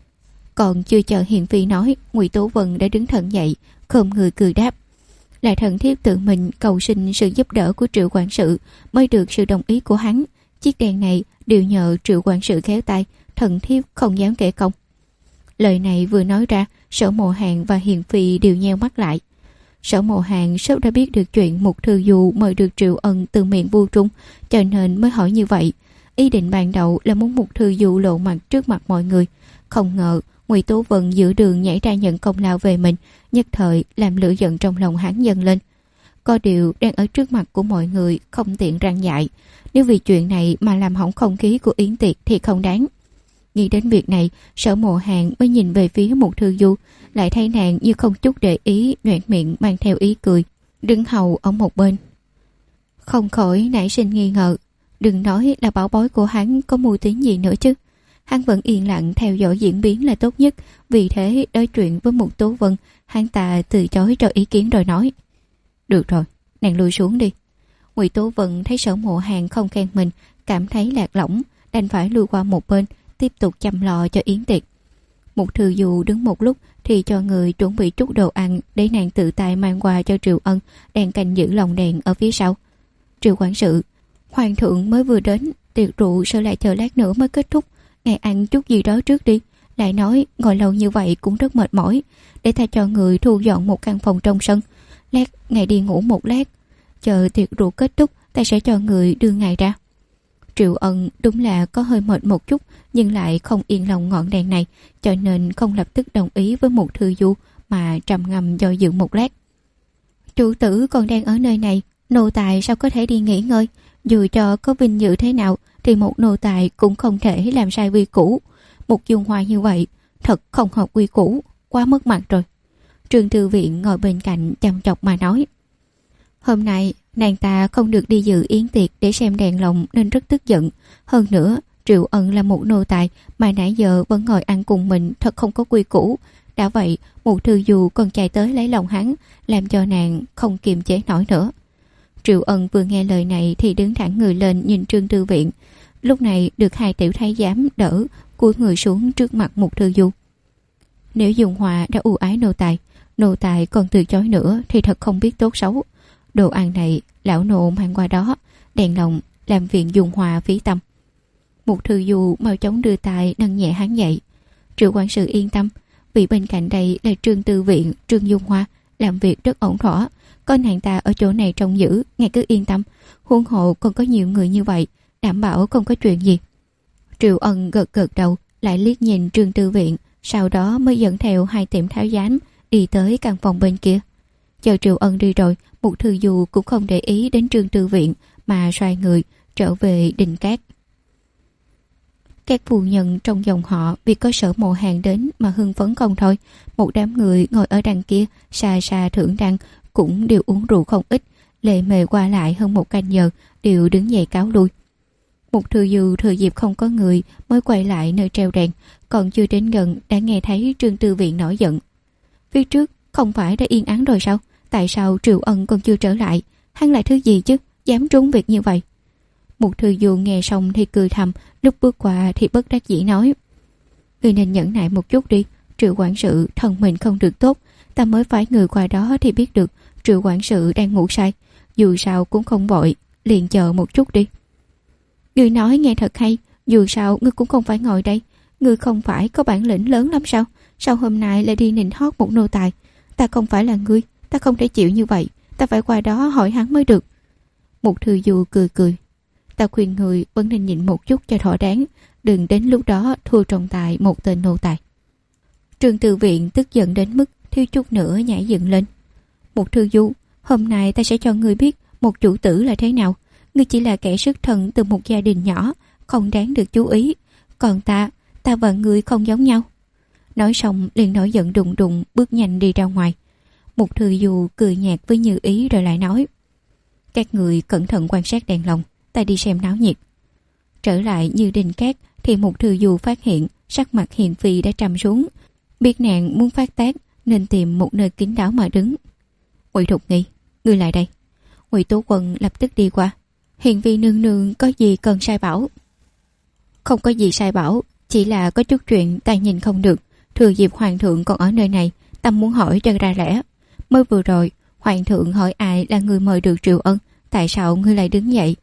Còn chưa chờ hiền phi nói, Ngụy Tố Vân đã đứng thẳng dậy, khom người cười đáp. Là thần thiếp tự mình cầu xin sự giúp đỡ của Triệu quản sự mới được sự đồng ý của hắn. Chiếc đèn này đều nhờ Triệu quản sự khéo tay, thần thiếp không dám kể công. Lời này vừa nói ra, Sở Mộ Hàn và hiền phi đều nheo mắt lại. Sở Mộ Hàn sớm đã biết được chuyện Mục Thư Du mời được Triệu Ân từ miệng Vu Trung, cho nên mới hỏi như vậy. Ý định ban đầu là muốn Mục Thư Du lộ mặt trước mặt mọi người, không ngờ Ngụy Tố Vân giữa đường nhảy ra nhận công lao về mình, nhất thời làm lửa giận trong lòng hắn dâng lên. Có điều đang ở trước mặt của mọi người không tiện răn dạy, nếu vì chuyện này mà làm hỏng không khí của yến tiệc thì không đáng. Nghĩ đến việc này, Sở Mộ Hàn mới nhìn về phía Mục Thư Du, lại thấy nàng như không chút để ý, nhoẻn miệng mang theo ý cười, đứng hầu ở một bên. Không khỏi nảy sinh nghi ngờ, đừng nói là bảo bối của hắn có mưu tín gì nữa chứ. Hắn vẫn yên lặng theo dõi diễn biến là tốt nhất, vì thế đối chuyện với Mục Tố Vân, hắn ta từ chối cho ý kiến rồi nói. Được rồi, nàng lui xuống đi. Ngụy Tố Vân thấy Sở Mộ Hàn không khen mình, cảm thấy lạc lõng, đành phải lui qua một bên, tiếp tục chăm lo cho yến tiệc. Mục Thư Du đứng một lúc thì cho người chuẩn bị chút đồ ăn để nàng tự tay mang qua cho Triệu Ân đang canh giữ lồng đèn ở phía sau. Triệu quản sự, hoàng thượng mới vừa đến, tiệc rượu sẽ lại chờ lát nữa mới kết thúc, ngài ăn chút gì đó trước đi. Lại nói ngồi lâu như vậy cũng rất mệt mỏi, để ta cho người thu dọn một căn phòng trong sân. Lát ngài đi ngủ một lát, chờ tiệc rượu kết thúc ta sẽ cho người đưa ngài ra. Triệu Ân đúng là có hơi mệt một chút, nhưng lại không yên lòng ngọn đèn này, cho nên không lập tức đồng ý với Mục Thư Du mà trầm ngâm do dự một lát. Chủ tử còn đang ở nơi này, nô tài sao có thể đi nghỉ ngơi? Dù cho có vinh dự thế nào thì một nô tài cũng không thể làm sai quy củ. Mục Dung Hoa như vậy thật không hợp quy củ, quá mất mặt rồi. Trương Thư Viện ngồi bên cạnh chăm chọc mà nói. Hôm nay nàng ta không được đi dự yến tiệc để xem đèn lồng nên rất tức giận. Hơn nữa Triệu Ân là một nô tài mà nãy giờ vẫn ngồi ăn cùng mình, thật không có quy củ. Đã vậy Mục Thư Du còn chạy tới lấy lòng hắn, làm cho nàng không kiềm chế nổi nữa. Triệu Ân vừa nghe lời này thì đứng thẳng người lên nhìn Trương Thư Viện. Lúc này được hai tiểu thái giám đỡ, cúi người xuống trước mặt Mục Thư Du. Nếu Dung Hòa đã ưu ái nô tài còn từ chối nữa thì thật không biết tốt xấu. Đồ ăn này lão nô mang qua đó, đèn lồng làm viện Dung Hòa phí tâm. Mục Thư Du mau chóng đưa tay nâng nhẹ hắn dậy. Triệu quản sự yên tâm, vì bên cạnh đây là Trương Tư Viện, Trương Dung Hoa, làm việc rất ổn thỏa. Có nàng ta ở chỗ này trông giữ, ngài cứ yên tâm. Huống hộ còn có nhiều người như vậy, đảm bảo không có chuyện gì. Triệu Ân gật gật đầu, lại liếc nhìn Trương Tư Viện, sau đó mới dẫn theo hai tiệm tháo giám đi tới căn phòng bên kia. Chờ Triệu Ân đi rồi, Mục Thư Du cũng không để ý đến Trương Tư Viện mà xoay người trở về Đình Cát. Các phu nhân trong dòng họ vì có Sở Mộ Hàn đến mà hưng phấn không thôi. Một đám người ngồi ở đằng kia xa xa thưởng đăng cũng đều uống rượu không ít, lệ mề qua lại hơn một canh giờ, đều đứng dậy cáo lui. Một Thừa Du thừa dịp không có người mới quay lại nơi treo đèn, còn chưa đến gần đã nghe thấy Trương Tư Viện nổi giận. Phía trước không phải đã yên ắng rồi sao? Tại sao Triệu Ân còn chưa trở lại? Hắn là thứ gì chứ, dám trốn việc như vậy? Một Thừa Du nghe xong thì cười thầm, lúc bước qua thì bất đắc dĩ nói: Người nên nhẫn nại một chút đi, Triệu quản sự thân mình không được tốt, ta mới phái người qua đó thì biết được Triệu quản sự đang ngủ say, dù sao cũng không vội, liền chờ một chút đi. Người nói nghe thật hay, dù sao ngươi cũng không phải ngồi đây, ngươi không phải có bản lĩnh lớn lắm sao? Sao hôm nay lại đi nịnh hót một nô tài? Ta không phải là ngươi, ta không thể chịu như vậy, ta phải qua đó hỏi hắn mới được. Một Thư Du cười cười: Ta khuyên người vẫn nên nhịn một chút cho thỏa đáng, đừng đến lúc đó thua trọng tài một tên nô tài. Trương Tư Viện tức giận đến mức thiếu chút nữa nhảy dựng lên. Một Thư Du, hôm nay ta sẽ cho ngươi biết một chủ tử là thế nào. Ngươi chỉ là kẻ xuất thân từ một gia đình nhỏ, không đáng được chú ý. Còn ta và ngươi không giống nhau. Nói xong liền nổi giận đùng đùng bước nhanh đi ra ngoài. Một Thư Du cười nhạt với Như Ý rồi lại nói: Các người cẩn thận quan sát đèn lồng, ta đi xem náo nhiệt. Trở lại Như Đình Cát thì Một Thư Du phát hiện sắc mặt Hiền Phi đã trầm xuống, biết nàng muốn phát tác nên tìm một nơi kín đáo mà đứng. Ngụy Thục Nghi, ngươi lại đây. Ngụy Tố Quân lập tức đi qua. Hiền Phi nương nương có gì cần sai bảo? Không có gì sai bảo, chỉ là có chút chuyện ta nhìn không được. Thừa dịp hoàng thượng còn ở nơi này, ta muốn hỏi cho ra lẽ. Mới vừa rồi hoàng thượng hỏi ai là người mời được Triệu Ân, tại sao ngươi lại đứng dậy?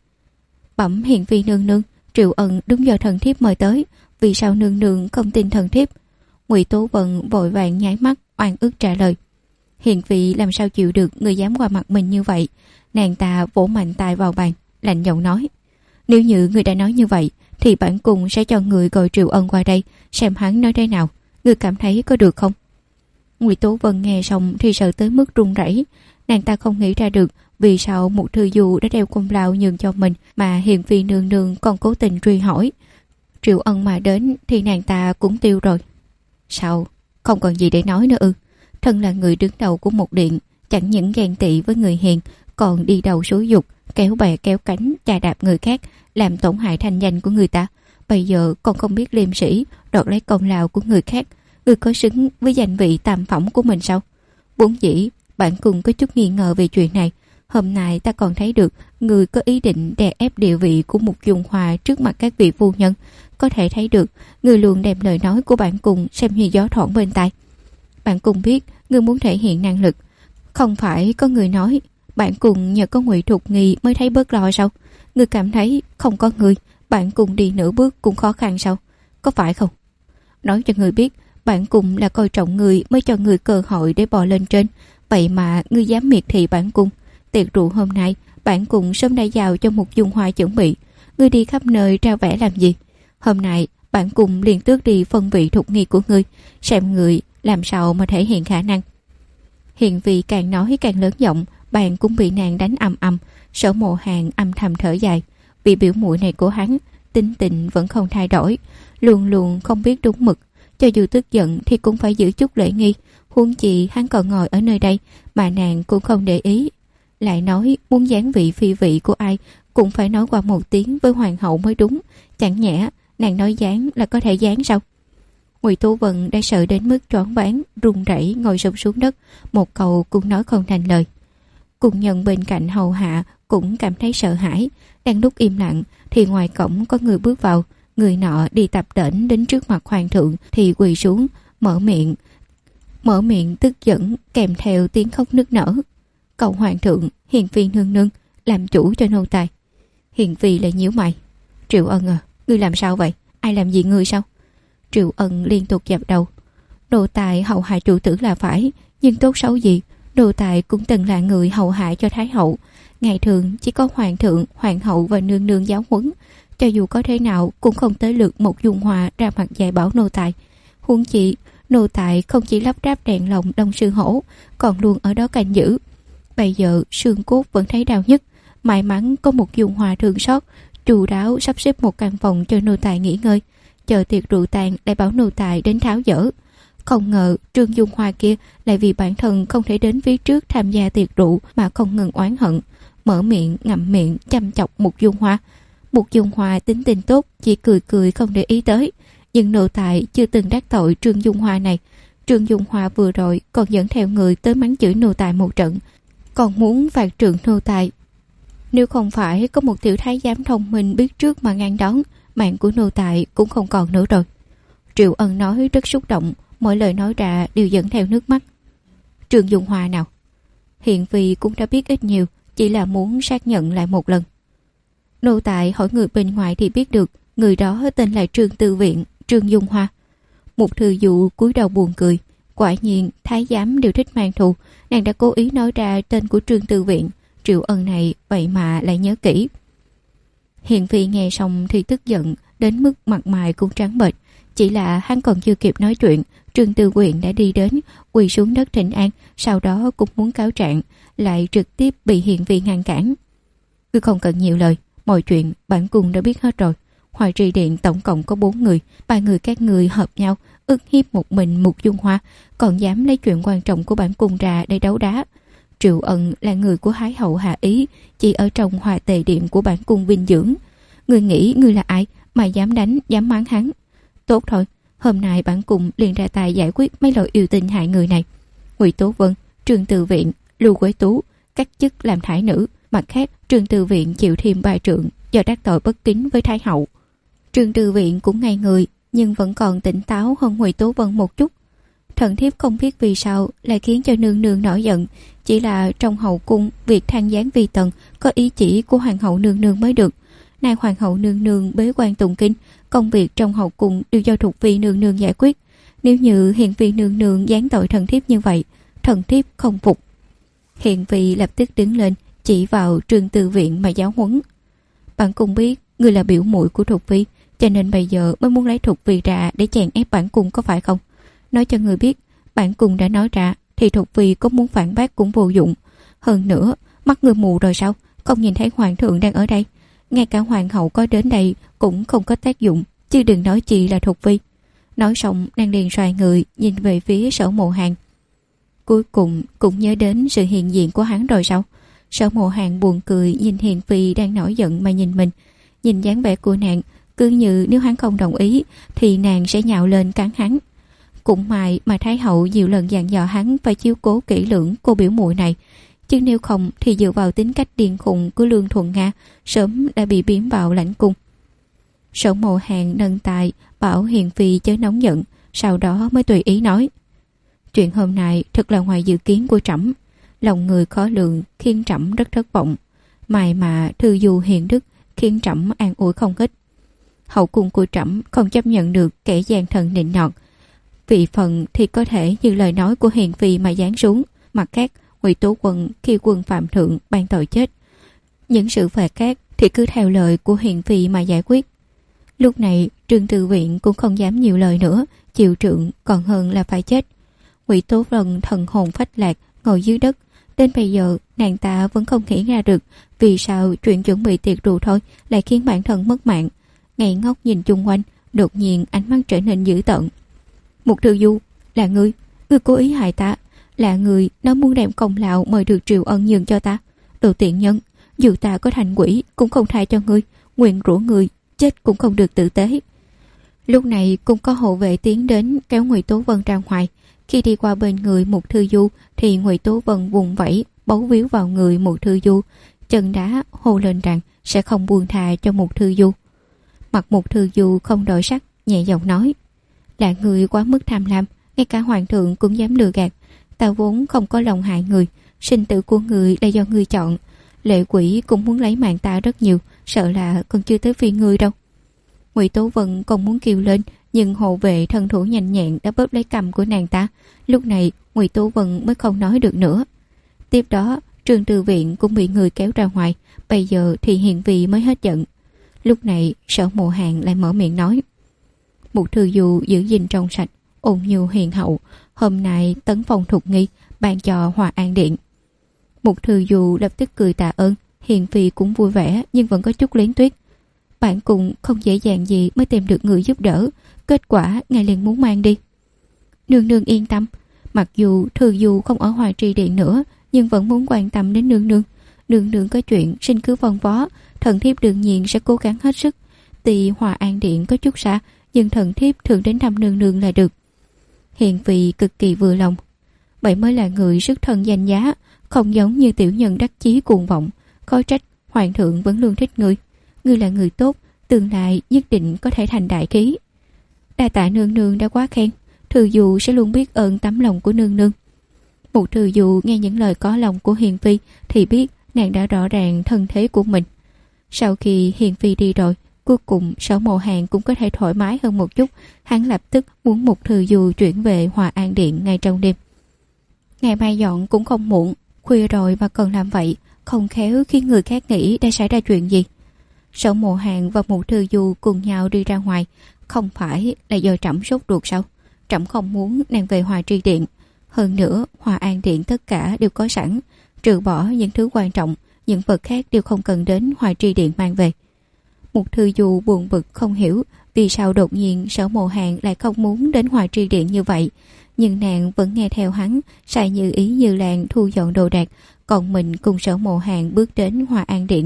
Bẩm Hiền Phi nương nương, Triệu Ân đúng do thần thiếp mời tới, vì sao nương nương không tin thần thiếp? Ngụy Tố Vân vội vàng nháy mắt oan ức trả lời. Hiền Phi làm sao chịu được người dám qua mặt mình như vậy? Nàng ta vỗ mạnh tay vào bàn, lạnh giọng nói: Nếu như người đã nói như vậy thì bản cung sẽ cho người gọi Triệu Ân qua đây, xem hắn nói thế nào. Người cảm thấy có được không? Ngụy Tố Vân nghe xong thì sợ tới mức run rẩy. Nàng ta không nghĩ ra được vì sao Một Thư Du đã đeo công lao nhường cho mình mà Hiền Phi nương nương còn cố tình truy hỏi. Triệu Ân mà đến thì nàng ta cũng tiêu rồi. Sao? Không còn gì để nói nữa ư? Thân là người đứng đầu của một điện, chẳng những ghen tị với người hiền, còn đi đầu xúi dục, kéo bè kéo cánh, chà đạp người khác, làm tổn hại thanh danh của người ta. Bây giờ còn không biết liêm sĩ, đoạt lấy công lao của người khác. Người có xứng với danh vị tam phẩm của mình sao? Vốn dĩ bản cung có chút nghi ngờ về chuyện này. Hôm nay ta còn thấy được người có ý định đè ép địa vị của Mục Dung Hòa trước mặt các vị phu nhân. Có thể thấy được người luôn đem lời nói của bản cung xem như gió thoảng bên tai. Bản cung biết người muốn thể hiện năng lực. Không phải có người nói bản cung nhờ có Ngụy Thục Nghi mới thấy bớt lo sao? Người cảm thấy không có người, bản cung đi nửa bước cũng khó khăn sao? Có phải không? Nói cho người biết, bản cung là coi trọng người mới cho người cơ hội để bò lên trên. Vậy mà ngươi dám miệt thị bản cung. Tiệc rượu hôm nay bản cung sớm đã giao cho Mục Dung Hoa chuẩn bị. Ngươi đi khắp nơi ra vẻ làm gì? Hôm nay bản cung liền tước đi phân vị Thục Nghi của ngươi, xem người làm sao mà thể hiện khả năng. Hiền Phi càng nói càng lớn giọng, bàn cũng bị nàng đánh ầm ầm. Sở Mộ Hàn âm thầm thở dài, vì biểu muội này của hắn tính tình vẫn không thay đổi, luôn luôn không biết đúng mực. Cho dù tức giận thì cũng phải giữ chút lễ nghi. Huống chi hắn còn ngồi ở nơi đây mà nàng cũng không để ý. Lại nói muốn giáng vị phi vị của ai cũng phải nói qua một tiếng với hoàng hậu mới đúng. Chẳng nhẽ nàng nói giáng là có thể giáng sao? Ngụy Tố Vân đã sợ đến mức choáng váng, run rẩy ngồi sụp xuống đất, một câu cũng nói không thành lời. Cùng nhân bên cạnh hầu hạ cũng cảm thấy sợ hãi. Đang lúc im lặng thì ngoài cổng có người bước vào. Người nọ đi tập đễnh đến trước mặt hoàng thượng thì quỳ xuống, mở miệng tức giận kèm theo tiếng khóc nức nở. Cầu hoàng thượng, Hiền Phi nương nương, làm chủ cho nô tài. Hiền Phi lại nhíu mày. Triệu Ân à, ngươi làm sao vậy? Ai làm gì ngươi sao? Triệu Ân liên tục dập đầu. Nô tài hậu hạ chủ tử là phải, nhưng tốt xấu gì nô tài cũng từng là người hậu hạ cho thái hậu. Ngày thường chỉ có hoàng thượng, hoàng hậu và nương nương giáo huấn. Cho dù có thế nào cũng không tới lượt Một Dung Hòa ra mặt dạy bảo nô tài. Huống chi nô tài không chỉ lắp ráp đèn lồng Đông Sư Hổ, còn luôn ở đó canh giữ. Bây giờ xương cốt vẫn thấy đau nhất. May mắn có Một Dung Hòa thương xót, chu đáo sắp xếp một căn phòng cho nô tài nghỉ ngơi. Chờ tiệc rượu tàn lại bảo nô tài đến tháo dỡ. Không ngờ Trương Dung Hoa kia lại vì bản thân không thể đến phía trước tham gia tiệc rượu mà không ngừng oán hận. mở miệng ngậm miệng chăm chọc Mục Dung Hoa. Mục Dung Hoa tính tình tốt, chỉ cười cười không để ý tới. Nhưng nô tài chưa từng đắc tội Trương Dung Hoa này. Trương Dung Hoa vừa rồi còn dẫn theo người tới mắng chửi nô tài một trận, còn muốn phạt trượng nô tài. Nếu không phải có một tiểu thái giám thông minh biết trước mà ngăn đón, mạng của nô tài cũng không còn nữa rồi. Triệu Ân nói rất xúc động, mỗi lời nói ra đều dẫn theo nước mắt. Trương Dung Hoa nào? Hiện vì cũng đã biết ít nhiều, chỉ là muốn xác nhận lại một lần. Nô tài hỏi người bên ngoài thì biết được, người đó tên là Trương Tư Viện, Trương Dung Hoa. Một thư dụ cúi đầu buồn cười. Quả nhiên thái giám đều thích mang thù, nàng đã cố ý nói ra tên của Trương Tư Viện. Triệu Ân này vậy mà lại nhớ kỹ. Hiện vì nghe xong thì tức giận đến mức mặt mày cũng trắng bệch. Chỉ là hắn còn chưa kịp nói chuyện, Trương Tư Viện đã đi đến, quỳ xuống đất thỉnh an, sau đó cũng muốn cáo trạng, lại trực tiếp bị Hiện Vi ngăn cản. Cứ không cần nhiều lời, mọi chuyện bản cung đã biết hết rồi. Hoài Trì Điện tổng cộng có 4 người, 3 người các người hợp nhau ức hiếp một mình Mục Dung Hoa, còn dám lấy chuyện quan trọng của bản cung ra để đấu đá. Triệu Ân là người của Thái hậu hạ ý, chỉ ở trong Hòa Tề Điện của bản cung vinh dưỡng. Người nghĩ người là ai mà dám đánh, dám mắng hắn? Tốt thôi, hôm nay bản cung liền ra tay giải quyết mấy loại yêu tinh hại người này. Ngụy Tố Vân, Trương Tư Viện, Lưu Quế Tú cách chức làm thái nữ. Mặt khác, Trương Tư Viện chịu thêm 3 trượng do đắc tội bất kính với Thái hậu. Trương Tư Viện cũng ngay người, nhưng vẫn còn tỉnh táo hơn Ngụy Tố Vân một chút. Thần thiếp không biết vì sao lại khiến cho nương nương nổi giận, chỉ là trong hậu cung việc than gián vi tần có ý chỉ của hoàng hậu nương nương mới được. Nay hoàng hậu nương nương bế quan tụng kinh, công việc trong hậu cung đều do Thục Phi nương nương giải quyết. Nếu như Hiền Vi nương nương giáng tội thần thiếp như vậy, thần thiếp không phục. Hiền Vi lập tức đứng lên, chỉ vào Trương Tư Viện mà giáo huấn. Bản cung biết người là biểu muội của Thục Phi, cho nên bây giờ mới muốn lấy Thục Phi ra để chèn ép bản cung, có phải không? Nói cho người biết, bản cung đã nói ra thì Thục Phi có muốn phản bác cũng vô dụng. Hơn nữa, mắt người mù rồi sao? Không nhìn thấy hoàng thượng đang ở đây. Ngay cả hoàng hậu có đến đây cũng không có tác dụng, chứ đừng nói chị là Thục Phi. Nói xong, nàng liền xoay người nhìn về phía Sở Mộ Hàn. Cuối cùng cũng nhớ đến sự hiện diện của hắn rồi sao? Sở Mộ Hàn buồn cười nhìn Hiền Phi đang nổi giận mà nhìn mình. Nhìn dáng vẻ của nàng, cứ như nếu hắn không đồng ý thì nàng sẽ nhào lên cắn hắn. Cũng may mà Thái hậu nhiều lần dặn dò hắn phải chiếu cố kỹ lưỡng cô biểu muội này, chứ nếu không thì dựa vào tính cách điên khùng của Lương Thuận Nga sớm đã bị biến vào lãnh cung. Sở Mộ Hàn nâng tay bảo Hiền Phi chớ nóng giận, sau đó mới tùy ý nói: chuyện hôm nay thật là ngoài dự kiến của trẫm, lòng người khó lường khiến trẫm rất thất vọng. Mà thư du hiền đức khiến trẫm an ủi không ít. Hậu cung của trẫm không chấp nhận được kẻ gian thần nịnh nọt. Vị phần thì có thể như lời nói của Hiền Phi mà giáng xuống. Mặt khác, Ngụy Tố Quân khi quân phạm thượng ban tội chết, những sự phạt khác thì cứ theo lời của Hiền Phi mà giải quyết. Lúc này Trương Tư Viện cũng không dám nhiều lời nữa, chịu trượng còn hơn là phải chết. Ngụy Tố Vân thần hồn phách lạc ngồi dưới đất, đến bây giờ nàng ta vẫn không nghĩ ra được vì sao chuyện chuẩn bị tiệc rượu thôi lại khiến bản thân mất mạng. Ngây ngốc nhìn chung quanh, đột nhiên ánh mắt trở nên dữ tợn. Một Thư Du, là ngươi cố ý hại ta, là người nó muốn đem công lao mời được Triệu Ân nhường cho ta. Đồ tiện nhân, dù ta có thành quỷ cũng không tha cho ngươi, nguyện rủa người chết cũng không được tử tế. Lúc này cũng có hộ vệ tiến đến kéo Ngụy Tố Vân ra ngoài. Khi đi qua bên người Mục Thư Du thì Ngụy Tố Vân vùng vẫy bấu víu vào người Mục Thư Du, chân đá hô lên rằng sẽ không buông tha cho Mục Thư Du. Mặt Mục Thư Du không đổi sắc, nhẹ giọng nói: là người quá mức tham lam, ngay cả hoàng thượng cũng dám lừa gạt. Ta vốn không có lòng hại người, sinh tử của người là do ngươi chọn. Lệ quỷ cũng muốn lấy mạng ta rất nhiều, sợ là còn chưa tới phiên ngươi đâu. Ngụy Tố Vân còn muốn kêu lên, nhưng hộ vệ thân thủ nhanh nhẹn đã bóp lấy cằm của nàng ta. Lúc này Ngụy Tố Vân mới không nói được nữa. Tiếp đó Trương Tư Viện cũng bị người kéo ra ngoài. Bây giờ thì Hiền Vi mới hết giận. Lúc này Sở Mộ Hàn lại mở miệng nói: Một Thư Du giữ gìn trong sạch, ôn nhu hiền hậu, hôm nay tấn phong Thục Nghi, ban cho Hòa An Điện. Một Thư Du lập tức cười tạ ơn. Hiền Phi cũng vui vẻ nhưng vẫn có chút luyến tiếc. Bản cung không dễ dàng gì mới tìm được người giúp đỡ, kết quả ngài liền muốn mang đi. Nương nương yên tâm, mặc dù Thư Du không ở Hoài Trì Điện nữa nhưng vẫn muốn quan tâm đến nương nương. Nương nương có chuyện xin cứ phân phó, thần thiếp đương nhiên sẽ cố gắng hết sức. Tuy Hòa An Điện có chút xa, nhưng thần thiếp thường đến thăm nương nương là được. Hiền phi cực kỳ vừa lòng. Vậy mới là người sức thân danh giá, không giống như tiểu nhân đắc chí cuồng vọng. Khó trách hoàng thượng vẫn luôn thích ngươi. Ngươi là người tốt, tương lai nhất định có thể thành đại ký. Đa tạ nương nương đã quá khen, Thư Du sẽ luôn biết ơn tấm lòng của nương nương. Một Thư Du nghe những lời có lòng của Hiền phi thì biết nàng đã rõ ràng thân thế của mình. Sau khi Hiền phi đi rồi, cuối cùng Sở Mộ Hàn cũng có thể thoải mái hơn một chút. Hắn lập tức muốn Một Thư Du chuyển về Hòa An Điện ngay trong đêm. Ngày mai dọn cũng không muộn, khuya rồi mà còn làm vậy, không khéo khiến người khác nghĩ đã xảy ra chuyện gì. Sở Mộ Hàn và Một Thư Du cùng nhau đi ra ngoài, không phải là do trẫm sốt ruột sao? Trẫm không muốn nàng về Hòa Tri Điện. Hơn nữa, Hòa An Điện tất cả đều có sẵn, trừ bỏ những thứ quan trọng, những vật khác đều không cần đến Hòa Tri Điện mang về. Một Thư Du buồn bực không hiểu vì sao đột nhiên Sở Mộ Hàn lại không muốn đến Hòa Tri Điện như vậy, nhưng nàng vẫn nghe theo hắn, sai như ý như làng thu dọn đồ đạc, còn mình cùng Sở Mộ Hàn bước đến Hòa An Điện.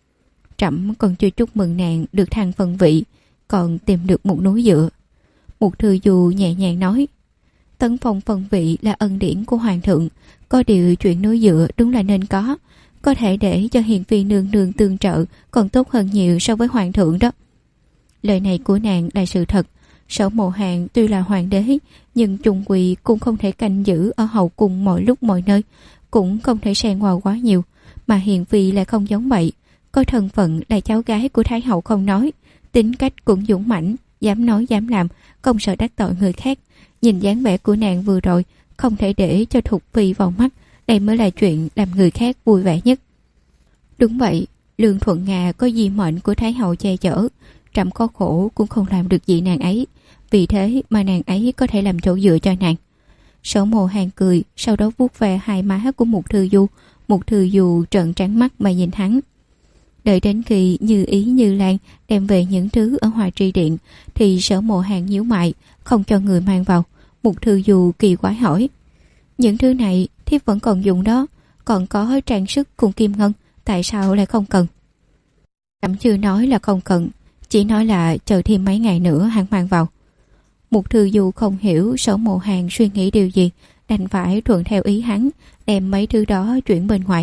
Trẫm còn chưa chúc mừng nàng được thăng phân vị, còn tìm được một núi dựa. Một Thư Du nhẹ nhàng nói, tấn phong phân vị là ân điển của hoàng thượng, có điều chuyện núi dựa đúng là nên có thể để cho Hiền phi nương nương tương trợ còn tốt hơn nhiều so với hoàng thượng đó. Lời này của nàng là sự thật. Sở Mộ Hàn tuy là hoàng đế, nhưng chung quy cũng không thể canh giữ ở hậu cung mọi lúc mọi nơi, cũng không thể xen vào quá nhiều. Mà Hiền phi lại không giống vậy, có thân phận là cháu gái của thái hậu không nói, tính cách cũng dũng mãnh, dám nói dám làm, không sợ đắc tội người khác. Nhìn dáng vẻ của nàng vừa rồi, không thể để cho Thục phi vào mắt, đây mới là chuyện làm người khác vui vẻ nhất. Đúng vậy, Lương Thuận Nga có di mệnh của thái hậu che chở, trẫm có khổ cũng không làm được gì nàng ấy, vì thế mà nàng ấy có thể làm chỗ dựa cho nàng. Sở Mộ Hàn cười, sau đó vuốt ve hai má của Một Thư Du. Một Thư Du trợn trắng mắt mà nhìn hắn. Đợi đến khi Như Ý Như Lan đem về những thứ ở Hòa Tri Điện thì Sở Mộ Hàn nhíu mày, không cho người mang vào. Một Thư Du kỳ quái hỏi, những thứ này thiếp vẫn còn dùng đó, còn có trang sức cùng kim ngân, tại sao lại không cần? Trẫm chưa nói là không cần, chỉ nói là chờ thêm mấy ngày nữa hắn mang vào. Một Thư Du không hiểu Sở Mộ Hàn suy nghĩ điều gì, đành phải thuận theo ý hắn, đem mấy thứ đó chuyển bên ngoài.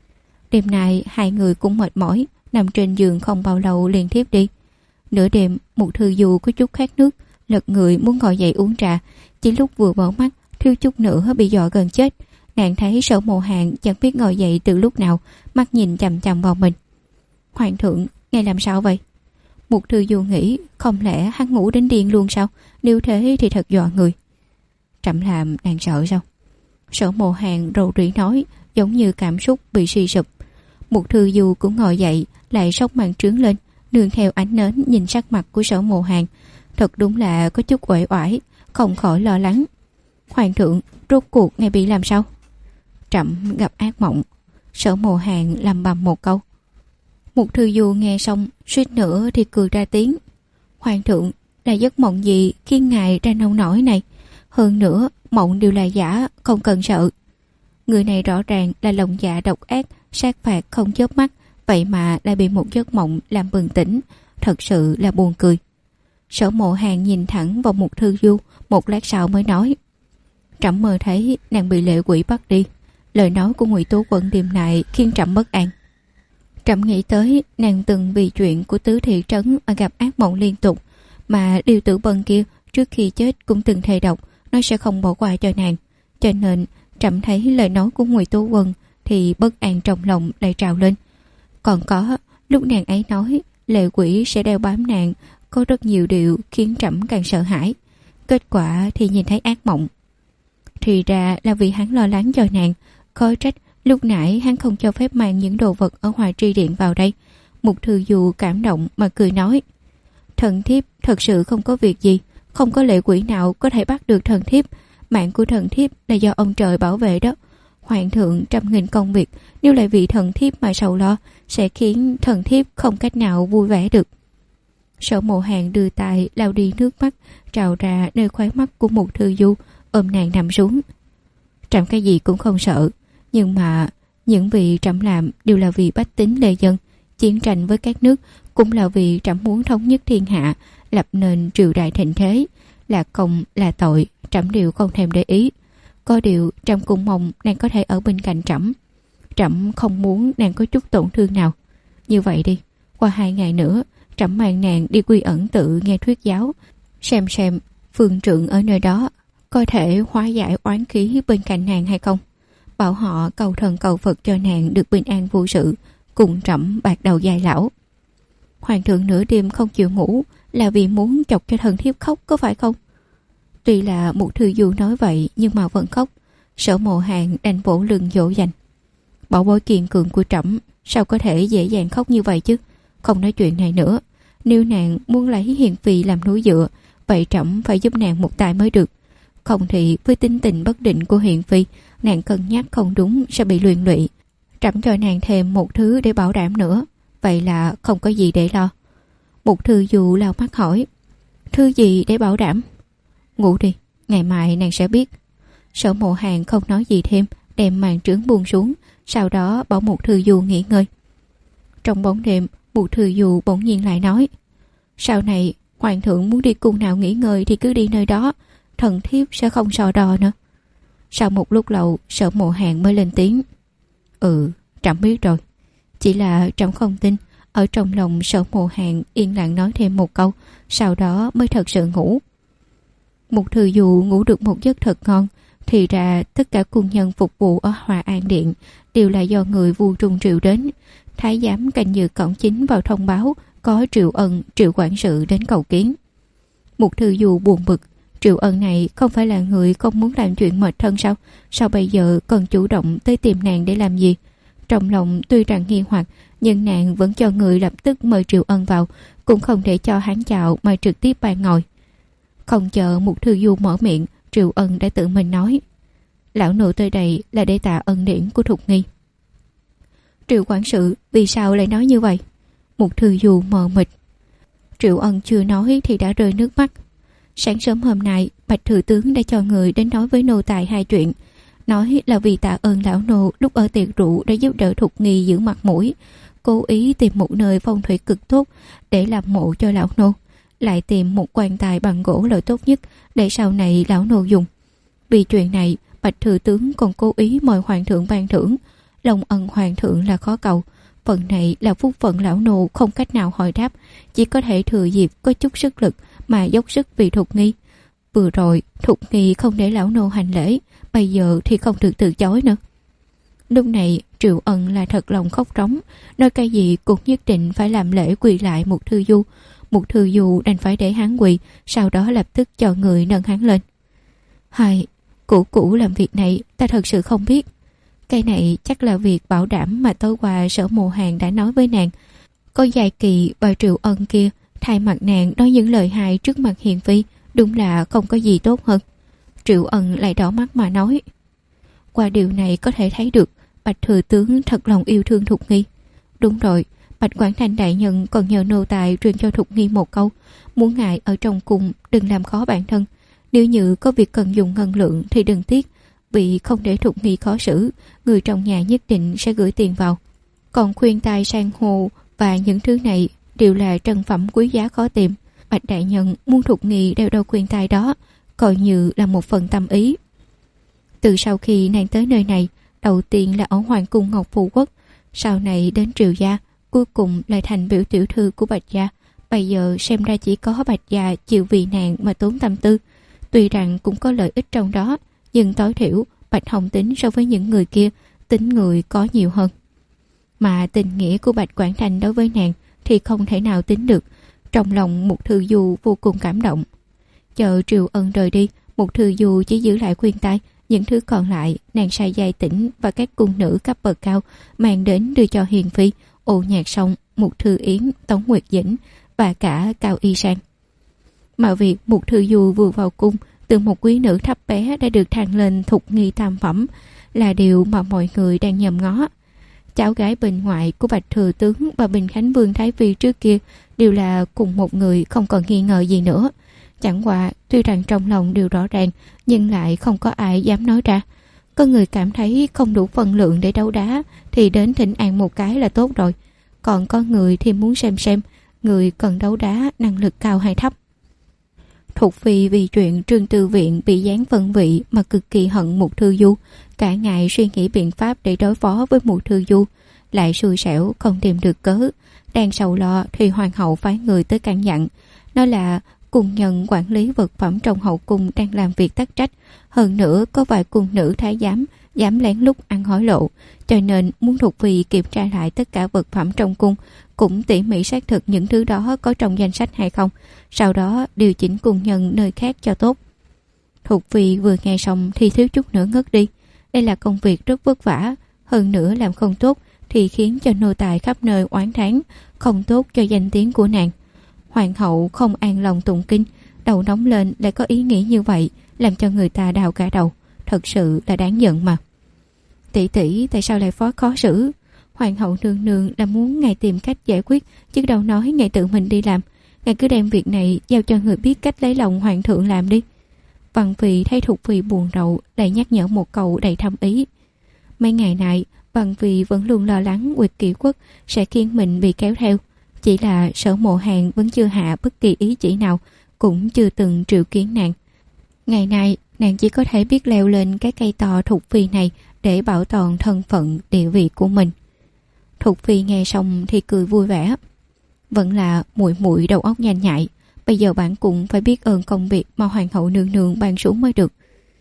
Đêm nay hai người cũng mệt mỏi, nằm trên giường không bao lâu liền thiếp đi. Nửa đêm, Một Thư Du có chút khát nước, lật người muốn ngồi dậy uống trà. Chỉ lúc vừa mở mắt, thiếu chút nữa bị dọa gần chết. Nàng thấy Sở Mộ Hàn chẳng biết ngồi dậy từ lúc nào, mắt nhìn chằm chằm vào mình. Hoàng thượng, ngài làm sao vậy? Một Thư Du nghĩ, không lẽ hắn ngủ đến điên luôn sao? Nếu thế thì thật dọa người. Trẫm làm nàng sợ sao? Sở Mộ Hàn rầu rĩ nói, giống như cảm xúc bị suy sụp. Một Thư Du cũng ngồi dậy, lại sốc màn trướng lên, nương theo ánh nến nhìn sắc mặt của Sở Mộ Hàn. Thật đúng là có chút uể oải, không khỏi lo lắng. Hoàng thượng, rốt cuộc ngài bị làm sao? Trẫm gặp ác mộng. Sở Mộ Hàn lầm bầm một câu. Một Thư Du nghe xong, suýt nữa thì cười ra tiếng. Hoàng thượng, là giấc mộng gì khiến ngài ra nông nổi này? Hơn nữa, mộng đều là giả, không cần sợ. Người này rõ ràng là lòng dạ độc ác, sát phạt không chớp mắt, vậy mà lại bị một giấc mộng làm bừng tỉnh, thật sự là buồn cười. Sở Mộ Hàn nhìn thẳng vào Một Thư Du, một lát sau mới nói, trẫm mơ thấy nàng bị lệ quỷ bắt đi. Lời nói của Ngụy Tố Quận đêm nay khiến trẫm bất an. Trẫm nghĩ tới nàng từng vì chuyện của tứ thị trấn mà gặp ác mộng liên tục, mà Điêu Tử Bân kia trước khi chết cũng từng thề độc nó sẽ không bỏ qua cho nàng, cho nên trẫm thấy lời nói của Ngụy Tố Quận thì bất an trong lòng lại trào lên. Còn có lúc nàng ấy nói lệ quỷ sẽ đeo bám nàng, có rất nhiều điều khiến trẫm càng sợ hãi. Kết quả thì nhìn thấy ác mộng. Thì ra là vì hắn lo lắng cho nàng, khó trách lúc nãy hắn không cho phép mang những đồ vật ở Hòa Tri Điện vào đây. Một Thư Du cảm động mà cười nói, thần thiếp thật sự không có việc gì, không có lệ quỷ nào có thể bắt được thần thiếp. Mạng của thần thiếp là do ông trời bảo vệ đó. Hoàng thượng trăm nghìn công việc, nếu lại vì thần thiếp mà sầu lo, sẽ khiến thần thiếp không cách nào vui vẻ được. Sở Mộ Hàn đưa tay lau đi nước mắt trào ra nơi khóe mắt của Một Thư Du, ôm nàng nằm xuống. Trẫm cái gì cũng không sợ, nhưng mà Những vị trẫm làm đều là vì bách tính lê dân, chiến tranh với các nước cũng là vì trẫm muốn thống nhất thiên hạ, lập nên triều đại thịnh thế. Là công là tội trẫm đều không thèm để ý. Có điều trẫm cũng mong nàng có thể ở bên cạnh trẫm. Trẫm không muốn nàng có chút tổn thương nào. Như vậy đi, qua 2 ngày nữa trẫm mang nàng đi Quy Ẩn Tự nghe thuyết giáo, xem phương trượng ở nơi đó có thể hóa giải oán khí bên cạnh nàng hay không. Bảo họ cầu thần cầu Phật cho nàng được bình an vô sự, cùng trẫm bạc đầu dài lão. Hoàng thượng nửa đêm không chịu ngủ là vì muốn chọc cho thần thiếp khóc có phải không? Tuy là một thư du nói vậy nhưng mà vẫn khóc. Sở Mộ Hàn đành vỗ lưng dỗ dành. Bảo bối kiên cường của trẫm sao có thể dễ dàng khóc như vậy chứ? Không nói chuyện này nữa. Nếu nàng muốn lấy Hiền Phi làm núi dựa, vậy trẫm phải giúp nàng một tay mới được. Không thì với tính tình bất định của Hiền Phi, nàng cân nhắc không đúng sẽ bị liên lụy. Trẫm cho nàng thêm một thứ để bảo đảm nữa. Vậy là không có gì để lo. Một thư du lau mắt hỏi. Thư gì để bảo đảm? Ngủ đi, ngày mai nàng sẽ biết. Sở Mộ Hàn không nói gì thêm, đem màn trướng buông xuống, sau đó bảo một thư du nghỉ ngơi. Trong bóng đêm, một thư du bỗng nhiên lại nói. Sau này hoàng thượng muốn đi cung nào nghỉ ngơi thì cứ đi nơi đó, thần thiếp sẽ không so đo nữa. Sau một lúc lâu, Sở Mộ Hàn mới lên tiếng. Trẫm biết rồi. Chỉ là trẫm không tin. Ở trong lòng Sở Mộ Hàn yên lặng nói thêm một câu, sau đó mới thật sự ngủ. Một thư du ngủ được một giấc thật ngon. Thì ra tất cả cung nhân phục vụ ở Hòa An Điện đều là do người Vu Trung triệu đến. Thái giám canh giữ cổng chính vào thông báo có Triệu Ân, Triệu quản sự đến cầu kiến. Một thư du buồn bực. Triệu Ân này không phải là người không muốn làm chuyện mệt thân sao? Sao bây giờ còn chủ động tới tìm nàng để làm gì? Trong lòng tuy rằng nghi hoặc, nhưng nàng vẫn cho người lập tức mời Triệu Ân vào, cũng không để cho hắn chào mà trực tiếp bàn ngồi. Không chờ một thư du mở miệng, Triệu Ân đã tự mình nói. Lão nô tới đây là để tạ ân điển của Thục Nghi. Triệu quản sự vì sao lại nói như vậy? Một thư du mờ mịt. Triệu Ân chưa nói thì đã rơi nước mắt. Sáng sớm hôm nay, Bạch thừa tướng đã cho người đến nói với nô tài 2 chuyện. Nói là vì tạ ơn lão nô lúc ở tiệc rượu đã giúp đỡ Thục Nghi giữ mặt mũi, cố ý tìm một nơi phong thủy cực tốt để làm mộ cho lão nô, lại tìm một quan tài bằng gỗ loại tốt nhất để sau này lão nô dùng. Vì chuyện này, Bạch thừa tướng còn cố ý mời hoàng thượng ban thưởng. Lòng ân hoàng thượng là khó cầu, phần này là phúc phận lão nô không cách nào hồi đáp, chỉ có thể thừa dịp có chút sức lực mà dốc sức vì Thục Nghi. Vừa rồi Thục Nghi không để lão nô hành lễ, bây giờ thì không được từ chối nữa. Lúc này Triệu Ân là thật lòng khóc rống, nói cái gì cũng nhất định phải làm lễ quỳ lại một thư du. Một thư du đành phải để hắn quỳ, sau đó lập tức cho người nâng hắn lên. Hai, cũ làm việc này ta thật sự không biết. Cái này chắc là việc bảo đảm mà tối qua Sở Mộ Hàn đã nói với nàng. Có Giai Kỳ và Triệu Ân kia thay mặt nàng nói những lời hại trước mặt Hiền Phi, đúng là không có gì tốt hơn. Triệu Ân lại đỏ mắt mà nói. Qua điều này có thể thấy được Bạch thừa tướng thật lòng yêu thương Thục Nghi. Đúng rồi, Bạch Quảng Thành đại nhân còn nhờ nô tài truyền cho Thục Nghi một câu, muốn ngài ở trong cung đừng làm khó bản thân. Nếu như có việc cần dùng ngân lượng thì đừng tiếc, vì không để Thục Nghi khó xử, người trong nhà nhất định sẽ gửi tiền vào. Còn khuyên tai san hô và những thứ này đều là trân phẩm quý giá khó tìm. Bạch đại nhân muốn Thục Nghi đeo đôi khuyên tai đó, coi như là một phần tâm ý. Từ sau khi nàng tới nơi này, đầu tiên là ở Hoàng cung Ngọc Phù Quốc, sau này đến Triều gia, cuối cùng lại thành biểu tiểu thư của Bạch gia. Bây giờ xem ra chỉ có Bạch gia chịu vì nàng mà tốn tâm tư. Tuy rằng cũng có lợi ích trong đó, nhưng tối thiểu Bạch Hồng Tính so với những người kia, tính người có nhiều hơn. Mà tình nghĩa của Bạch Quảng Thành đối với nàng thì không thể nào tính được. Trong lòng một thư du vô cùng cảm động. Chờ Triệu Ân rời đi, một thư du chỉ giữ lại khuyên tai, những thứ còn lại nàng sai Giai Tĩnh và các cung nữ cấp bậc cao mang đến đưa cho Hiền Phi, Ô Nhạc Song, Mục Thư Yến, Tống Nguyệt Dĩnh và cả Cao Y Sang. Mà việc một thư du vừa vào cung, từ một quý nữ thấp bé đã được thăng lên Thục Nghi tam phẩm là điều mà mọi người đang nhòm ngó. Cháu gái bên ngoại của Bạch thừa tướng và Bình Khánh Vương Thái Phi trước kia đều là cùng một người, không còn nghi ngờ gì nữa. Chẳng qua tuy rằng trong lòng đều rõ ràng, nhưng lại không có ai dám nói ra. Có người cảm thấy không đủ phân lượng để đấu đá thì đến thỉnh an một cái là tốt rồi. Còn có người thì muốn xem người cần đấu đá năng lực cao hay thấp. Thục Phi vì chuyện Trương Tư Viện bị giáng phân vị mà cực kỳ hận Mục Thư Du, cả ngày suy nghĩ biện pháp để đối phó với Mục Thư Du, lại xui xẻo không tìm được cớ. Đang sầu lo thì hoàng hậu phái người tới căn dặn, nói là cung nhân quản lý vật phẩm trong hậu cung đang làm việc tắc trách, hơn nữa có vài cung nữ thái giám dám lén lút ăn hối lộ, cho nên muốn Thục Phi kiểm tra lại tất cả vật phẩm trong cung, cũng tỉ mỉ xác thực những thứ đó có trong danh sách hay không, sau đó điều chỉnh cung nhân nơi khác cho tốt. Thục Phi vừa nghe xong thì thiếu chút nữa ngất đi. Đây là công việc rất vất vả, hơn nữa làm không tốt thì khiến cho nô tài khắp nơi oán thán, không tốt cho danh tiếng của nàng. Hoàng hậu không an lòng tụng kinh, đầu nóng lên lại có ý nghĩ như vậy, làm cho người ta đau cả đầu, thật sự là đáng giận mà. Tỷ tỷ tại sao lại khó xử? Hoàng hậu nương nương là muốn ngài tìm cách giải quyết, chứ đâu nói ngài tự mình đi làm. Ngài cứ đem việc này giao cho người biết cách lấy lòng hoàng thượng làm đi. Văn Phi thấy Thục Phi buồn rầu, lại nhắc nhở một câu đầy thâm ý. Mấy ngày nay Văn Phi vẫn luôn lo lắng Nguyệt Kỷ Quốc sẽ khiến mình bị kéo theo. Chỉ là Sở Mộ Hàn vẫn chưa hạ bất kỳ ý chỉ nào, cũng chưa từng triệu kiến nàng. Ngày nay nàng chỉ có thể biết leo lên cái cây to Thục Phi này để bảo toàn thân phận địa vị của mình. Thục Phi nghe xong thì cười vui vẻ. Vẫn là muội muội đầu óc nhanh nhạy, bây giờ bạn cũng phải biết ơn công việc mà hoàng hậu nương nương ban xuống mới được.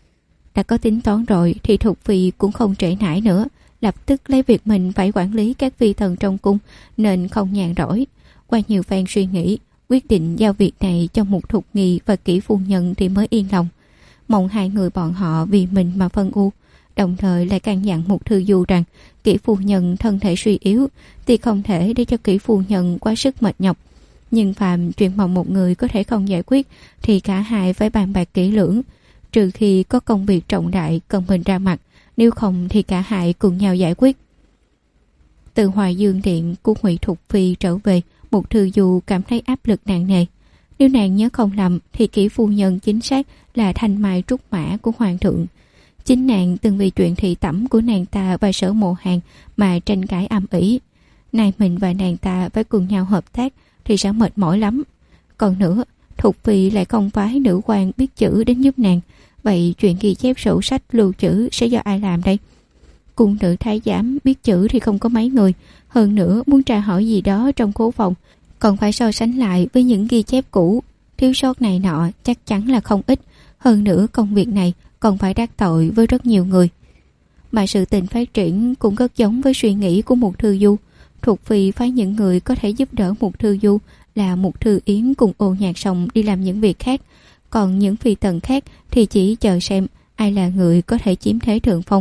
Đã có tính toán rồi thì Thục Phi cũng không trễ nải nữa, lập tức lấy việc mình phải quản lý các phi tần trong cung nên không nhàn rỗi. Qua nhiều phen suy nghĩ, quyết định giao việc này cho Mục Thục Nghi và Kỷ phu nhân thì mới yên lòng. Mong hai người bọn họ vì mình mà phân ưu, đồng thời lại căn dặn Mục Thư Du rằng Kỷ phu nhân thân thể suy yếu thì không thể để cho Kỷ phu nhân quá sức mệt nhọc, nhưng phàm chuyện mà một người có thể không giải quyết thì cả hai phải bàn bạc kỹ lưỡng, trừ khi có công việc trọng đại cần mình ra mặt, nếu không thì cả hai cùng nhau giải quyết. Từ Hoài Dương Điện của Ngụy Thục Phi trở về, Mục Thư Du cảm thấy áp lực nặng nề. Nếu nàng nhớ không lầm thì Kỷ phu nhân chính xác là thanh mai trúc mã của hoàng thượng. Chính nàng từng vì chuyện thị tẩm của nàng ta và Sở Mộ Hàn mà tranh cãi âm ỉ. Nay mình và nàng ta phải cùng nhau hợp tác thì sẽ mệt mỏi lắm. Còn nữa, Thục Phi lại không phái nữ quan biết chữ đến giúp nàng, vậy chuyện ghi chép sổ sách lưu trữ sẽ do ai làm đây? Cung nữ thái giám biết chữ thì không có mấy người, hơn nữa muốn tra hỏi gì đó trong khố phòng còn phải so sánh lại với những ghi chép cũ, thiếu sót này nọ chắc chắn là không ít. Hơn nữa công việc này còn phải đắc tội với rất nhiều người. Mà sự tình phát triển cũng rất giống với suy nghĩ của Mục Thư Du. Thục Phi phái những người có thể giúp đỡ Mục Thư Du là Mục Thư Yến cùng Ô Nhạc Song đi làm những việc khác, còn những phi tần khác thì chỉ chờ xem ai là người có thể chiếm thế thượng phong.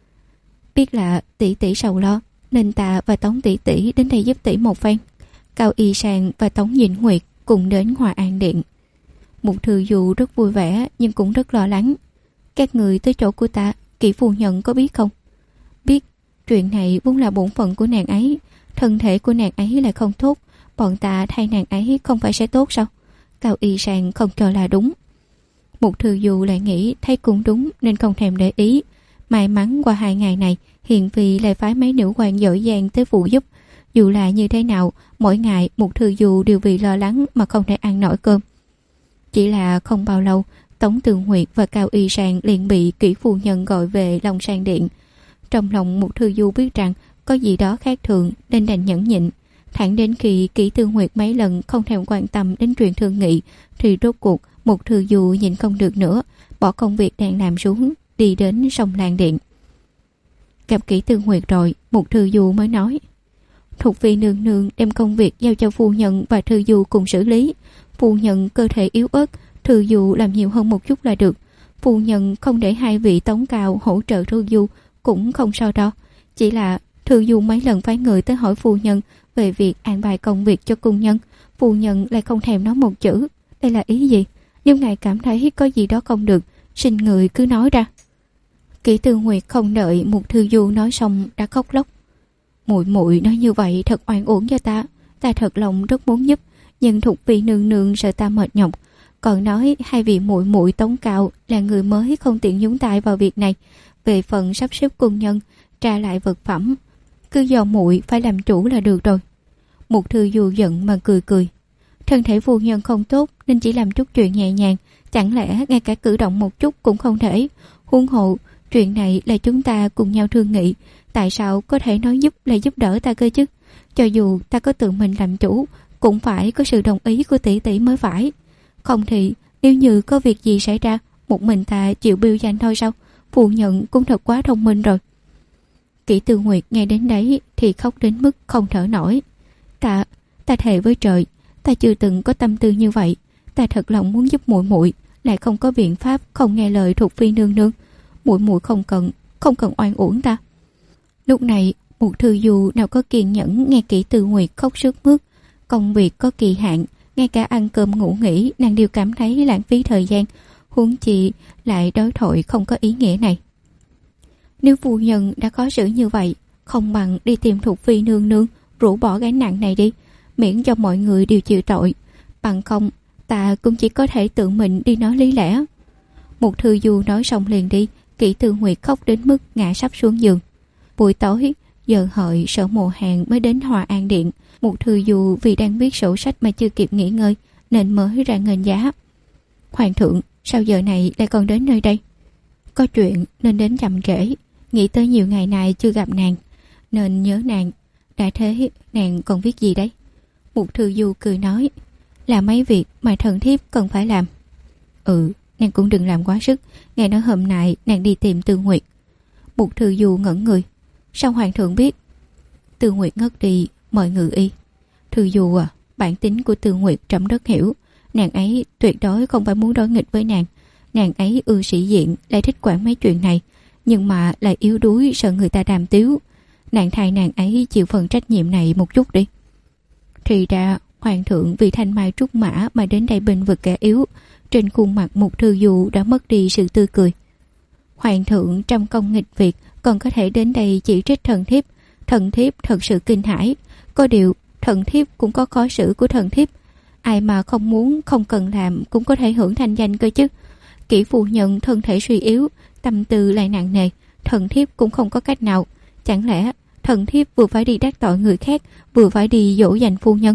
Biết là tỷ tỷ sầu lo nên ta và Tống tỷ tỷ đến đây giúp tỷ một phen. Cao Y Sang và Tống Dĩnh Nguyệt cùng đến Hòa An Điện. Mục Thư Du rất vui vẻ nhưng cũng rất lo lắng. Các người tới chỗ của ta, Kỷ phu nhân có biết không? Biết, chuyện này vốn là bổn phận của nàng ấy. Thân thể của nàng ấy là không tốt, bọn ta thay nàng ấy không phải sẽ tốt sao? Cao Y Sang không cho là đúng. Mục Thư Du lại nghĩ thấy cũng đúng nên không thèm để ý. May mắn qua 2 ngày này, Hiền Phi lại phái mấy nữ quan giỏi giang tới phụ giúp. Dù là như thế nào, mỗi ngày Mục Thư Du đều vì lo lắng mà không thể ăn nổi cơm. Chỉ là không bao lâu, Tống Tường Nguyệt và Cao Y Sang liền bị Kỷ phu nhân gọi về Long Sang Điện. Trong lòng Mục Thư Du biết rằng có gì đó khác thường nên đành nhẫn nhịn. Thẳng đến khi Kỷ Tường Nguyệt mấy lần không thèm quan tâm đến chuyện thương nghị thì rốt cuộc Mục Thư Du nhịn không được nữa, bỏ công việc đang làm xuống, đi đến Sông Lan Điện. Gặp Kỷ Tường Nguyệt rồi, Mục Thư Du mới nói: Thục Phi nương nương đem công việc giao cho phu nhân và Thư Du cùng xử lý. Phu nhân cơ thể yếu ớt, Thư Du làm nhiều hơn một chút là được. Phu nhân không để hai vị Tống Cao hỗ trợ Thư Du cũng không sao đâu. Chỉ là Thư Du mấy lần phái người tới hỏi phu nhân về việc an bài công việc cho cung nhân, phu nhân lại không thèm nói một chữ. Đây là ý gì? Nếu ngài cảm thấy có gì đó không được, xin người cứ nói ra. Kỷ Tường Nguyệt không đợi Mục Thư Du nói xong đã khóc lóc. Muội muội nói như vậy thật oan uổng cho ta thật lòng rất muốn giúp, nhưng Thục Phi nương nương sợ ta mệt nhọc, còn nói hai vị muội muội Tống Cao là người mới không tiện nhúng tay vào việc này. Về phần sắp xếp quân nhân, trả lại vật phẩm, cứ do muội phải làm chủ là được rồi. Mục Thư Du giận mà cười cười. Thân thể phu nhân không tốt nên chỉ làm chút chuyện nhẹ nhàng, chẳng lẽ ngay cả cử động một chút cũng không thể? Huống hộ, chuyện này là chúng ta cùng nhau thương nghị, tại sao có thể nói giúp là giúp đỡ ta cơ chứ? Cho dù ta có tự mình làm chủ, cũng phải có sự đồng ý của tỷ tỷ mới phải. Không thì nếu như có việc gì xảy ra, một mình ta chịu biêu danh thôi sao? Phu nhân cũng thật quá thông minh rồi. Kỷ Tư Nguyệt nghe đến đấy thì khóc đến mức không thở nổi. Ta thề với trời, ta chưa từng có tâm tư như vậy. Ta thật lòng muốn giúp muội muội, lại không có biện pháp, không nghe lời Thục Phi nương nương. Muội muội không cần oan uổng ta. Lúc này Mục Thư Du nào có kiên nhẫn nghe Kỷ Tư Nguyệt khóc sướt mướt. Công việc có kỳ hạn, ngay cả ăn cơm ngủ nghỉ nàng đều cảm thấy lãng phí thời gian, huống chi lại đối thoại không có ý nghĩa này. Nếu phu nhân đã khó xử như vậy, không bằng đi tìm Thục Phi nương nương, rũ bỏ gánh nặng này đi, miễn cho mọi người đều chịu tội. Bằng không, ta cũng chỉ có thể tự mình đi nói lý lẽ. Mục Thư Du nói xong liền đi. Kỷ Tư Nguyệt khóc đến mức ngã sắp xuống giường. Buổi tối, giờ hợi Sở Mộ Hàn mới đến Hòa An Điện. Mục Thư Du vì đang viết sổ sách mà chưa kịp nghỉ ngơi nên mới ra nghênh giá. Hoàng thượng, sao giờ này lại còn đến nơi đây? Có chuyện nên đến chậm trễ. Nghĩ tới nhiều ngày nay chưa gặp nàng nên nhớ nàng. Đã thế nàng còn viết gì đấy? Mục Thư Du cười nói, là mấy việc mà thần thiếp cần phải làm. Nàng cũng đừng làm quá sức. Nghe nói hôm nay nàng đi tìm Tư Nguyệt. Mục Thư Du ngẩn người. Sao hoàng thượng biết? Tư Nguyệt ngất đi, mời ngự y. Thư Du à, bản tính của Tư Nguyệt trẫm rất hiểu. Nàng ấy tuyệt đối không phải muốn đối nghịch với nàng. Nàng ấy ưa sĩ diện, lại thích quản mấy chuyện này, nhưng mà lại yếu đuối, sợ người ta đàm tiếu. Nàng thay nàng ấy chịu phần trách nhiệm này một chút đi. Thì ra hoàng thượng vì thanh mai trúc mã mà đến đây bênh vực kẻ yếu. Trên khuôn mặt Mục Thư Du đã mất đi sự tươi cười. Hoàng thượng trăm công nghịch việc còn có thể đến đây chỉ trích thần thiếp. Thần thiếp thật sự kinh hãi. Có điều thần thiếp cũng có khó xử của thần thiếp. Ai mà không muốn, không cần làm cũng có thể hưởng thanh danh cơ chứ. Kỷ phu nhân thân thể suy yếu, tâm tư lại nặng nề, thần thiếp cũng không có cách nào. Chẳng lẽ thần thiếp vừa phải đi đắc tội người khác, vừa phải đi dỗ dành phu nhân?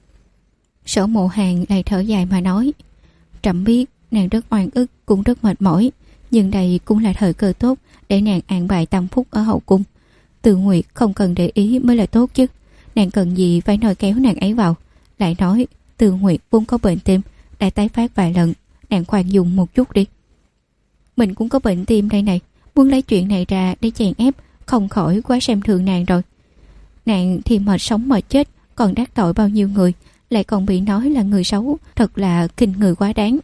Sở Mộ Hàn lại thở dài mà nói, trẫm biết nàng rất oan ức, cũng rất mệt mỏi, nhưng đây cũng là thời cơ tốt để nàng an bài tâm phúc ở hậu cung. Tư Nguyệt không cần để ý mới là tốt chứ. Nàng cần gì phải lôi kéo nàng ấy vào. Lại nói Tư Nguyệt vốn có bệnh tim, đã tái phát vài lần, nàng khoan dung một chút đi. Mình cũng có bệnh tim đây này, muốn lấy chuyện này ra để chèn ép, không khỏi quá xem thường nàng rồi. Nàng thì mệt sống mệt chết, còn đắc tội bao nhiêu người, lại còn bị nói là người xấu, thật là khinh người quá đáng.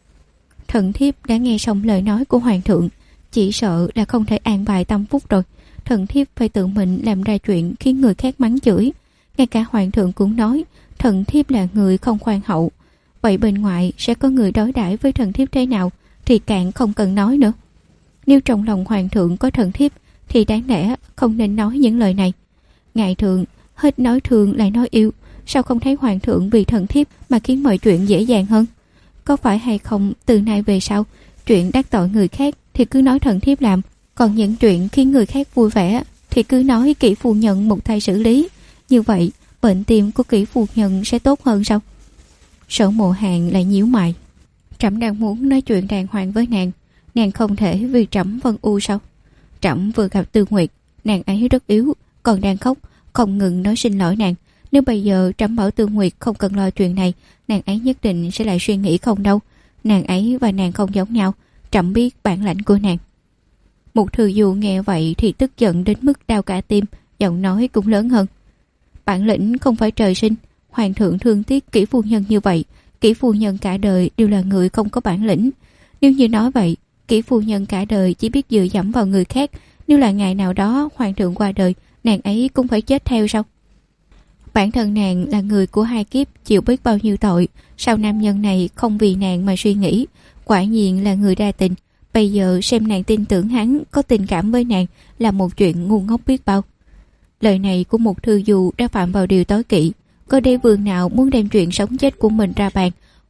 Thần thiếp đã nghe xong lời nói của hoàng thượng, chỉ sợ là không thể an bài tâm phúc rồi. Thần thiếp phải tự mình làm ra chuyện khiến người khác mắng chửi. Ngay cả hoàng thượng cũng nói thần thiếp là người không khoan hậu. Vậy bên ngoài sẽ có người đối đãi với thần thiếp thế nào thì càng không cần nói nữa. Nếu trong lòng hoàng thượng có thần thiếp thì đáng lẽ không nên nói những lời này. Ngài thượng hết nói thương lại nói yêu, sao không thấy hoàng thượng vì thần thiếp mà khiến mọi chuyện dễ dàng hơn? Có phải hay không từ nay về sau, chuyện đắc tội người khác thì cứ nói thần thiếp làm, còn những chuyện khiến người khác vui vẻ thì cứ nói Kỷ phu nhân một tay xử lý. Như vậy bệnh tim của Kỷ phu nhân sẽ tốt hơn sao? Sở Mộ Hàn lại nhíu mày. Trẫm đang muốn nói chuyện đàng hoàng với nàng, nàng không thể vì trẫm vân u sao? Trẫm vừa gặp Tư Nguyệt, nàng ấy rất yếu, còn đang khóc, không ngừng nói xin lỗi nàng. Nếu bây giờ trẫm bảo Tư Nguyệt không cần lo chuyện này, nàng ấy nhất định sẽ lại suy nghĩ không đâu. Nàng ấy và nàng không giống nhau, trẫm biết bản lãnh của nàng. Mục Thư Du nghe vậy thì tức giận đến mức đau cả tim, giọng nói cũng lớn hơn. Bản lĩnh không phải trời sinh, hoàng thượng thương tiếc Kỷ phu nhân như vậy. Kỷ phu nhân cả đời đều là người không có bản lĩnh. Nếu như nói vậy, Kỷ phu nhân cả đời chỉ biết dựa dẫm vào người khác. Nếu là ngày nào đó hoàng thượng qua đời, nàng ấy cũng phải chết theo sao? Bản thân nàng là người của hai kiếp, chịu biết bao nhiêu tội. Sao nam nhân này không vì nàng mà suy nghĩ? Quả nhiên là người đa tình. Bây giờ xem nàng tin tưởng hắn có tình cảm với nàng là một chuyện ngu ngốc biết bao. Lời này của Mục Thư Du đã phạm vào điều tối kỵ. Có đế vương nào muốn đem chuyện sống chết của mình ra bàn,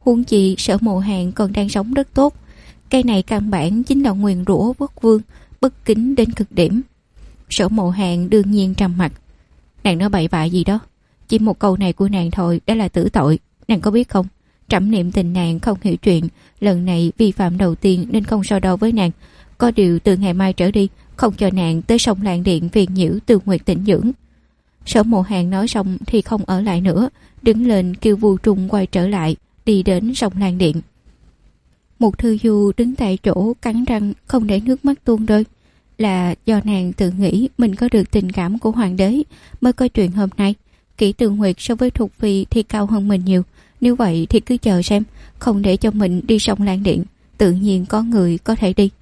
Huống chi Sở Mộ Hàn còn đang sống rất tốt. Cái này căn bản chính là nguyền rủa quốc vương, bất kính đến cực điểm. Sở Mộ Hàn đương nhiên trầm mặt. Nàng nói bậy bạ gì đó, chỉ một câu này của nàng thôi đã là tử tội. Nàng có biết không, trẫm niệm tình nàng không hiểu chuyện, lần này vi phạm đầu tiên nên không so đo với nàng. Có điều từ ngày mai trở đi không cho nàng tới sông Lan Điện phiền nhiễu Từ Nguyệt tĩnh dưỡng. Sở Mộ Hàn nói xong thì không ở lại nữa, đứng lên kêu Vu Trung quay trở lại, đi đến sông Lan Điện. Mục Thư Du đứng tại chỗ cắn răng không để nước mắt tuôn rơi. Là do nàng tự nghĩ mình có được tình cảm của hoàng đế mới có chuyện hôm nay. Kỷ Từ Nguyệt so với Thục Phi thì cao hơn mình nhiều, nếu vậy thì cứ chờ xem, không để cho mình đi sông Lan Điện, tự nhiên có người có thể đi.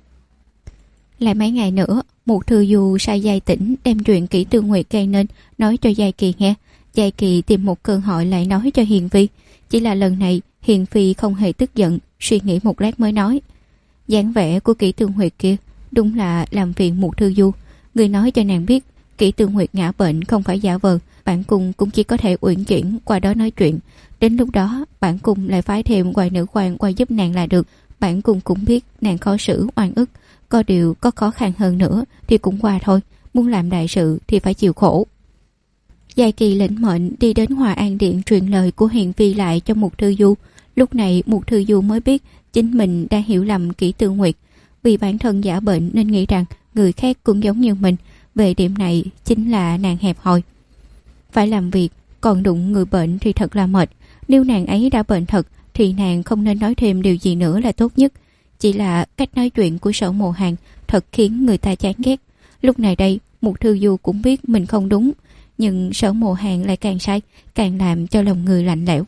Lại mấy ngày nữa, Mục Thư Du sai Giai Tĩnh đem chuyện Kỷ Từ Nguyệt gây nên nói cho Giai Kỳ nghe. Giai Kỳ tìm một cơ hội lại nói cho Hiền Phi. Chỉ là lần này Hiền Phi không hề tức giận, suy nghĩ một lát mới nói: dáng vẻ của Kỷ Từ Nguyệt kia đúng là làm phiền Mục Thư Du. Người nói cho nàng biết Kỷ Từ Nguyệt ngã bệnh không phải giả vờ, bản cung cũng chỉ có thể uyển chuyển qua đó nói chuyện. Đến lúc đó bản cung lại phái thêm vài nữ quan qua giúp nàng là được. Bản cung cũng biết nàng khó xử oan ức, có điều có khó khăn hơn nữa thì cũng qua thôi, muốn làm đại sự thì phải chịu khổ. Giai Kỳ lĩnh mệnh đi đến Hòa An Điện truyền lời của Hiền Phi lại cho Mục Thư Du. Lúc này Mục Thư Du mới biết chính mình đã hiểu lầm Kỷ Từ Nguyệt, vì bản thân giả bệnh nên nghĩ rằng người khác cũng giống như mình. Về điểm này chính là nàng hẹp hòi. Phải làm việc còn đụng người bệnh thì thật là mệt. Nếu nàng ấy đã bệnh thật thì nàng không nên nói thêm điều gì nữa là tốt nhất. Chỉ là cách nói chuyện của Sở Mộ Hàn thật khiến người ta chán ghét. Lúc này đây Mục Thư Du cũng biết mình không đúng, nhưng Sở Mộ Hàn lại càng sai, càng làm cho lòng người lạnh lẽo.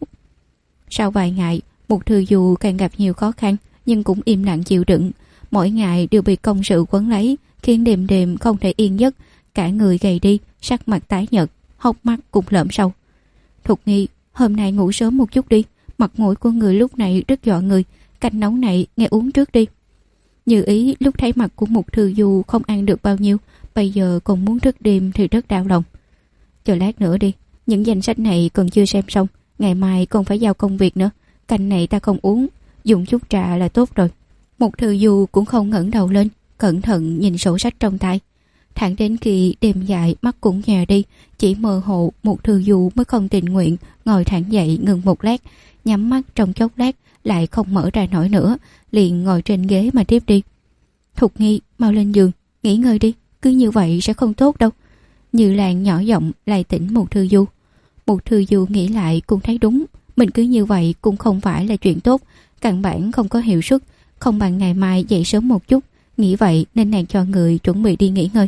Sau vài ngày, Mục Thư Du càng gặp nhiều khó khăn, nhưng cũng im lặng chịu đựng. Mỗi ngày đều bị công sự quấn lấy, khiến đêm đêm không thể yên giấc. Cả người gầy đi, sắc mặt tái nhợt, hốc mắt cũng lõm sâu. Thục Nghi, hôm nay ngủ sớm một chút đi, mặt mũi của người lúc này rất dọa người, canh nấu này nghe uống trước đi. Như Ý lúc thấy mặt của Mục Thư Du không ăn được bao nhiêu, bây giờ còn muốn thức đêm thì rất đau lòng. Chờ lát nữa đi, những danh sách này còn chưa xem xong, ngày mai còn phải giao công việc nữa. Canh này ta không uống, dùng chút trà là tốt rồi. Mục Thư Du cũng không ngẩng đầu lên, cẩn thận nhìn sổ sách trong tay. Thẳng đến khi đêm dài mắt cũng nhòe đi, chỉ mơ hồ Mục Thư Du mới không tình nguyện ngồi thẳng dậy ngừng một lát, nhắm mắt trong chốc lát lại không mở ra nổi nữa, liền ngồi trên ghế mà tiếp đi. Thục Nghi, mau lên giường nghỉ ngơi đi, cứ như vậy sẽ không tốt đâu. Như Lan nhỏ giọng lại tỉnh Mục Thư Du. Mục Thư Du nghĩ lại cũng thấy đúng, mình cứ như vậy cũng không phải là chuyện tốt, căn bản không có hiệu suất, không bằng ngày mai dậy sớm một chút. Nghĩ vậy nên nàng cho người chuẩn bị đi nghỉ ngơi.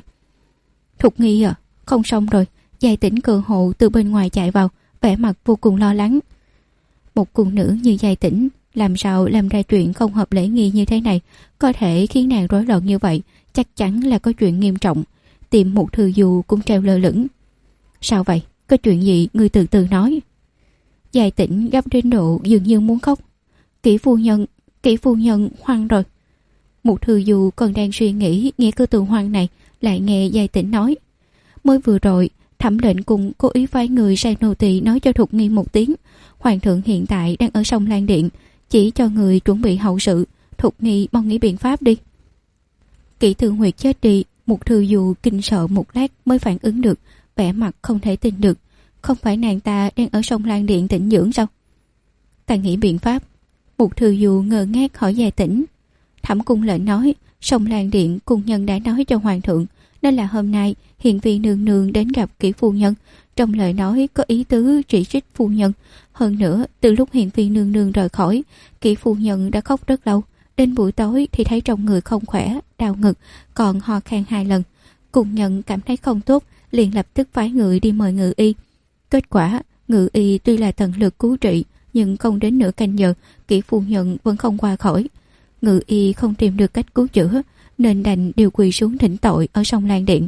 Thục Nghi à, không xong rồi. Giai Tĩnh cơ hộ từ bên ngoài chạy vào, vẻ mặt vô cùng lo lắng. Một cung nữ như Giai Tĩnh làm sao làm ra chuyện không hợp lễ nghi như thế này, có thể khiến nàng rối loạn như vậy, chắc chắn là có chuyện nghiêm trọng. Tìm Mục Thư Du cũng treo lơ lửng. Sao vậy, có chuyện gì người từ từ nói. Giai Tĩnh gấp đến độ dường như muốn khóc. Kỷ phu nhân hoang rồi. Mục Thư Du còn đang suy nghĩ nghe cái từ hoang này, lại nghe Giai Tĩnh nói. Mới vừa rồi Thẩm lệnh cùng cố ý phái người sai nô tỳ nói cho Thục Nghi một tiếng, hoàng thượng hiện tại đang ở sông Lan Điện, chỉ cho người chuẩn bị hậu sự. Thục Nghi mong nghĩ biện pháp đi. Kỷ Từ Nguyệt chết đi. Mục Thư Du kinh sợ một lát mới phản ứng được, vẻ mặt không thể tin được. Không phải nàng ta đang ở sông Lan Điện tĩnh dưỡng sao? Ta nghĩ biện pháp. Mục Thư Du ngơ ngác hỏi Giai Tĩnh. Thẩm cung lệnh nói sông Lan Điện cung nhân đã nói cho hoàng thượng, nên là hôm nay Hiền Phi nương nương đến gặp Kỷ phu nhân. Trong lời nói có ý tứ chỉ trích phu nhân. Hơn nữa từ lúc Hiền Phi nương nương rời khỏi, Kỷ phu nhân đã khóc rất lâu. Đến buổi tối thì thấy trong người không khỏe, đau ngực, còn ho khan 2 lần. Cung nhân cảm thấy không tốt, liền lập tức phái người đi mời ngự y. Kết quả ngự y tuy là tận lực cứu trị, nhưng không đến nửa canh giờ Kỷ phu nhân vẫn không qua khỏi. Ngự y không tìm được cách cứu chữa, nên đành điều quỳ xuống thỉnh tội ở sông Lan Điện.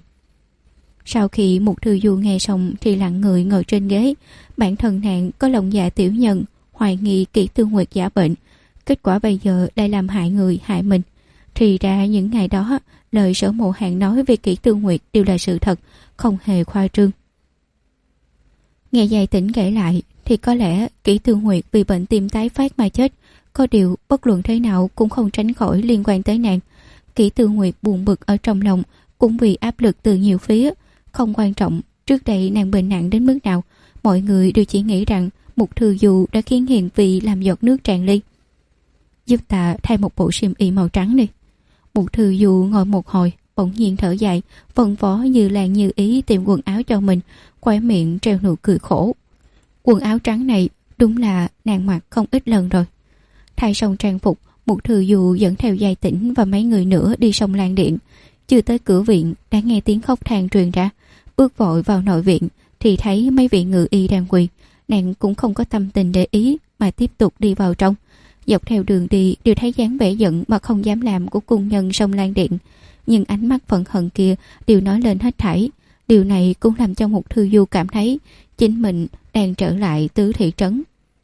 Sau khi Mục Thư Du nghe xong thì lặng người ngồi trên ghế. Bản thân nàng có lòng dạ tiểu nhân, hoài nghi Kỷ Tư Nguyệt giả bệnh, kết quả bây giờ lại làm hại người hại mình. Thì ra những ngày đó lời Sở Mộ Hàn nói về Kỷ Tư Nguyệt đều là sự thật, không hề khoa trương. Nghe Giai Tĩnh kể lại thì có lẽ Kỷ Tư Nguyệt vì bệnh tim tái phát mà chết. Có điều bất luận thế nào cũng không tránh khỏi liên quan tới nàng. Kỷ Tư Nguyệt buồn bực ở trong lòng, cũng vì áp lực từ nhiều phía. Không quan trọng trước đây nàng bệnh nặng đến mức nào, mọi người đều chỉ nghĩ rằng Mục Thư Du đã khiến Hiền Phi làm giọt nước tràn ly. Giúp ta thay một bộ xiêm y màu trắng đi. Mục Thư Du ngồi một hồi, bỗng nhiên thở dài, phân phó Như Lan Như Ý tìm quần áo cho mình, khóe miệng treo nụ cười khổ. Quần áo trắng này đúng là nàng mặc không ít lần rồi. Thay xong trang phục, Mục Thư Du dẫn theo Giai Tĩnh và mấy người nữa đi sông Lan Điện. Chưa tới cửa viện đã nghe tiếng khóc than truyền ra. Bước vội vào nội viện thì thấy mấy vị ngự y đang quỳ. Nàng cũng không có tâm tình để ý mà tiếp tục đi vào trong. Dọc theo đường đi đều thấy dáng vẻ giận mà không dám làm của cung nhân sông Lan Điện, nhưng ánh mắt phẫn hận kia đều nói lên hết thảy. Điều này cũng làm cho Mục Thư Du cảm thấy chính mình đang trở lại tứ thị trấn.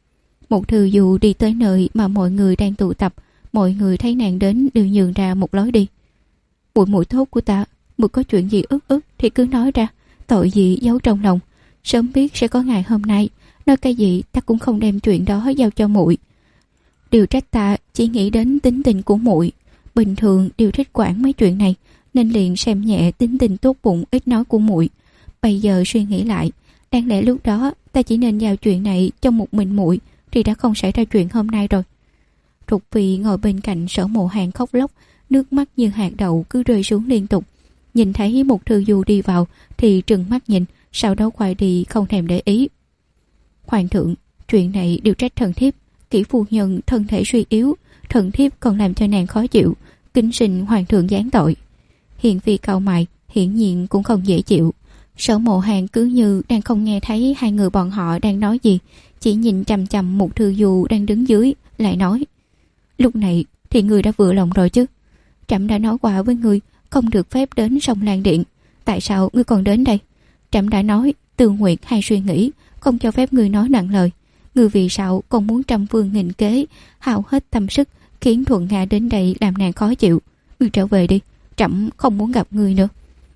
Mục Thư Du đi tới nơi mà mọi người đang tụ tập. Mọi người thấy nàng đến đều nhường ra một lối đi. Muội muội tốt của ta, muội có chuyện gì ức thì cứ nói ra, tội gì giấu trong lòng. Sớm biết sẽ có ngày hôm nay, nói cái gì ta cũng không đem chuyện đó giao cho muội. Điều trách ta chỉ nghĩ đến tính tình của muội, bình thường đều thích quản mấy chuyện này, nên liền xem nhẹ tính tình tốt bụng ít nói của muội. Bây giờ suy nghĩ lại, đáng lẽ lúc đó ta chỉ nên giao chuyện này cho một mình muội thì đã không xảy ra chuyện hôm nay rồi. Thục Phi ngồi bên cạnh Sở Mộ Hàn khóc lóc, nước mắt như hạt đậu cứ rơi xuống liên tục. Nhìn thấy Mục Thư Du đi vào thì trừng mắt nhìn, sau đó quay đi không thèm để ý. Hoàng thượng, chuyện này đều trách thần thiếp. Kỷ phu nhân thân thể suy yếu, thần thiếp còn làm cho nàng khó chịu, kính xin hoàng thượng giáng tội. Hiền Phi cau mày, hiển nhiên cũng không dễ chịu. Sở Mộ Hàn cứ như đang không nghe thấy hai người bọn họ đang nói gì, chỉ nhìn chằm chằm Mục Thư Du đang đứng dưới, lại nói: Lúc này thì người đã vừa lòng rồi chứ? Trẫm đã nói qua với người không được phép đến sông Lan Điện, tại sao ngươi còn đến đây? Trẫm đã nói Tư Nguyệt hay suy nghĩ, không cho phép ngươi nói nặng lời. Ngươi vì sao còn muốn trăm phương nghìn kế, hao hết tâm sức, khiến Thuận Nga đến đây làm nàng khó chịu? Ngươi trở về đi, trẫm không muốn gặp ngươi nữa.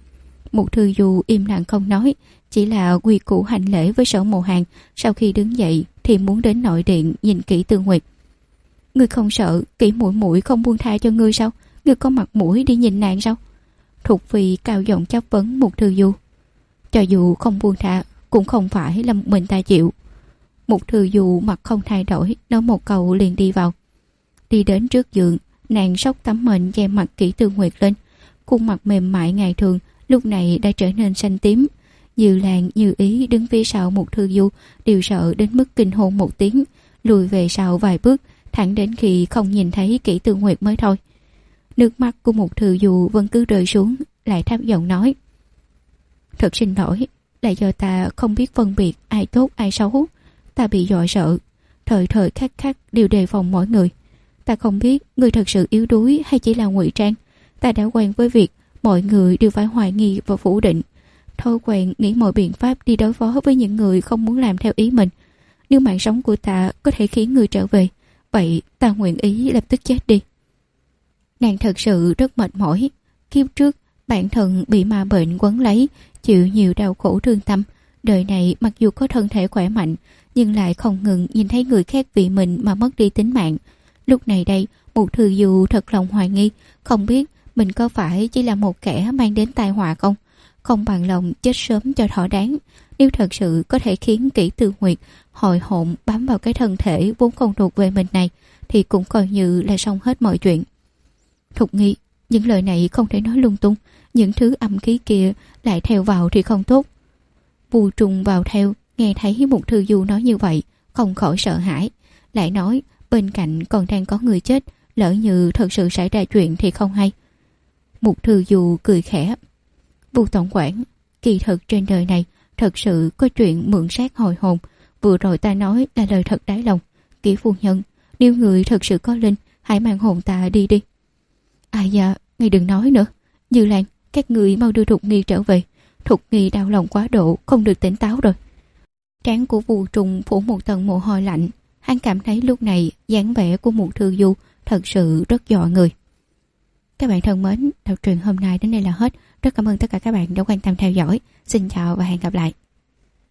Mục Thư Du im lặng không nói, chỉ là quy củ hành lễ với Sở Mộ Hàn. Sau khi đứng dậy thì muốn đến nội điện nhìn Kỷ Tư Nguyệt. Ngươi không sợ Kỷ muội muội không buông tha cho ngươi sao? Ngươi có mặt mũi đi nhìn nàng sao? Thục Phi cao giọng chất vấn Mục Thư Du. Cho dù không buông tha cũng không phải là một mình ta chịu. Mục Thư Du mặt không thay đổi, nói một câu liền đi vào. Đi đến trước giường, nàng xốc tấm mền che mặt Kỷ Tư Nguyệt lên. Khuôn mặt mềm mại ngày thường lúc này đã trở nên xanh tím. Như Lan Như Ý đứng phía sau Mục Thư Du đều sợ đến mức kinh hồn một tiếng, lùi về sau vài bước, thẳng đến khi không nhìn thấy Kỷ Tư Nguyệt mới thôi. Nước mắt của Mục Thư Du vẫn cứ rơi xuống, lại thấp giọng nói: Thật xin lỗi, là do ta không biết phân biệt ai tốt ai xấu. Ta bị dọa sợ, thời thời khắc khắc đều đề phòng mỗi người. Ta không biết người thật sự yếu đuối hay chỉ là ngụy trang. Ta đã quen với việc mọi người đều phải hoài nghi và phủ định, thói quen nghĩ mọi biện pháp đi đối phó với những người không muốn làm theo ý mình. Nếu mạng sống của ta có thể khiến người trở về, vậy ta nguyện ý lập tức chết đi. Nàng thật sự rất mệt mỏi. Kiếp trước bản thân bị ma bệnh quấn lấy, chịu nhiều đau khổ thương tâm. Đời này mặc dù có thân thể khỏe mạnh, nhưng lại không ngừng nhìn thấy người khác vì mình mà mất đi tính mạng. Lúc này đây, Mục Thư Du thật lòng hoài nghi, không biết mình có phải chỉ là một kẻ mang đến tai họa không? Không bằng lòng chết sớm cho thỏa đáng. Nếu thật sự có thể khiến Kỷ Tư Nguyệt hồi hộn bám vào cái thân thể vốn không thuộc về mình này, thì cũng coi như là xong hết mọi chuyện. Thục Nghi, những lời này không thể nói lung tung, những thứ âm khí kia lại theo vào thì không tốt. Vu Trùng vào theo, nghe thấy Mục Thư Du nói như vậy, không khỏi sợ hãi, lại nói bên cạnh còn đang có người chết, lỡ như thật sự xảy ra chuyện thì không hay. Mục Thư Du cười khẽ: Vu tổng quản, kỳ thực trên đời này thật sự có chuyện mượn xác hồi hồn. Vừa rồi ta nói là lời thật đáy lòng. Kỷ phu nhân, nếu người thật sự có linh, hãy mang hồn ta đi đi. À dạ, ngài đừng nói nữa. Như Lan, các người mau đưa Thục Nghi trở về. Thục Nghi đau lòng quá độ, không được tỉnh táo rồi. Trán của Vu Trùng phủ một tầng mồ hôi lạnh. Hắn cảm thấy lúc này dáng vẻ của Mục Thư Du thật sự rất dọa người. Các bạn thân mến, tập truyện hôm nay đến đây là hết. Rất cảm ơn tất cả các bạn đã quan tâm theo dõi. Xin chào và hẹn gặp lại.